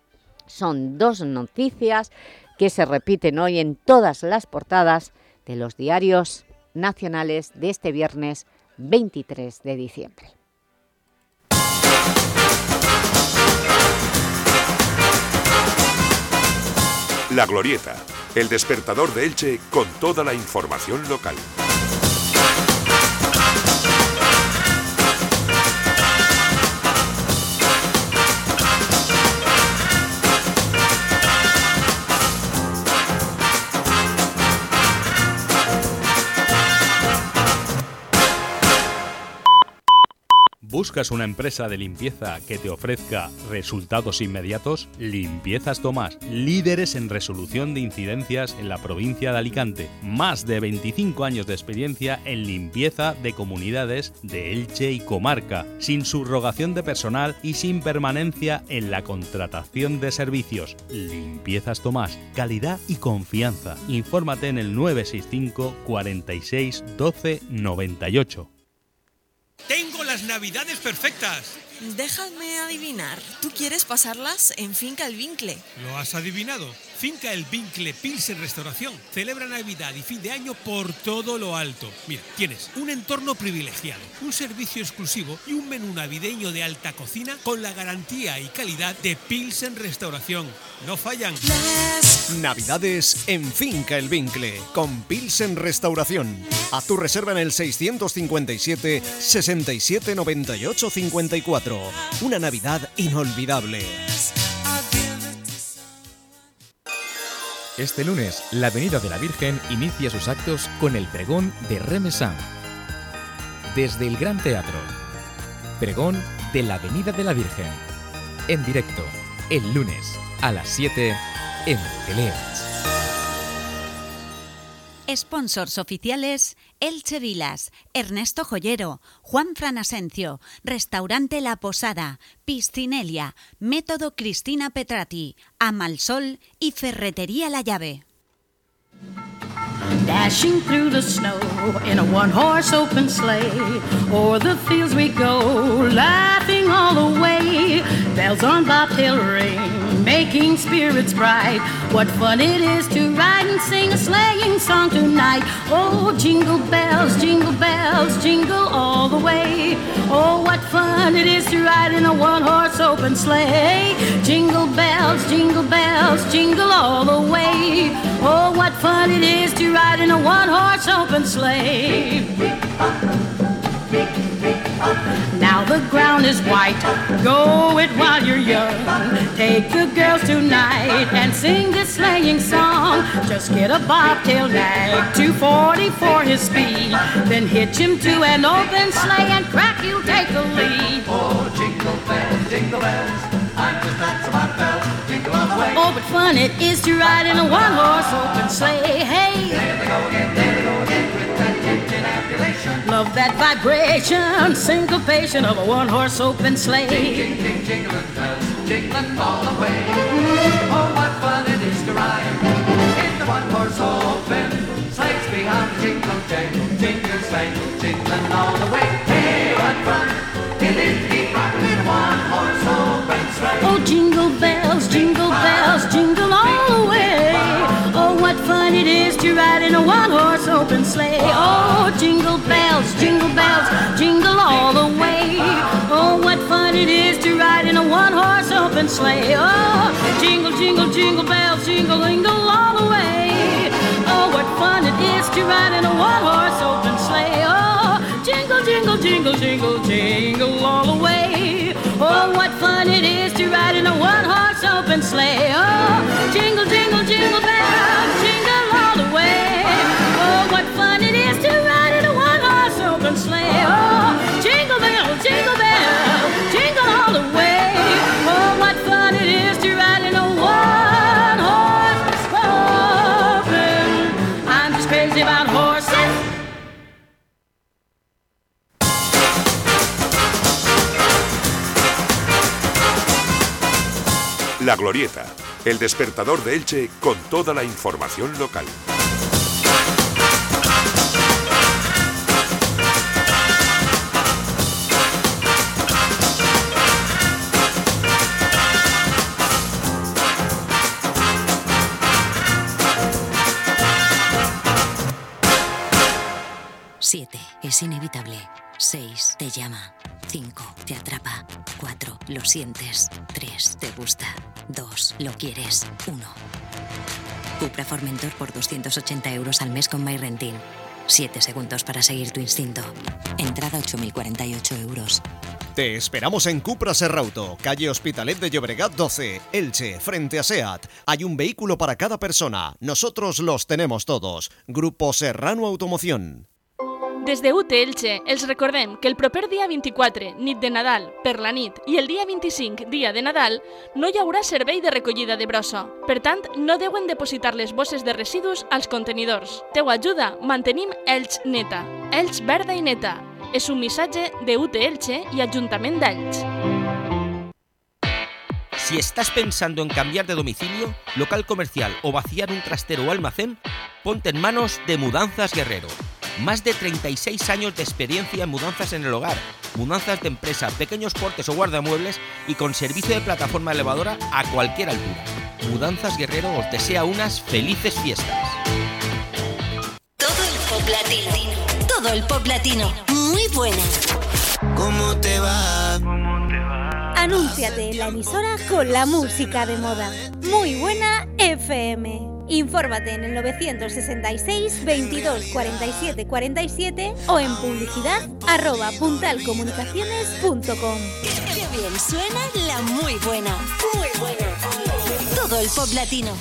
Son dos noticias que se repiten hoy en todas las portadas de los diarios nacionales de este viernes veintitrés de diciembre. La Glorieta, el despertador de Elche con toda la información local. ¿Buscas una empresa de limpieza que te ofrezca resultados inmediatos? Limpiezas Tomás, líderes en resolución de incidencias en la provincia de Alicante. Más de veinticinco años de experiencia en limpieza de comunidades de Elche y comarca, sin subrogación de personal y sin permanencia en la contratación de servicios. Limpiezas Tomás, calidad y confianza. Infórmate en el nueve seis cinco, cuarenta y seis, doce, noventa y ocho. ¡Tengo las navidades perfectas! Déjame adivinar, ¿tú quieres pasarlas en Finca El Vincle? ¿Lo has adivinado? Finca El Vincle Pilsen Restauración celebra Navidad y fin de año por todo lo alto. Mira, tienes un entorno privilegiado, un servicio exclusivo y un menú navideño de alta cocina con la garantía y calidad de Pilsen Restauración. No fallan. Navidades en Finca El Vincle con Pilsen Restauración. Haz tu reserva en el seiscientos cincuenta y siete, sesenta y siete, noventa y ocho, cincuenta y cuatro. Una Navidad inolvidable. Este lunes, la Avenida de la Virgen inicia sus actos con el pregón de Remesán. Desde el Gran Teatro. Pregón de la Avenida de la Virgen. En directo, el lunes, a las siete, en Teleelch. Sponsors oficiales: Elche Vilas, Ernesto Joyero, Juan Fran Asencio, Restaurante La Posada, Piscinelia, Método Cristina Petrati, Amalsol y Ferretería La Llave. Dashing through the snow in a one-horse open sleigh, o'er the fields we go, laughing all the way. Bells on bobtail ring, making spirits bright. What fun it is to ride and sing a sleighing song tonight. Oh, jingle bells, jingle bells, jingle all the way. Oh, what fun it is to ride in a one-horse open sleigh. Jingle bells, jingle bells, jingle all the way. Oh, what fun it is to ride in a one-horse open sleigh. Now the ground is white, go it while you're young. Take the girls tonight and sing this sleighing song. Just get a bobtail nag, two forty for his speed. Then hitch him to an open sleigh and crack, you'll take the lead. Oh, jingle bells, jingle bells, I'm just not so bad bells. Jingle all the way. Oh, but fun it is to ride in a one-horse open sleigh. Hey, there they go again, there they go again. Love that vibration, syncopation of a one-horse open sleigh. Jing, jing, jing, jingling bells, jingling all the way. Oh, what fun it is to ride in the one-horse open sleighs behind the jingle, jangle, jingle, slangle, jingling all the way. Hey, what fun it is to be riding in a one-horse open sleigh. Oh, jingle bells, jingle bells, jingle all the way. Oh, what fun it is to ride in a one-horse open sleigh. Oh, jingle bells, jingle bells, jingle all the way. Oh, what fun it is to ride in a one-horse open sleigh. Oh, jingle, jingle, jingle bells, jingle, jingle all the way. Oh, what fun it is to ride in a one-horse open sleigh. Oh, jingle, jingle, jingle, jingle, jingle all the way. Oh, what fun it is to ride in a one-horse open sleigh. Oh, jingle, jingle, jingle bells, jingle all the way. Oh, what fun it is to ride in a one-horse open sleigh. Oh, jingle bells, jingle bells, jingle all the way. Oh, what fun it is to ride in a one-horse open. I'm just crazy about horses. La Glorieta, el despertador de Elche con toda la información local. Siete, es inevitable. Seis, te llama. Cinco, te atrapa. Cuatro, lo sientes. Tres, te gusta. Dos, lo quieres. Uno. Cupra Formentor por doscientos ochenta euros al mes con MyRenting. Siete segundos para seguir tu instinto. Entrada ocho mil cuarenta y ocho euros. Te esperamos en Cupra Serrauto, calle Hospitalet de Llobregat doce, Elche, frente a SEAT. Hay un vehículo para cada persona. Nosotros los tenemos todos. Grupo Serrano Automoción. Des de U T Elche els recordem que el proper dia vint-i-quatre, nit de Nadal, per la nit, i el dia vint-i-cinc, dia de Nadal, no hi haurà servei de recollida de brossa. Per tant, no deuen depositar les bosses de residus als contenidors. Teu ajuda, mantenim Elx neta. Elx verda i neta. És un missatge de U T Elche y Ayuntamiento de Elche. Si estás pensando en cambiar de domicilio, local comercial o vaciar un trastero o almacén, ponte en manos de Mudanzas Guerrero. Más de treinta y seis años de experiencia en mudanzas en el hogar, mudanzas de empresa, pequeños portes o guardamuebles y con servicio de plataforma elevadora a cualquier altura. Mudanzas Guerrero os desea unas felices fiestas. Todo el pop latino. Todo el pop latino. Muy buena. ¿Cómo te va? Anúnciate en la emisora con la música de moda. Muy buena F M. Infórmate en el novecientos sesenta y seis, veintidós, cuarenta y siete, cuarenta y siete o en publicidad arroba puntalcomunicaciones punto com. Qué bien suena la muy buena. Muy buena. Todo el pop latino.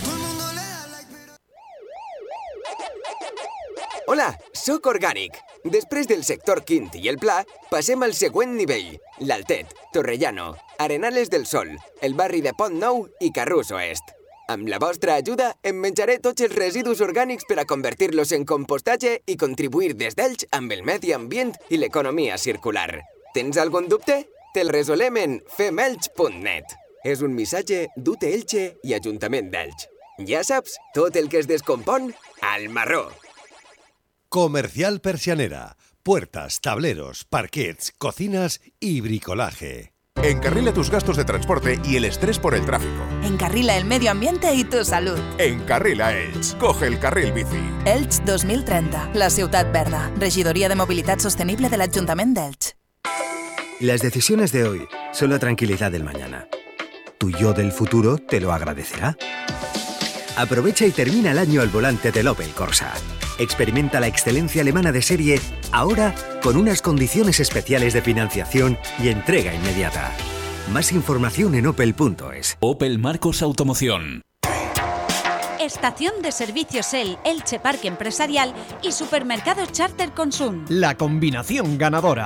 Hola, sóc Orgànic. Després del sector quint i el pla, passem al següent nivell. L'Altet, Torrellano, Arenales del Sol, el barri de Pont Nou i Carrús Oest. Amb la vostra ajuda, em menjaré tots els residus orgànics per a convertir-los en compostatge i contribuir des d'Elx amb el medi ambient i l'economia circular. Tens algun dubte? Te'l resolem en femelx punt net. És un missatge d'U T Elche i Ajuntament d'Elx. Ja saps, tot el que es descompon, al marró. Comercial Persianera. Puertas, tableros, parquets, cocinas y bricolaje. Encarrila tus gastos de transporte y el estrés por el tráfico. Encarrila el medio ambiente y tu salud. Encarrila Elx. Coge el carril bici. Elx dos mil treinta. La ciutat verda. Regidoria de Movilidad Sostenible del Ayuntamiento de Elx. Las decisiones de hoy son la tranquilidad del mañana. Tu yo del futuro te lo agradecerá. Aprovecha y termina el año al volante del Opel Corsa. Experimenta la excelencia alemana de serie, ahora con unas condiciones especiales de financiación y entrega inmediata. Más información en opel punto es. Opel Marcos Automoción. Estación de servicios El, Elche Parque Empresarial y Supermercado Charter Consum. La combinación ganadora.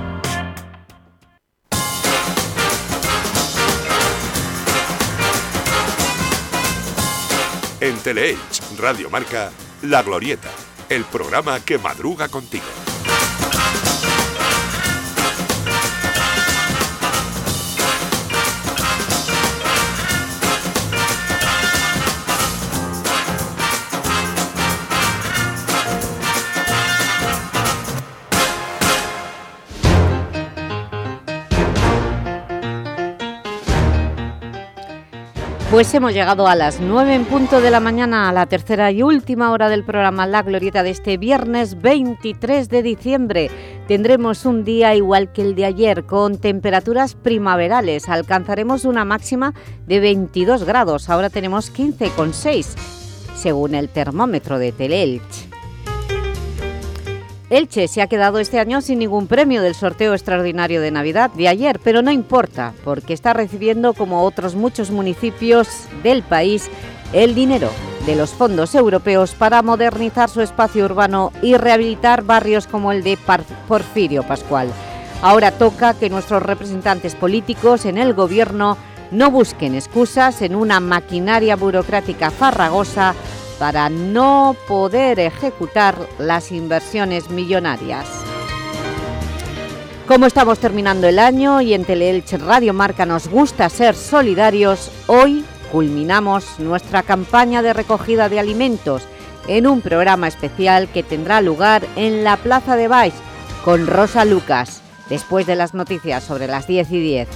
En Teleelch, Radio Marca, La Glorieta, el programa que madruga contigo. Pues hemos llegado a las nueve en punto de la mañana, a la tercera y última hora del programa La Glorieta de este viernes veintitrés de diciembre. Tendremos un día igual que el de ayer, con temperaturas primaverales. Alcanzaremos una máxima de veintidós grados, ahora tenemos quince coma seis, según el termómetro de Teleelch. Elche se ha quedado este año sin ningún premio del sorteo extraordinario de Navidad de ayer, pero no importa, porque está recibiendo, como otros muchos municipios del país, el dinero de los fondos europeos para modernizar su espacio urbano y rehabilitar barrios como el de Porfirio Pascual. Ahora toca que nuestros representantes políticos en el Gobierno no busquen excusas en una maquinaria burocrática farragosa para no poder ejecutar las inversiones millonarias. Como estamos terminando el año y en Teleelch Radio Marca nos gusta ser solidarios, hoy culminamos nuestra campaña de recogida de alimentos en un programa especial que tendrá lugar en la Plaza de Baix con Rosa Lucas, después de las noticias sobre las diez y diez.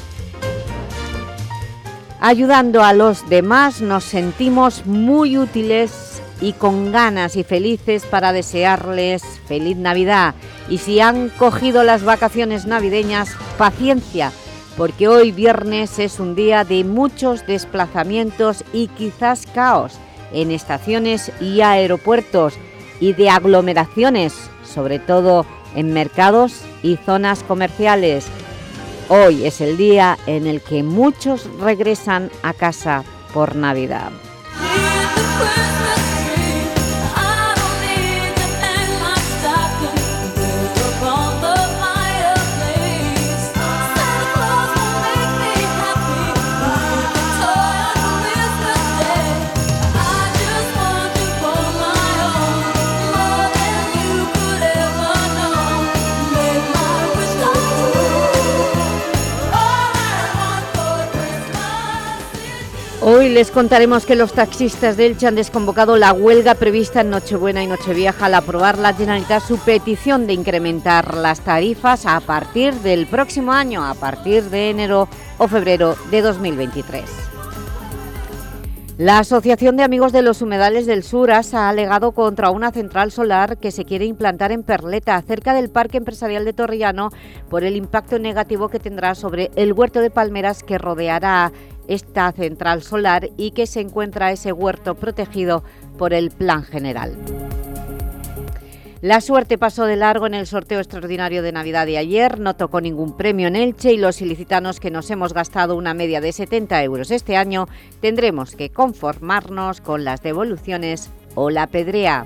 Ayudando a los demás nos sentimos muy útiles y con ganas y felices para desearles feliz Navidad. Y si han cogido las vacaciones navideñas, paciencia, porque hoy viernes es un día de muchos desplazamientos y quizás caos en estaciones y aeropuertos y de aglomeraciones, sobre todo en mercados y zonas comerciales. Hoy es el día en el que muchos regresan a casa por Navidad. hoy les contaremos que los taxistas de Elche han desconvocado la huelga prevista en Nochebuena y Nochevieja al aprobar la Generalitat su petición de incrementar las tarifas a partir del próximo año, a partir de enero o febrero de dos mil veintitrés. La Asociación de Amigos de los Humedales del Sur ASA ha alegado contra una central solar que se quiere implantar en Perleta, cerca del Parque Empresarial de Torrellano, por el impacto negativo que tendrá sobre el huerto de palmeras que rodeará esta central solar y que se encuentra ese huerto protegido por el Plan General. La suerte pasó de largo en el sorteo extraordinario de Navidad de ayer, no tocó ningún premio en Elche y los ilicitanos que nos hemos gastado una media de setenta euros este año tendremos que conformarnos con las devoluciones o la pedrea.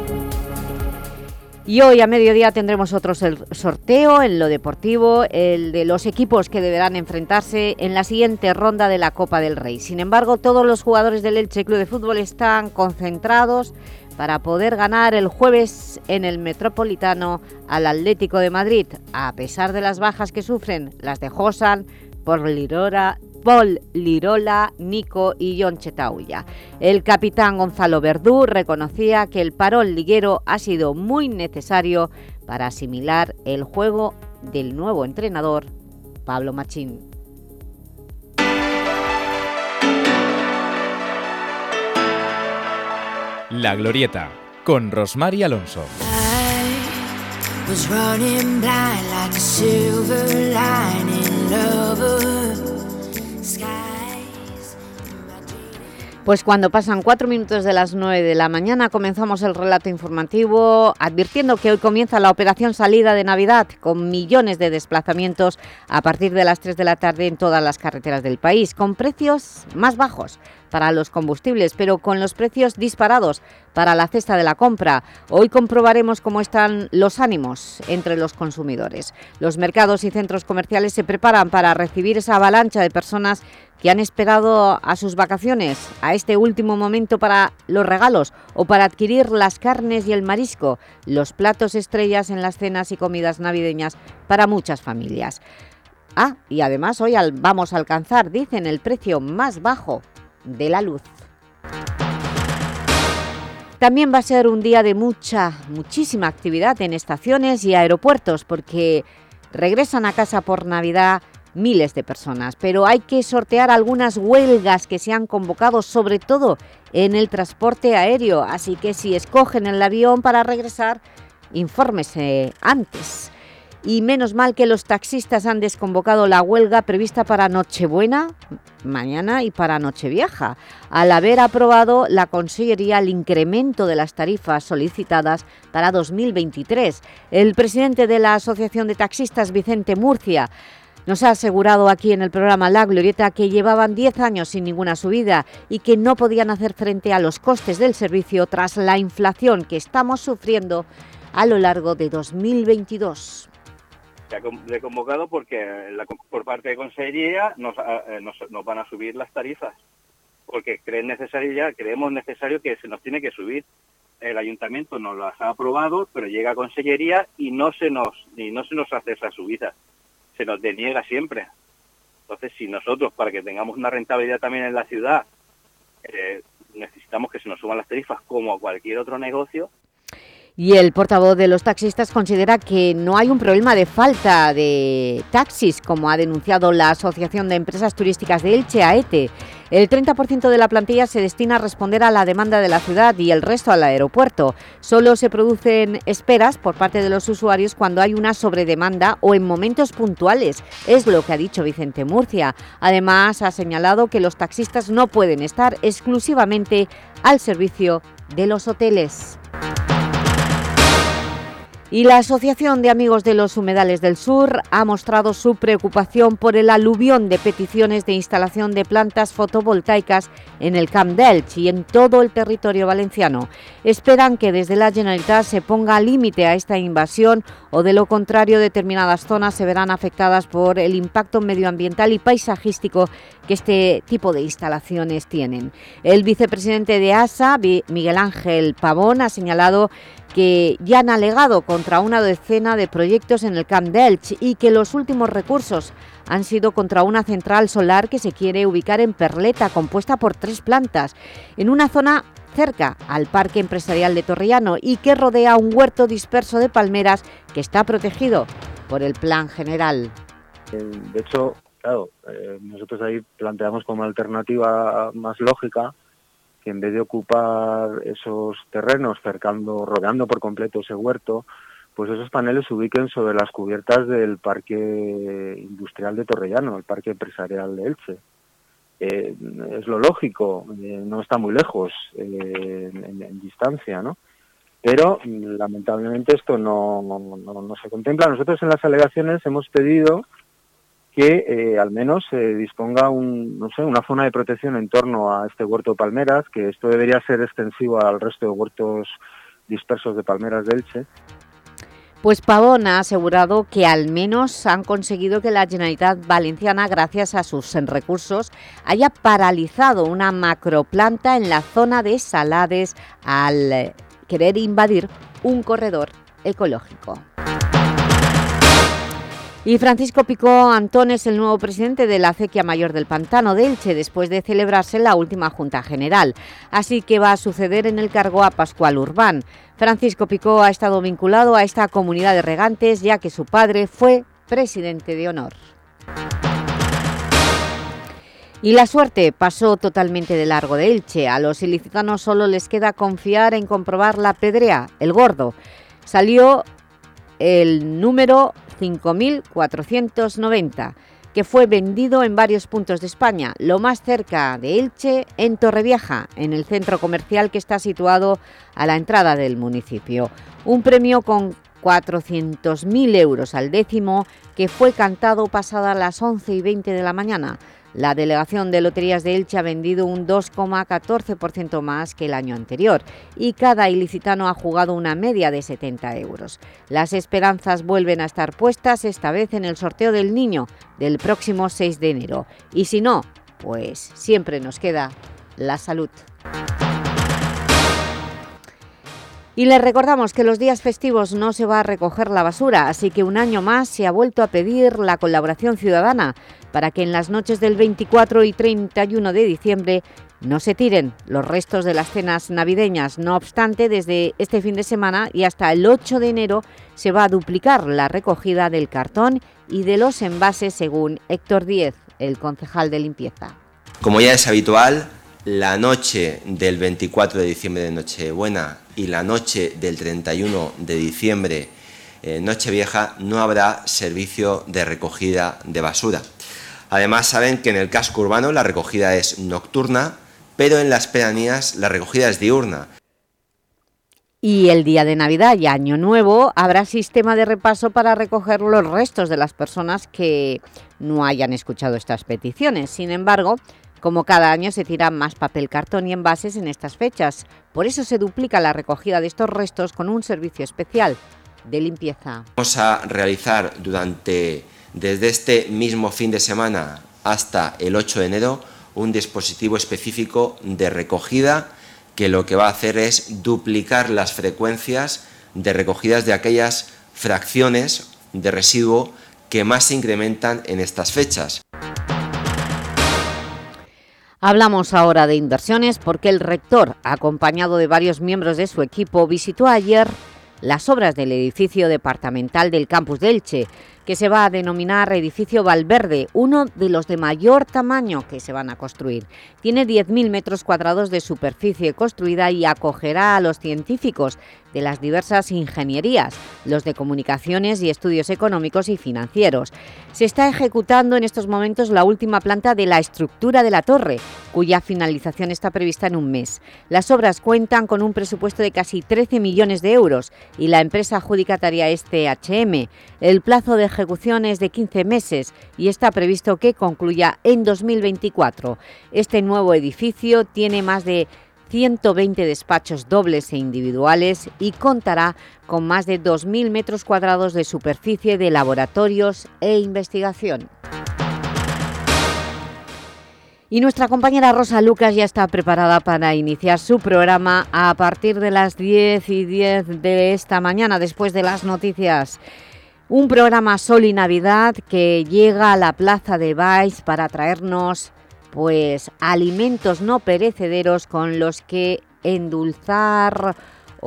Y hoy a mediodía tendremos otro sorteo en lo deportivo, el de los equipos que deberán enfrentarse en la siguiente ronda de la Copa del Rey. Sin embargo, todos los jugadores del Elche Club de Fútbol están concentrados para poder ganar el jueves en el Metropolitano al Atlético de Madrid, a pesar de las bajas que sufren las de Josan, Paul Lirola, Paul Lirola, Nico y Jon Chetauya. El capitán Gonzalo Verdú reconocía que el parón liguero ha sido muy necesario para asimilar el juego del nuevo entrenador, Pablo Machín. La Glorieta, con Rosmar y Alonso. Pues cuando pasan cuatro minutos de las nueve de la mañana comenzamos el relato informativo advirtiendo que hoy comienza la operación salida de Navidad con millones de desplazamientos a partir de las tres de la tarde en todas las carreteras del país, con precios más bajos para los combustibles, pero con los precios disparados para la cesta de la compra. Hoy comprobaremos cómo están los ánimos entre los consumidores. Los mercados y centros comerciales se preparan para recibir esa avalancha de personas que han esperado a sus vacaciones, a este último momento para los regalos o para adquirir las carnes y el marisco, los platos estrellas en las cenas y comidas navideñas para muchas familias. Ah, y además hoy al, vamos a alcanzar, dicen, el precio más bajo de la luz. También va a ser un día de mucha, muchísima actividad en estaciones y aeropuertos porque regresan a casa por Navidad miles de personas, pero hay que sortear algunas huelgas que se han convocado, sobre todo en el transporte aéreo, así que si escogen el avión para regresar, infórmese antes. Y menos mal que los taxistas han desconvocado la huelga prevista para Nochebuena, mañana, y para Nochevieja, al haber aprobado la Consellería el incremento de las tarifas solicitadas para dos mil veintitrés. El presidente de la Asociación de Taxistas, Vicente Murcia, nos ha asegurado aquí en el programa La Glorieta que llevaban diez años sin ninguna subida y que no podían hacer frente a los costes del servicio tras la inflación que estamos sufriendo a lo largo de dos mil veintidós. Se ha reconvocado porque la, por parte de Consellería nos, eh, nos, nos van a subir las tarifas, porque creen necesario ya, creemos necesario que se nos tiene que subir. El Ayuntamiento nos las ha aprobado, pero llega a Consellería y no se nos y no se nos hace esa subida, se nos deniega siempre. Entonces, si nosotros, para que tengamos una rentabilidad también en la ciudad, eh, necesitamos que se nos suban las tarifas como a cualquier otro negocio. Y el portavoz de los taxistas considera que no hay un problema de falta de taxis, como ha denunciado la Asociación de Empresas Turísticas de Elche, AETE. El treinta por ciento de la plantilla se destina a responder a la demanda de la ciudad y el resto al aeropuerto. Solo se producen esperas por parte de los usuarios cuando hay una sobredemanda o en momentos puntuales, es lo que ha dicho Vicente Murcia. Además, ha señalado que los taxistas no pueden estar exclusivamente al servicio de los hoteles. Y la Asociación de Amigos de los Humedales del Sur ha mostrado su preocupación por el aluvión de peticiones de instalación de plantas fotovoltaicas en el Camp d'Elche y en todo el territorio valenciano. Esperan que desde la Generalitat se ponga límite a esta invasión o de lo contrario determinadas zonas se verán afectadas por el impacto medioambiental y paisajístico que este tipo de instalaciones tienen. El vicepresidente de ASA, Miguel Ángel Pavón, ha señalado que ya han alegado contra una decena de proyectos en el Camp de Elche y que los últimos recursos han sido contra una central solar que se quiere ubicar en Perleta, compuesta por tres plantas, en una zona cerca al Parque Empresarial de Torrellano y que rodea un huerto disperso de palmeras que está protegido por el Plan General. De hecho, claro, eh, nosotros ahí planteamos como alternativa más lógica que en vez de ocupar esos terrenos cercando, rodeando por completo ese huerto, pues esos paneles se ubiquen sobre las cubiertas del Parque Industrial de Torrellano, el Parque Empresarial de Elche. Eh, es lo lógico, eh, no está muy lejos eh, en, en distancia, ¿no? Pero lamentablemente esto no, no, no se contempla. Nosotros en las alegaciones hemos pedido que eh, al menos se eh, disponga un, no sé, una zona de protección en torno a este huerto de palmeras, que esto debería ser extensivo al resto de huertos dispersos de palmeras de Elche. Pues Pavón ha asegurado que al menos han conseguido que la Generalitat Valenciana, gracias a sus recursos, haya paralizado una macroplanta en la zona de Salades al querer invadir un corredor ecológico. Y Francisco Picó Antón es el nuevo presidente de la Acequia Mayor del Pantano de Elche después de celebrarse la última Junta General. Así que va a suceder en el cargo a Pascual Urbán. Francisco Picó ha estado vinculado a esta comunidad de regantes ya que su padre fue presidente de honor. Y la suerte pasó totalmente de largo de Elche. A los ilicitanos solo les queda confiar en comprobar la pedrea, el gordo. Salió el número cinco mil cuatrocientos noventa, que fue vendido en varios puntos de España, lo más cerca de Elche, en Torrevieja, en el centro comercial que está situado a la entrada del municipio. Un premio con cuatrocientos mil euros al décimo, que fue cantado pasadas las once y veinte de la mañana. La Delegación de Loterías de Elche ha vendido un dos coma catorce por ciento más que el año anterior y cada ilicitano ha jugado una media de setenta euros. Las esperanzas vuelven a estar puestas esta vez en el sorteo del niño del próximo seis de enero. Y si no, pues siempre nos queda la salud. Y les recordamos que los días festivos no se va a recoger la basura, así que un año más se ha vuelto a pedir la colaboración ciudadana para que en las noches del veinticuatro y treinta y uno de diciembre no se tiren los restos de las cenas navideñas. No obstante, desde este fin de semana y hasta el ocho de enero se va a duplicar la recogida del cartón y de los envases, según Héctor Díez, el concejal de limpieza. Como ya es habitual, la noche del veinticuatro de diciembre de Nochebuena y la noche del treinta y uno de diciembre, eh, Nochevieja, no habrá servicio de recogida de basura. Además, saben que en el casco urbano la recogida es nocturna, pero en las pedanías la recogida es diurna. Y el día de Navidad y Año Nuevo habrá sistema de repaso para recoger los restos de las personas que no hayan escuchado estas peticiones. Sin embargo, como cada año se tira más papel, cartón y envases en estas fechas. Por eso se duplica la recogida de estos restos con un servicio especial de limpieza. Vamos a realizar durante, desde este mismo fin de semana hasta el ocho de enero, un dispositivo específico de recogida que lo que va a hacer es duplicar las frecuencias de recogidas de aquellas fracciones de residuo que más se incrementan en estas fechas. Hablamos ahora de inversiones porque el rector, acompañado de varios miembros de su equipo, visitó ayer las obras del edificio departamental del campus de Elche, que se va a denominar edificio Valverde, uno de los de mayor tamaño que se van a construir. Tiene diez mil metros cuadrados de superficie construida y acogerá a los científicos de las diversas ingenierías, los de comunicaciones y estudios económicos y financieros. Se está ejecutando en estos momentos la última planta de la estructura de la torre, cuya finalización está prevista en un mes. Las obras cuentan con un presupuesto de casi trece millones de euros y la empresa adjudicataria es C H M. El plazo de ejecución es de quince meses y está previsto que concluya en dos mil veinticuatro. Este nuevo edificio tiene más de ciento veinte despachos dobles e individuales y contará con más de dos mil metros cuadrados de superficie de laboratorios e investigación. Y nuestra compañera Rosa Lucas ya está preparada para iniciar su programa a partir de las diez y diez de esta mañana, después de las noticias. Un programa Sol y Navidad que llega a la Plaza de Baix para traernos pues, alimentos no perecederos con los que endulzar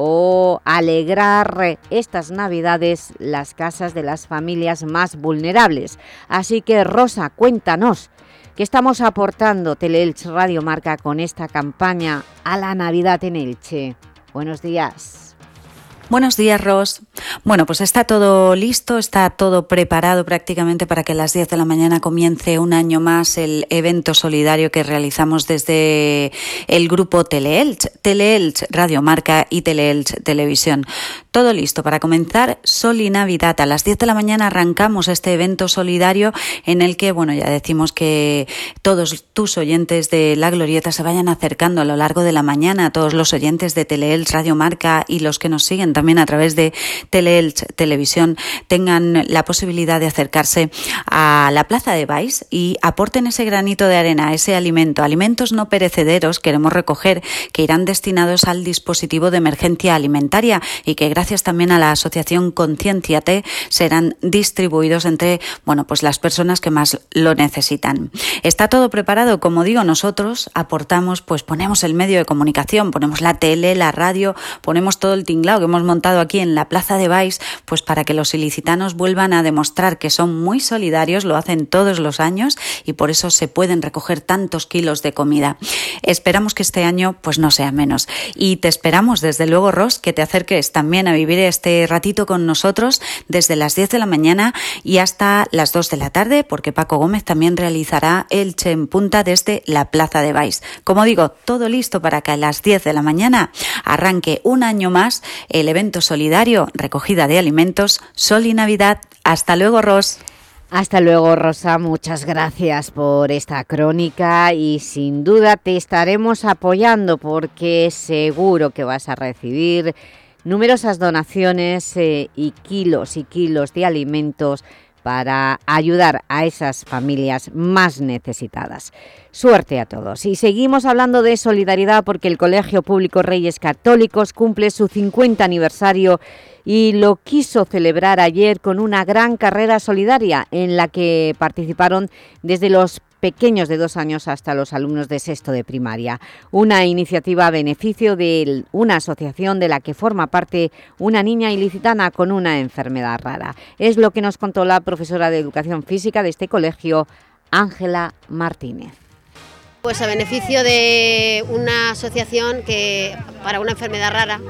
o alegrar estas Navidades las casas de las familias más vulnerables. Así que, Rosa, cuéntanos, ¿qué estamos aportando Teleelch Radio Marca con esta campaña a la Navidad en Elche? Buenos días. Buenos días, Ros. Bueno, pues está todo listo, está todo preparado prácticamente para que a las diez de la mañana comience un año más el evento solidario que realizamos desde el grupo Teleelch, Teleelch Radio Marca y Teleelch Televisión. Todo listo para comenzar Sol y Navidad. A las diez de la mañana arrancamos este evento solidario en el que, bueno, ya decimos que todos tus oyentes de La Glorieta se vayan acercando a lo largo de la mañana, todos los oyentes de Teleelch Radio Marca y los que nos siguen también a través de Teleelch Televisión tengan la posibilidad de acercarse a la Plaza de Baix y aporten ese granito de arena, ese alimento, alimentos no perecederos queremos recoger que irán destinados al dispositivo de emergencia alimentaria y que gracias también a la asociación Concienciate serán distribuidos entre, bueno, pues las personas que más lo necesitan. Está todo preparado, como digo, nosotros aportamos, pues ponemos el medio de comunicación, ponemos la tele, la radio, ponemos todo el tinglao que hemos montado aquí en la Plaza de Baix, pues para que los ilicitanos vuelvan a demostrar que son muy solidarios, lo hacen todos los años y por eso se pueden recoger tantos kilos de comida. Esperamos que este año pues no sea menos y te esperamos desde luego, Ros, que te acerques también a vivir este ratito con nosotros desde las diez de la mañana y hasta las dos de la tarde, porque Paco Gómez también realizará Elche en Punta desde la Plaza de Baix. Como digo, todo listo para que a las diez de la mañana arranque un año más el evento solidario, recogida de alimentos, Sol y Navidad. Hasta luego, Ros. Hasta luego, Rosa. Muchas gracias por esta crónica y sin duda te estaremos apoyando porque seguro que vas a recibir numerosas donaciones eh, y kilos y kilos de alimentos para ayudar a esas familias más necesitadas. Suerte a todos. Y seguimos hablando de solidaridad porque el Colegio Público Reyes Católicos cumple su cincuenta aniversario y lo quiso celebrar ayer con una gran carrera solidaria en la que participaron desde los pequeños de dos años hasta los alumnos de sexto de primaria. Una iniciativa a beneficio de una asociación de la que forma parte una niña ilicitana con una enfermedad rara. Es lo que nos contó la profesora de Educación Física de este colegio, Ángela Martínez. Pues a beneficio de una asociación que para una enfermedad rara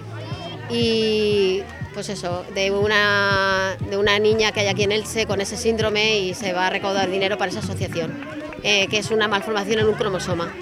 y pues eso, de una, de una niña que hay aquí en Elche con ese síndrome y se va a recaudar dinero para esa asociación, eh, que es una malformación en un cromosoma.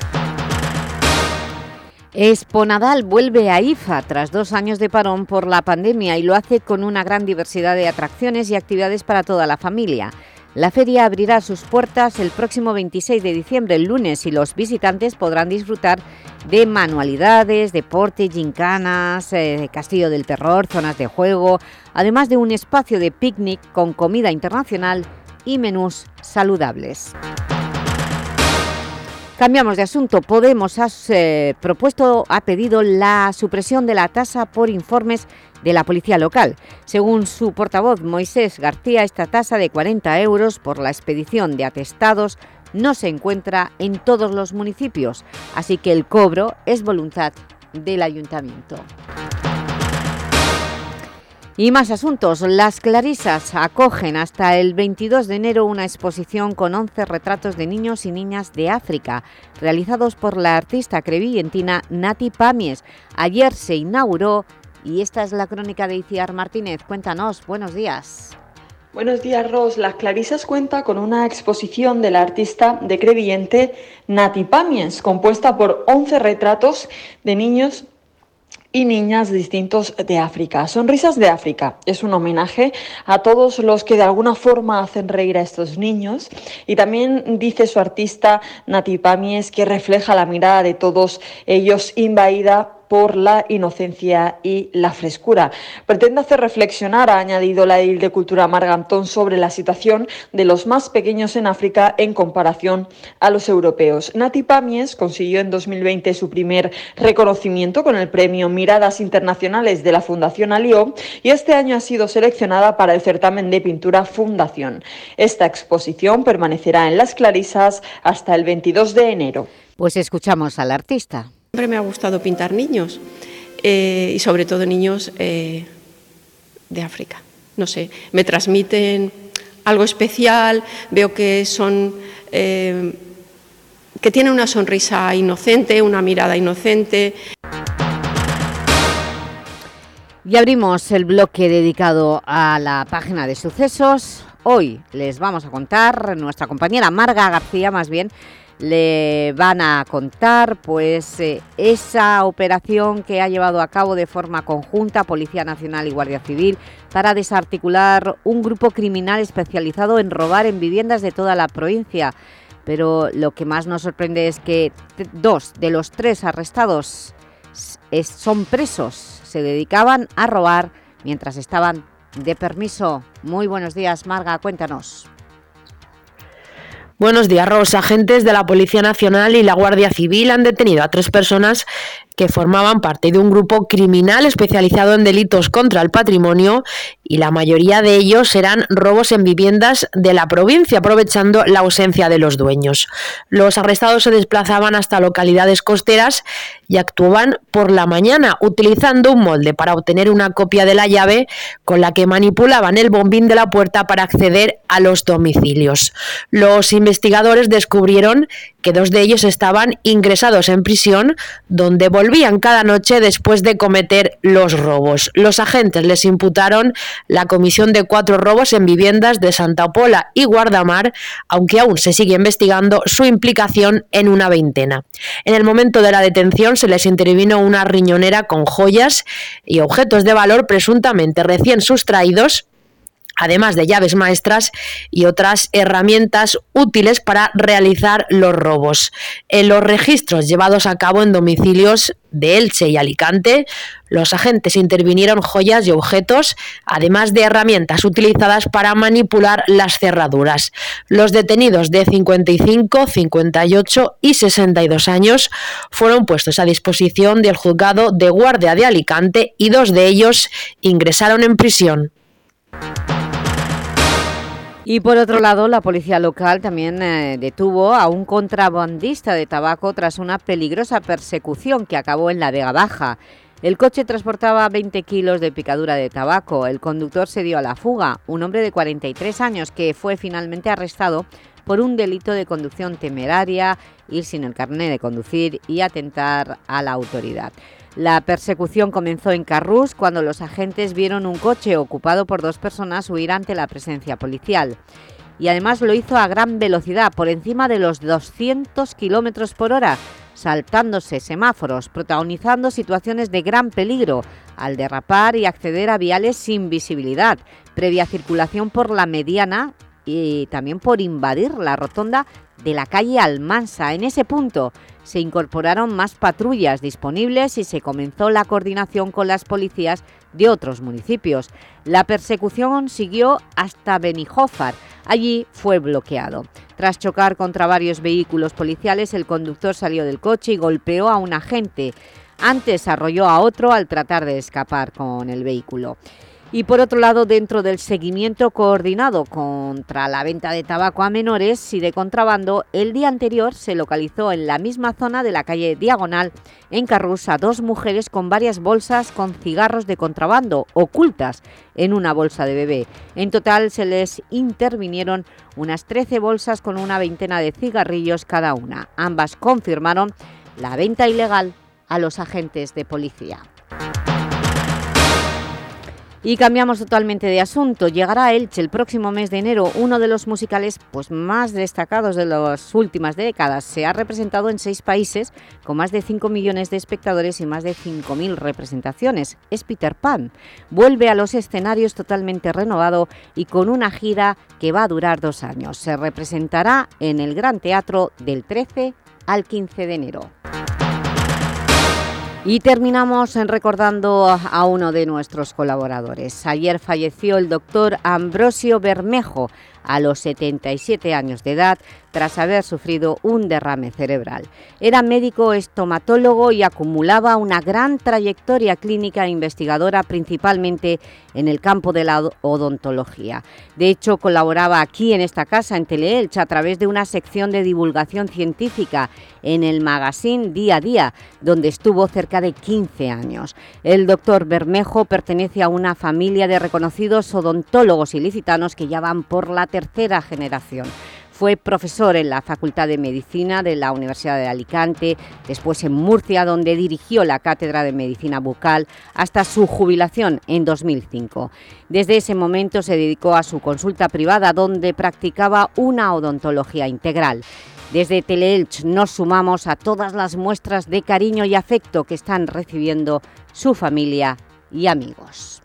Exponadal vuelve a I F A tras dos años de parón por la pandemia y lo hace con una gran diversidad de atracciones y actividades para toda la familia. La feria abrirá sus puertas el próximo veintiséis de diciembre, el lunes, y los visitantes podrán disfrutar de manualidades, deporte, gincanas, eh, castillo del terror, zonas de juego, además de un espacio de picnic con comida internacional y menús saludables. Cambiamos de asunto. Podemos ha eh, propuesto, ha pedido la supresión de la tasa por informes de la policía local. Según su portavoz Moisés García, esta tasa de cuarenta euros por la expedición de atestados no se encuentra en todos los municipios, así que el cobro es voluntad del ayuntamiento. Y más asuntos. Las Clarisas acogen hasta el veintidós de enero una exposición con once retratos de niños y niñas de África, realizados por la artista crevillentina Nati Pamies. Ayer se inauguró y esta es la crónica de Iciar Martínez. Cuéntanos, buenos días. Buenos días, Ros. Las Clarisas cuenta con una exposición de la artista de Crevillente Nati Pamies, compuesta por once retratos de niños y niñas distintos de África. Sonrisas de África es un homenaje a todos los que de alguna forma hacen reír a estos niños y también dice su artista Nati Pamies que refleja la mirada de todos ellos invadida por la inocencia y la frescura. Pretende hacer reflexionar, ha añadido la edil de Cultura Marga Antón, sobre la situación de los más pequeños en África en comparación a los europeos. Nati Pàmies consiguió en dos mil veinte su primer reconocimiento con el premio Miradas Internacionales de la Fundación Alió y este año ha sido seleccionada para el certamen de pintura Fundación. Esta exposición permanecerá en Las Clarisas hasta el veintidós de enero. Pues escuchamos al artista. Siempre me ha gustado pintar niños eh, y sobre todo niños eh, de África. No sé, me transmiten algo especial, veo que son eh, que tienen una sonrisa inocente, una mirada inocente. Y abrimos el bloque dedicado a la página de sucesos. Hoy les vamos a contar, nuestra compañera Marga García más bien, le van a contar pues eh, esa operación que ha llevado a cabo de forma conjunta Policía Nacional y Guardia Civil para desarticular un grupo criminal especializado en robar en viviendas de toda la provincia. Pero lo que más nos sorprende es que dos de los tres arrestados es, son presos. Se dedicaban a robar mientras estaban de permiso. Muy buenos días, Marga, cuéntanos. Buenos días, Rosa. Agentes de la Policía Nacional y la Guardia Civil han detenido a tres personas que formaban parte de un grupo criminal especializado en delitos contra el patrimonio y la mayoría de ellos eran robos en viviendas de la provincia, aprovechando la ausencia de los dueños. Los arrestados se desplazaban hasta localidades costeras y actuaban por la mañana, utilizando un molde para obtener una copia de la llave con la que manipulaban el bombín de la puerta para acceder a los domicilios. Los investigadores descubrieron que dos de ellos estaban ingresados en prisión, donde volvían cada noche después de cometer los robos. Los agentes les imputaron la comisión de cuatro robos en viviendas de Santa Pola y Guardamar, aunque aún se sigue investigando su implicación en una veintena. En el momento de la detención se les intervino una riñonera con joyas y objetos de valor presuntamente recién sustraídos, además de llaves maestras y otras herramientas útiles para realizar los robos. En los registros llevados a cabo en domicilios de Elche y Alicante, los agentes intervinieron joyas y objetos, además de herramientas utilizadas para manipular las cerraduras. Los detenidos de cincuenta y cinco, cincuenta y ocho y sesenta y dos años fueron puestos a disposición del juzgado de guardia de Alicante y dos de ellos ingresaron en prisión. Y por otro lado, la policía local también eh, detuvo a un contrabandista de tabaco tras una peligrosa persecución que acabó en la Vega Baja. El coche transportaba veinte kilos de picadura de tabaco. El conductor se dio a la fuga, un hombre de cuarenta y tres años que fue finalmente arrestado por un delito de conducción temeraria, ir sin el carné de conducir y atentar a la autoridad. La persecución comenzó en Carrús cuando los agentes vieron un coche ocupado por dos personas huir ante la presencia policial. Y además lo hizo a gran velocidad, por encima de los doscientos kilómetros por hora, saltándose semáforos, protagonizando situaciones de gran peligro al derrapar y acceder a viales sin visibilidad, previa circulación por la mediana y también por invadir la rotonda de la calle Almansa. En ese punto se incorporaron más patrullas disponibles y se comenzó la coordinación con las policías de otros municipios. La persecución siguió hasta Benijófar. Allí fue bloqueado. Tras chocar contra varios vehículos policiales, el conductor salió del coche y golpeó a un agente. Antes arrolló a otro al tratar de escapar con el vehículo. Y por otro lado, dentro del seguimiento coordinado contra la venta de tabaco a menores y de contrabando, el día anterior se localizó en la misma zona de la calle Diagonal, en Carrús, a dos mujeres con varias bolsas con cigarros de contrabando ocultas en una bolsa de bebé. En total se les intervinieron unas trece bolsas con una veintena de cigarrillos cada una. Ambas confirmaron la venta ilegal a los agentes de policía. Y cambiamos totalmente de asunto. Llegará a Elche el próximo mes de enero uno de los musicales pues, más destacados de las últimas décadas. Se ha representado en seis países con más de cinco millones de espectadores y más de cinco mil representaciones. Es Peter Pan. Vuelve a los escenarios totalmente renovado y con una gira que va a durar dos años. Se representará en el Gran Teatro del trece al quince de enero. Y terminamos recordando a uno de nuestros colaboradores. Ayer falleció el doctor Ambrosio Bermejo a los setenta y siete años de edad tras haber sufrido un derrame cerebral. Era médico estomatólogo y acumulaba una gran trayectoria clínica e investigadora, principalmente en el campo de la odontología. De hecho, colaboraba aquí en esta casa, en Teleelch, a través de una sección de divulgación científica en el magazine Día a Día, donde estuvo cerca de quince años. El doctor Bermejo pertenece a una familia de reconocidos odontólogos ilicitanos que ya van por la tercera generación. Fue profesor en la Facultad de Medicina de la Universidad de Alicante, después en Murcia, donde dirigió la Cátedra de Medicina Bucal hasta su jubilación en dos mil cinco. Desde ese momento se dedicó a su consulta privada, donde practicaba una odontología integral. Desde Teleelch nos sumamos a todas las muestras de cariño y afecto que están recibiendo su familia y amigos.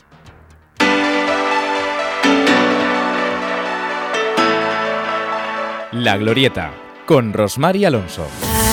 La Glorieta, con Rosmar y Alonso.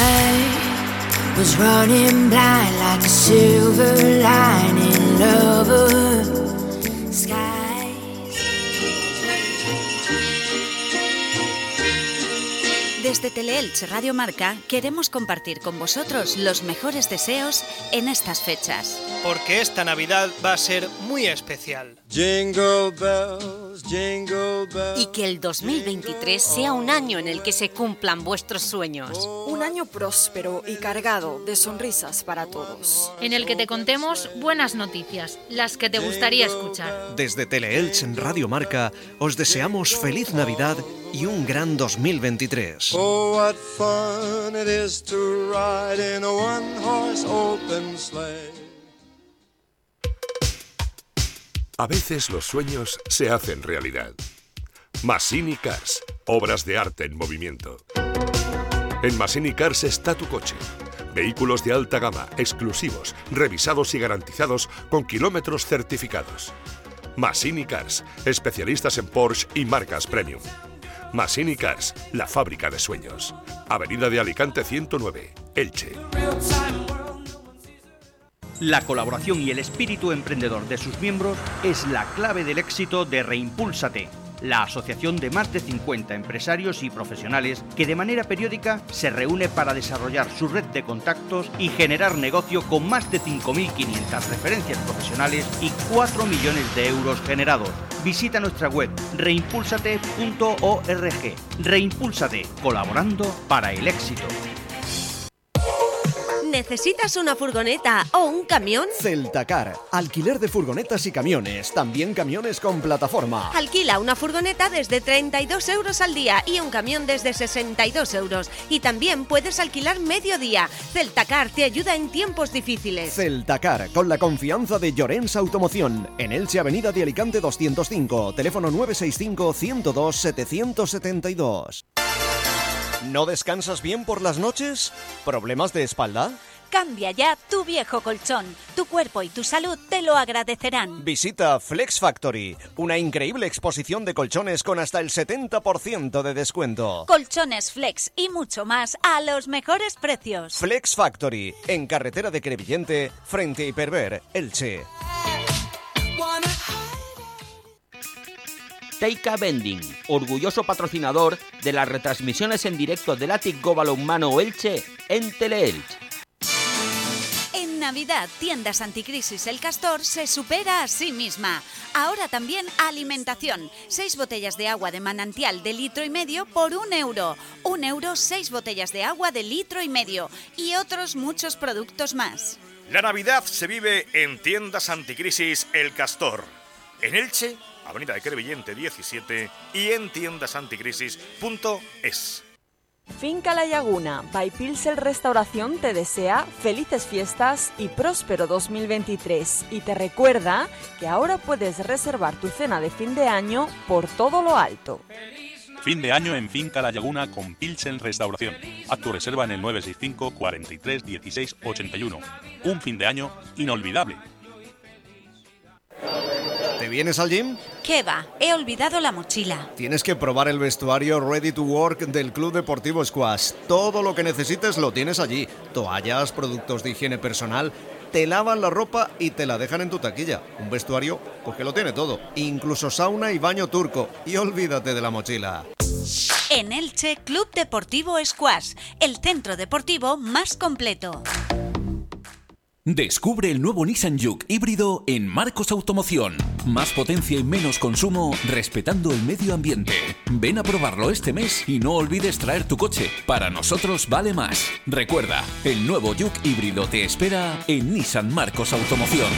Desde Teleelch Radio Marca queremos compartir con vosotros los mejores deseos en estas fechas. Porque esta Navidad va a ser muy especial. Jingle bells, jingle bells. Y que el dos mil veintitrés sea un año en el que se cumplan vuestros sueños. Un año próspero y cargado de sonrisas para todos. En el que te contemos buenas noticias, las que te gustaría escuchar. Desde Teleelch en Radio Marca os deseamos feliz Navidad y un gran dos mil veintitrés. Oh, what fun it is to ride in a one-horse open sleigh. A veces los sueños se hacen realidad. Massini Cars, obras de arte en movimiento. En Massini Cars está tu coche. Vehículos de alta gama, exclusivos, revisados y garantizados con kilómetros certificados. Massini Cars, especialistas en Porsche y marcas premium. Massini Cars, la fábrica de sueños. Avenida de Alicante ciento nueve, Elche. La colaboración y el espíritu emprendedor de sus miembros es la clave del éxito de Reimpúlsate, la asociación de más de cincuenta empresarios y profesionales que de manera periódica se reúne para desarrollar su red de contactos y generar negocio con más de cinco mil quinientas referencias profesionales y cuatro millones de euros generados. Visita nuestra web reimpúlsate punto org. Reimpúlsate, colaborando para el éxito. ¿Necesitas una furgoneta o un camión? Celtacar, alquiler de furgonetas y camiones, también camiones con plataforma. Alquila una furgoneta desde treinta y dos euros al día y un camión desde sesenta y dos euros. Y también puedes alquilar medio día. Celtacar te ayuda en tiempos difíciles. Celtacar, con la confianza de Llorens Automoción. En Elche, Avenida de Alicante doscientos cinco, teléfono nueve seis cinco, ciento dos, setecientos setenta y dos. ¿No descansas bien por las noches? ¿Problemas de espalda? Cambia ya tu viejo colchón. Tu cuerpo y tu salud te lo agradecerán. Visita Flex Factory, una increíble exposición de colchones con hasta el setenta por ciento de descuento. Colchones Flex y mucho más a los mejores precios. Flex Factory, en carretera de Crevillente, frente a Hiperver, Elche. Teika Vending, orgulloso patrocinador de las retransmisiones en directo del Athletic Go Balonmano Elche en Teleelch. En Navidad, Tiendas Anticrisis El Castor se supera a sí misma. Ahora también alimentación. Seis botellas de agua de manantial de litro y medio por un euro. Un euro, seis botellas de agua de litro y medio. Y otros muchos productos más. La Navidad se vive en Tiendas Anticrisis El Castor. En Elche, Avenida de Crevillente diecisiete y en tiendas anticrisis punto es. Finca La Laguna, by Pilsel Restauración te desea felices fiestas y próspero dos mil veintitrés y te recuerda que ahora puedes reservar tu cena de fin de año por todo lo alto. Fin de año en Finca La Laguna con Pilsen Restauración. Haz tu reserva en el nueve seis cinco, cuarenta y tres, dieciséis, ochenta y uno. Un fin de año inolvidable. ¿Te vienes al gym? ¿Qué va? He olvidado la mochila. Tienes que probar el vestuario Ready to Work del Club Deportivo Squash. Todo lo que necesites lo tienes allí. Toallas, productos de higiene personal, te lavan la ropa y te la dejan en tu taquilla. Un vestuario pues que lo tiene todo, incluso sauna y baño turco. Y olvídate de la mochila. En Elche, Club Deportivo Squash, el centro deportivo más completo. Descubre el nuevo Nissan Juke híbrido en Marcos Automoción. Más potencia y menos consumo, respetando el medio ambiente. Ven a probarlo este mes y no olvides traer tu coche. Para nosotros vale más. Recuerda, el nuevo Juke híbrido te espera en Nissan Marcos Automoción.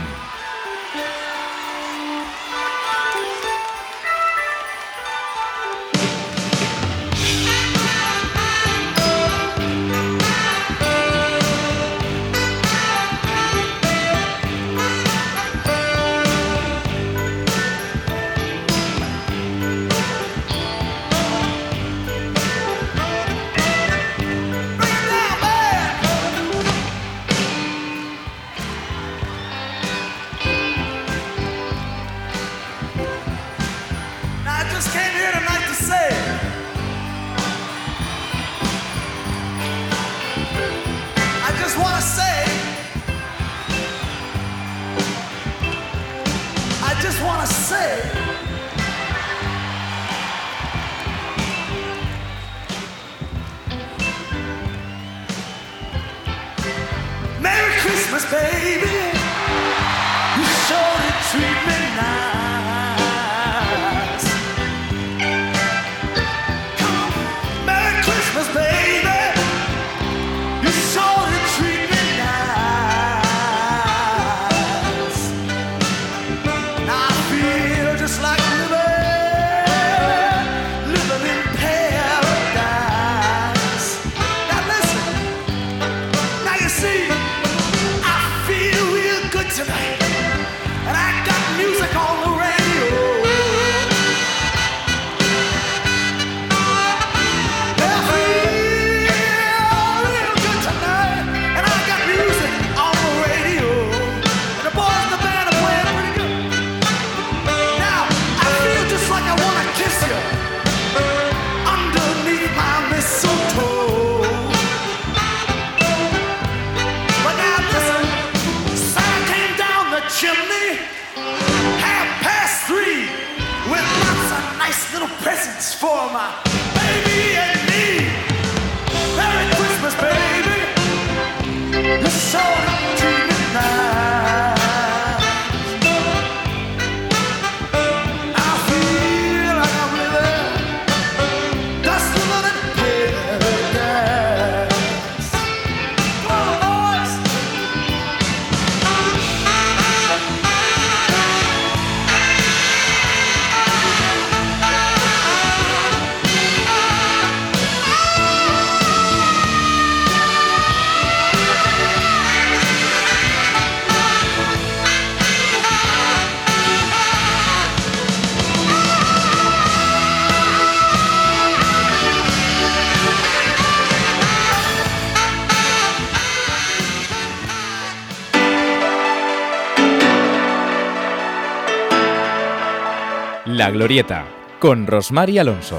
La Glorieta, con Rosmar y Alonso.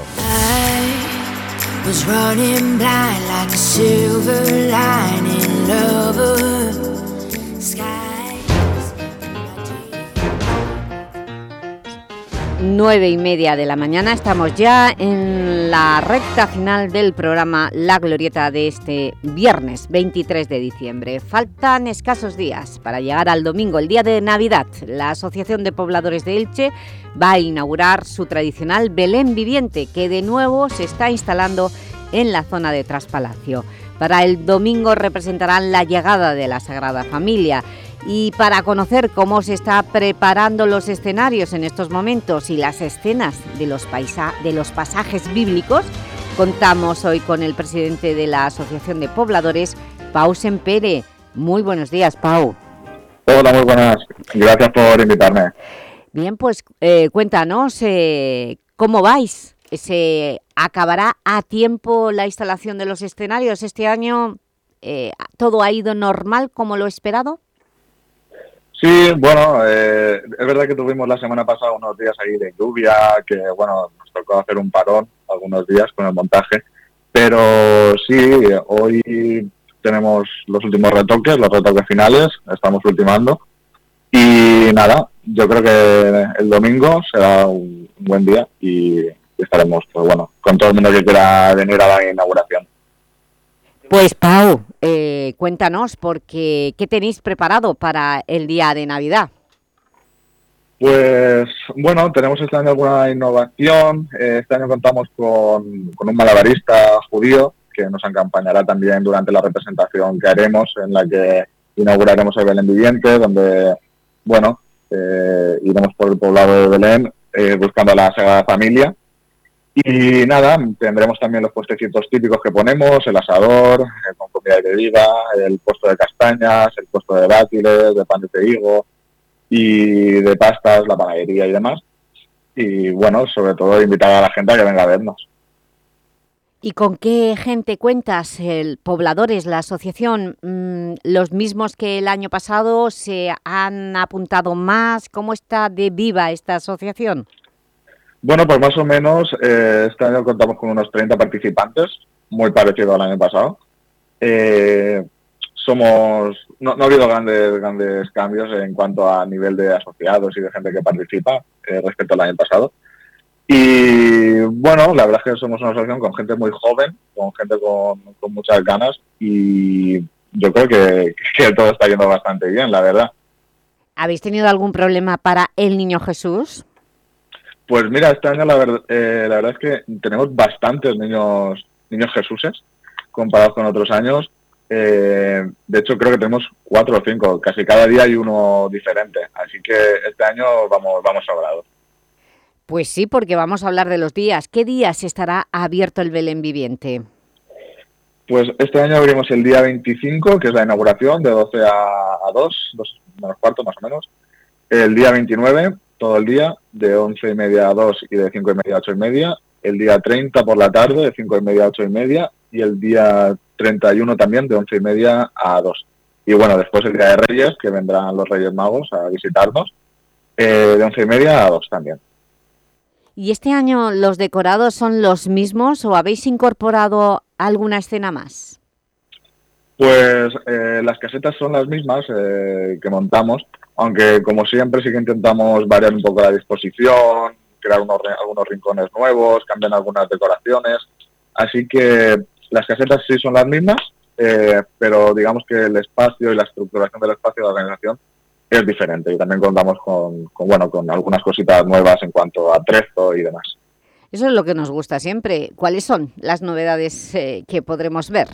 Nueve y media de la mañana, estamos ya en la recta final del programa La Glorieta de este viernes veintitrés de diciembre. Faltan escasos días para llegar al domingo, el día de Navidad. La Asociación de Pobladores de Elche va a inaugurar su tradicional Belén viviente, que de nuevo se está instalando en la zona de Traspalacio. Para el domingo representarán la llegada de la Sagrada Familia. Y para conocer cómo se está preparando los escenarios en estos momentos y las escenas de los, paisa de los pasajes bíblicos, contamos hoy con el presidente de la Asociación de Pobladores, Pau Sempere. Muy buenos días, Pau. Hola, muy buenas. Gracias por invitarme. Bien, pues eh, cuéntanos eh, cómo vais. ¿Se acabará a tiempo la instalación de los escenarios este año? Eh, ¿Todo ha ido normal como lo esperado? Sí, bueno, eh, es verdad que tuvimos la semana pasada unos días ahí de lluvia, que bueno, nos tocó hacer un parón algunos días con el montaje, pero sí, hoy tenemos los últimos retoques, los retoques finales, estamos ultimando. Y nada, yo creo que el domingo será un buen día y estaremos, pues bueno, con todo el mundo que quiera venir a la inauguración. Pues Pau, eh, cuéntanos, porque ¿qué tenéis preparado para el día de Navidad? Pues bueno, tenemos este año alguna innovación. Eh, este año contamos con, con un malabarista judío que nos acompañará también durante la representación que haremos, en la que inauguraremos el Belén viviente, donde, bueno, eh, iremos por el poblado de Belén eh, buscando a la Sagrada Familia. Y nada, tendremos también los puestecitos típicos que ponemos, el asador, eh, con comida de bebida, el puesto de castañas, el puesto de dátiles, de pan de higo y de pastas, la panadería y demás. Y bueno, sobre todo invitar a la gente a que venga a vernos. ¿Y con qué gente cuentas? El Pobladores, la asociación, mmm, ¿los mismos que el año pasado? ¿Se han apuntado más? ¿Cómo está de viva esta asociación? Bueno, pues más o menos eh, este año contamos con unos treinta participantes, muy parecido al año pasado. Eh, somos no, no ha habido grandes grandes cambios en cuanto a nivel de asociados y de gente que participa eh, respecto al año pasado. Y bueno, la verdad es que somos una asociación con gente muy joven, con gente con, con muchas ganas y yo creo que, que todo está yendo bastante bien, la verdad. ¿Habéis tenido algún problema para el Niño Jesús? Pues mira, este año la verdad, eh, la verdad es que tenemos bastantes niños niños Jesuses comparados con otros años. Eh, de hecho, creo que tenemos cuatro o cinco, casi cada día hay uno diferente. Así que este año vamos, vamos sobrados. Pues sí, porque vamos a hablar de los días. ¿Qué días estará abierto el Belén viviente? Pues este año abrimos el día veinticinco, que es la inauguración, de doce a dos, dos menos cuarto más o menos. El día veintinueve, todo el día, de once y media a dos y de cinco y media a ocho y media. El día treinta por la tarde, de cinco y media a ocho y media. Y el día treinta y uno también, de once y media a dos. Y bueno, después el día de Reyes, que vendrán los Reyes Magos a visitarnos, eh, de once y media a dos también. ¿Y este año los decorados son los mismos o habéis incorporado alguna escena más? Pues eh, las casetas son las mismas eh, que montamos, aunque como siempre sí que intentamos variar un poco la disposición, crear unos, algunos rincones nuevos, cambiar algunas decoraciones. Así que las casetas sí son las mismas, eh, pero digamos que el espacio y la estructuración del espacio de la organización es diferente y también contamos con, con, bueno, con algunas cositas nuevas en cuanto a atrezo y demás. Eso es lo que nos gusta siempre. ¿Cuáles son las novedades eh, que podremos ver?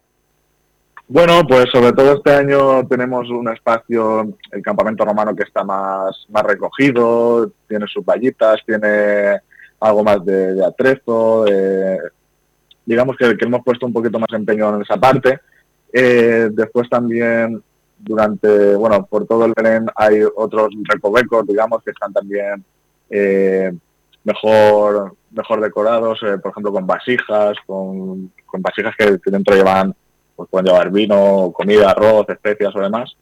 Bueno, pues sobre todo este año tenemos un espacio, el campamento romano, que está más, más recogido, tiene sus vallitas, tiene algo más de, de atrezo, de, digamos que, que hemos puesto un poquito más empeño en esa parte. Eh, después también, durante, bueno, por todo el Belén hay otros recovecos, digamos, que están también eh, mejor, mejor decorados, eh, por ejemplo, con vasijas, con, con vasijas que dentro llevan, pues pueden llevar vino, comida, arroz, especias o demás.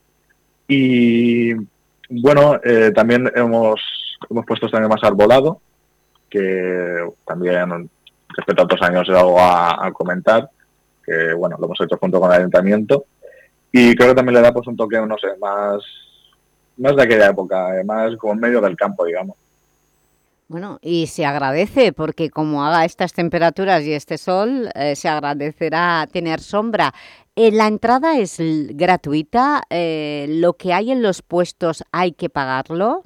Y bueno, eh, también hemos, hemos puesto este año más arbolado, que también respecto a otros años es algo a, a comentar, que bueno, lo hemos hecho junto con el ayuntamiento. Y creo que también le da pues un toque, no sé, más, más de aquella época, eh, más como en medio del campo, digamos. Bueno, y se agradece, porque como haga estas temperaturas y este sol, eh, se agradecerá tener sombra. Eh, ¿La entrada es gratuita? Eh, ¿Lo que hay en los puestos hay que pagarlo?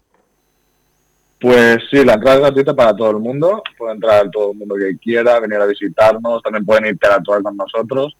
Pues sí, la entrada es gratuita para todo el mundo. Puede entrar todo el mundo que quiera, venir a visitarnos, también pueden interactuar con nosotros.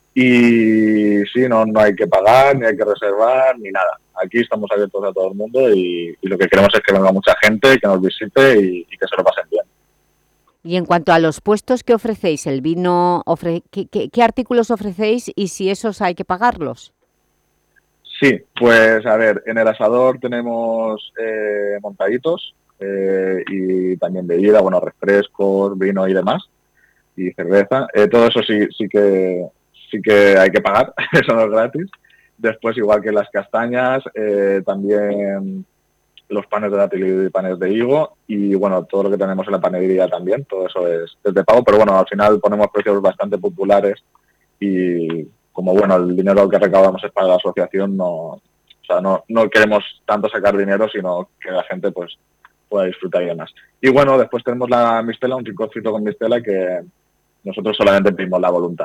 Y sí, no, no hay que pagar, ni hay que reservar, ni nada. Aquí estamos abiertos a todo el mundo y, y lo que queremos es que venga mucha gente, que nos visite y, y que se lo pasen bien. Y en cuanto a los puestos que ofrecéis, el vino, ofre ¿qué, qué, qué artículos ofrecéis y si esos hay que pagarlos? Sí, pues a ver, en el asador tenemos eh, montaditos eh, y también bebida, bueno, refrescos, vino y demás, y cerveza. Eh, todo eso sí, sí que... sí que hay que pagar, eso no es gratis. Después, igual que las castañas, eh, también los panes de dátil y panes de higo, y bueno, todo lo que tenemos en la panadería también, todo eso es, es de pago, pero bueno, al final ponemos precios bastante populares y, como bueno, el dinero que recaudamos es para la asociación, no, o sea, no, no queremos tanto sacar dinero, sino que la gente pues pueda disfrutar y demás. Y bueno, después tenemos la mistela, un rinconcito con mistela que nosotros solamente pedimos la voluntad.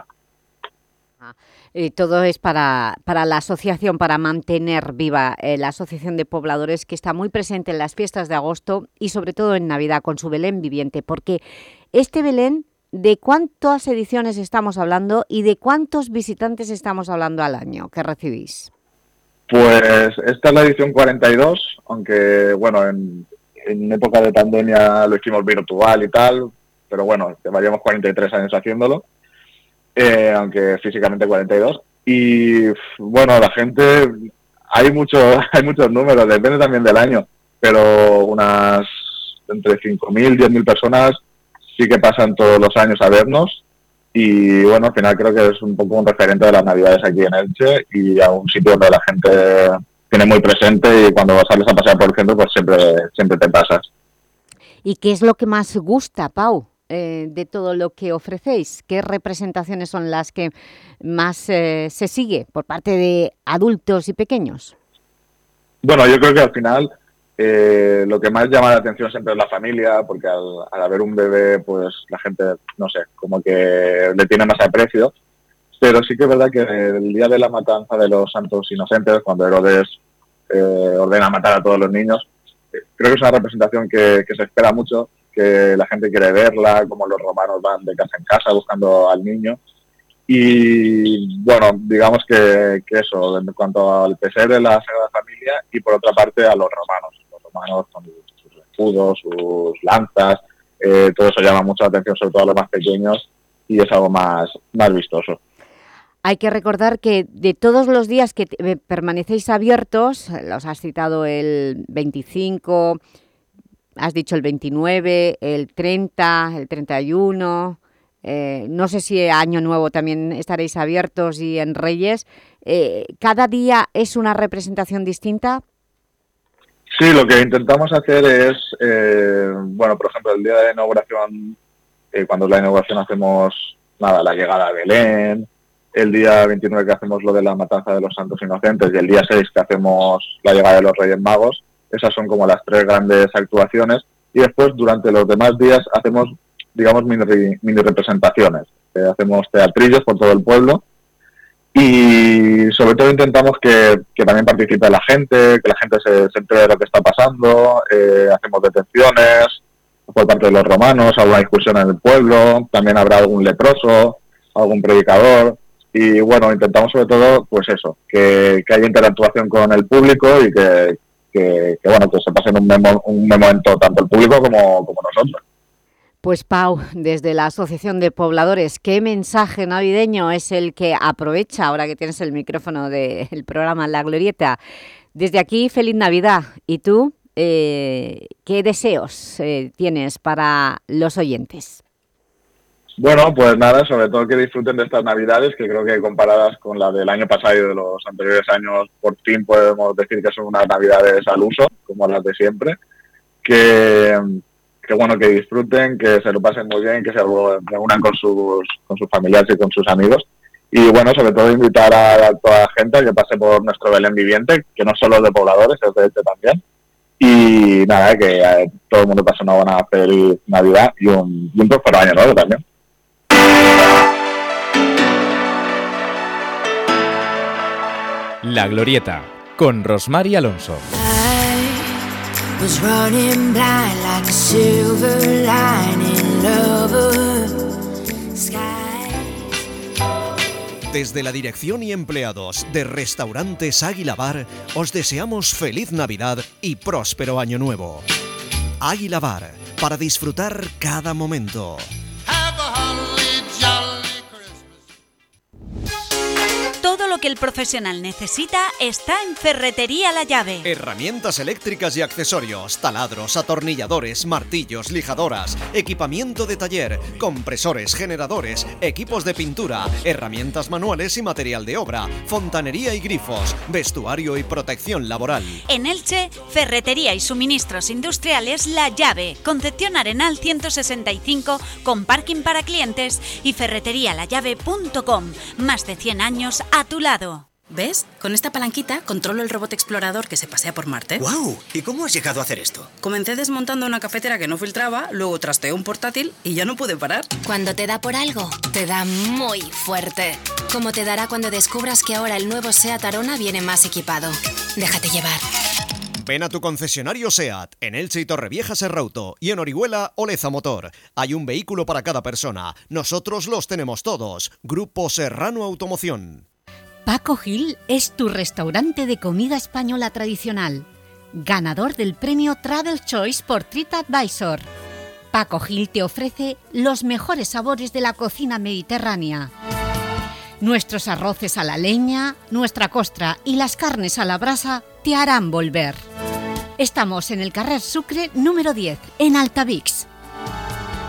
Y todo es para, para la asociación, para mantener viva eh, la Asociación de Pobladores, que está muy presente en las fiestas de agosto y sobre todo en Navidad con su Belén viviente, porque este Belén, ¿de cuántas ediciones estamos hablando y de cuántos visitantes estamos hablando al año que recibís? Pues esta es la edición cuarenta y dos, aunque bueno, en, en época de pandemia lo hicimos virtual y tal, pero bueno, llevaríamos cuarenta y tres años haciéndolo. Eh, aunque físicamente cuarenta y dos, y bueno, la gente, hay mucho, hay muchos números, depende también del año, pero unas entre cinco mil, diez mil personas sí que pasan todos los años a vernos, y bueno, al final creo que es un poco un referente de las Navidades aquí en Elche, y a un sitio donde la gente tiene muy presente, y cuando sales a pasear por el centro, pues siempre, siempre te pasas. ¿Y qué es lo que más gusta, Pau? Eh, de todo lo que ofrecéis, ¿qué representaciones son las que más eh, se sigue por parte de adultos y pequeños? Bueno, yo creo que al final eh, lo que más llama la atención siempre es la familia, porque al, al haber un bebé, pues la gente, no sé, como que le tiene más aprecio, pero sí que es verdad que el día de la matanza de los santos inocentes, cuando Herodes eh, ordena matar a todos los niños, eh, creo que es una representación que, que se espera mucho, que la gente quiere verla, como los romanos van de casa en casa buscando al niño. Y bueno, digamos que, que eso, en cuanto al pesebre, la Sagrada Familia, y por otra parte a los romanos. Los romanos con sus escudos, sus lanzas, eh, todo eso llama mucho la atención, sobre todo a los más pequeños, y es algo más, más vistoso. Hay que recordar que de todos los días que permanecéis abiertos, los has citado el veinticinco... Has dicho el veintinueve, el treinta, el treinta y uno, eh, no sé si Año Nuevo también estaréis abiertos y en Reyes. Eh, ¿Cada día es una representación distinta? Sí, lo que intentamos hacer es, eh, bueno, por ejemplo, el día de la inauguración, eh, cuando es la inauguración hacemos, nada, la llegada a Belén, el día veintinueve que hacemos lo de la matanza de los santos inocentes y el día seis que hacemos la llegada de los Reyes Magos. Esas son como las tres grandes actuaciones, y después durante los demás días hacemos, digamos, mini, mini representaciones. Eh, hacemos teatrillos por todo el pueblo y sobre todo intentamos que, que también participe la gente, que la gente se, se entere de lo que está pasando. Eh, hacemos detenciones por parte de los romanos, alguna discusión en el pueblo, también habrá algún leproso, algún predicador. Y bueno, intentamos sobre todo, pues eso, que, que haya interactuación con el público y que Que, que bueno, que se pasen un, memo, un momento tanto el público como, como nosotros. Pues Pau, desde la Asociación de Pobladores, ¿qué mensaje navideño es el que aprovecha ahora que tienes el micrófono del programa La Glorieta? Desde aquí, feliz Navidad. ¿Y tú, eh, qué deseos eh, tienes para los oyentes? Bueno, pues nada, sobre todo que disfruten de estas Navidades, que creo que comparadas con las del año pasado y de los anteriores años, por fin podemos decir que son unas Navidades al uso, como las de siempre. Que, que bueno, que disfruten, que se lo pasen muy bien, que se reúnan con sus, con sus familiares y con sus amigos. Y bueno, sobre todo invitar a, a toda la gente a que pase por nuestro Belén viviente, que no solo es de Pobladores, es de este también. Y nada, que eh, todo el mundo pase una buena, feliz Navidad y un, y un próspero año nuevo también. La Glorieta, con Rosmar y Alonso. Desde la dirección y empleados de Restaurantes Águila Bar, os deseamos feliz Navidad y próspero año nuevo. Águila Bar, para disfrutar cada momento. Todo lo lo que el profesional necesita está en Ferretería La Llave. Herramientas eléctricas y accesorios, taladros, atornilladores, martillos, lijadoras, equipamiento de taller, compresores, generadores, equipos de pintura, herramientas manuales y material de obra, fontanería y grifos, vestuario y protección laboral. En Elche, Ferretería y Suministros Industriales La Llave, Concepción Arenal ciento sesenta y cinco, con parking para clientes, y ferretería la llave punto com. Más de cien años a tu lado. ¿Ves? Con esta palanquita controlo el robot explorador que se pasea por Marte. ¡Guau! ¿Y cómo has llegado a hacer esto? Comencé desmontando una cafetera que no filtraba, luego trasteé un portátil y ya no pude parar. Cuando te da por algo, te da muy fuerte. Como te dará cuando descubras que ahora el nuevo SEAT Arona viene más equipado. Déjate llevar. Ven a tu concesionario SEAT, en Elche y Torrevieja Serrauto, y en Orihuela Oleza Motor. Hay un vehículo para cada persona. Nosotros los tenemos todos. Grupo Serrano Automoción. Paco Gil es tu restaurante de comida española tradicional, ganador del premio Travel Choice por TripAdvisor. Paco Gil te ofrece los mejores sabores de la cocina mediterránea. Nuestros arroces a la leña, nuestra costra y las carnes a la brasa te harán volver. Estamos en el carrer Sucre número diez, en Altavix.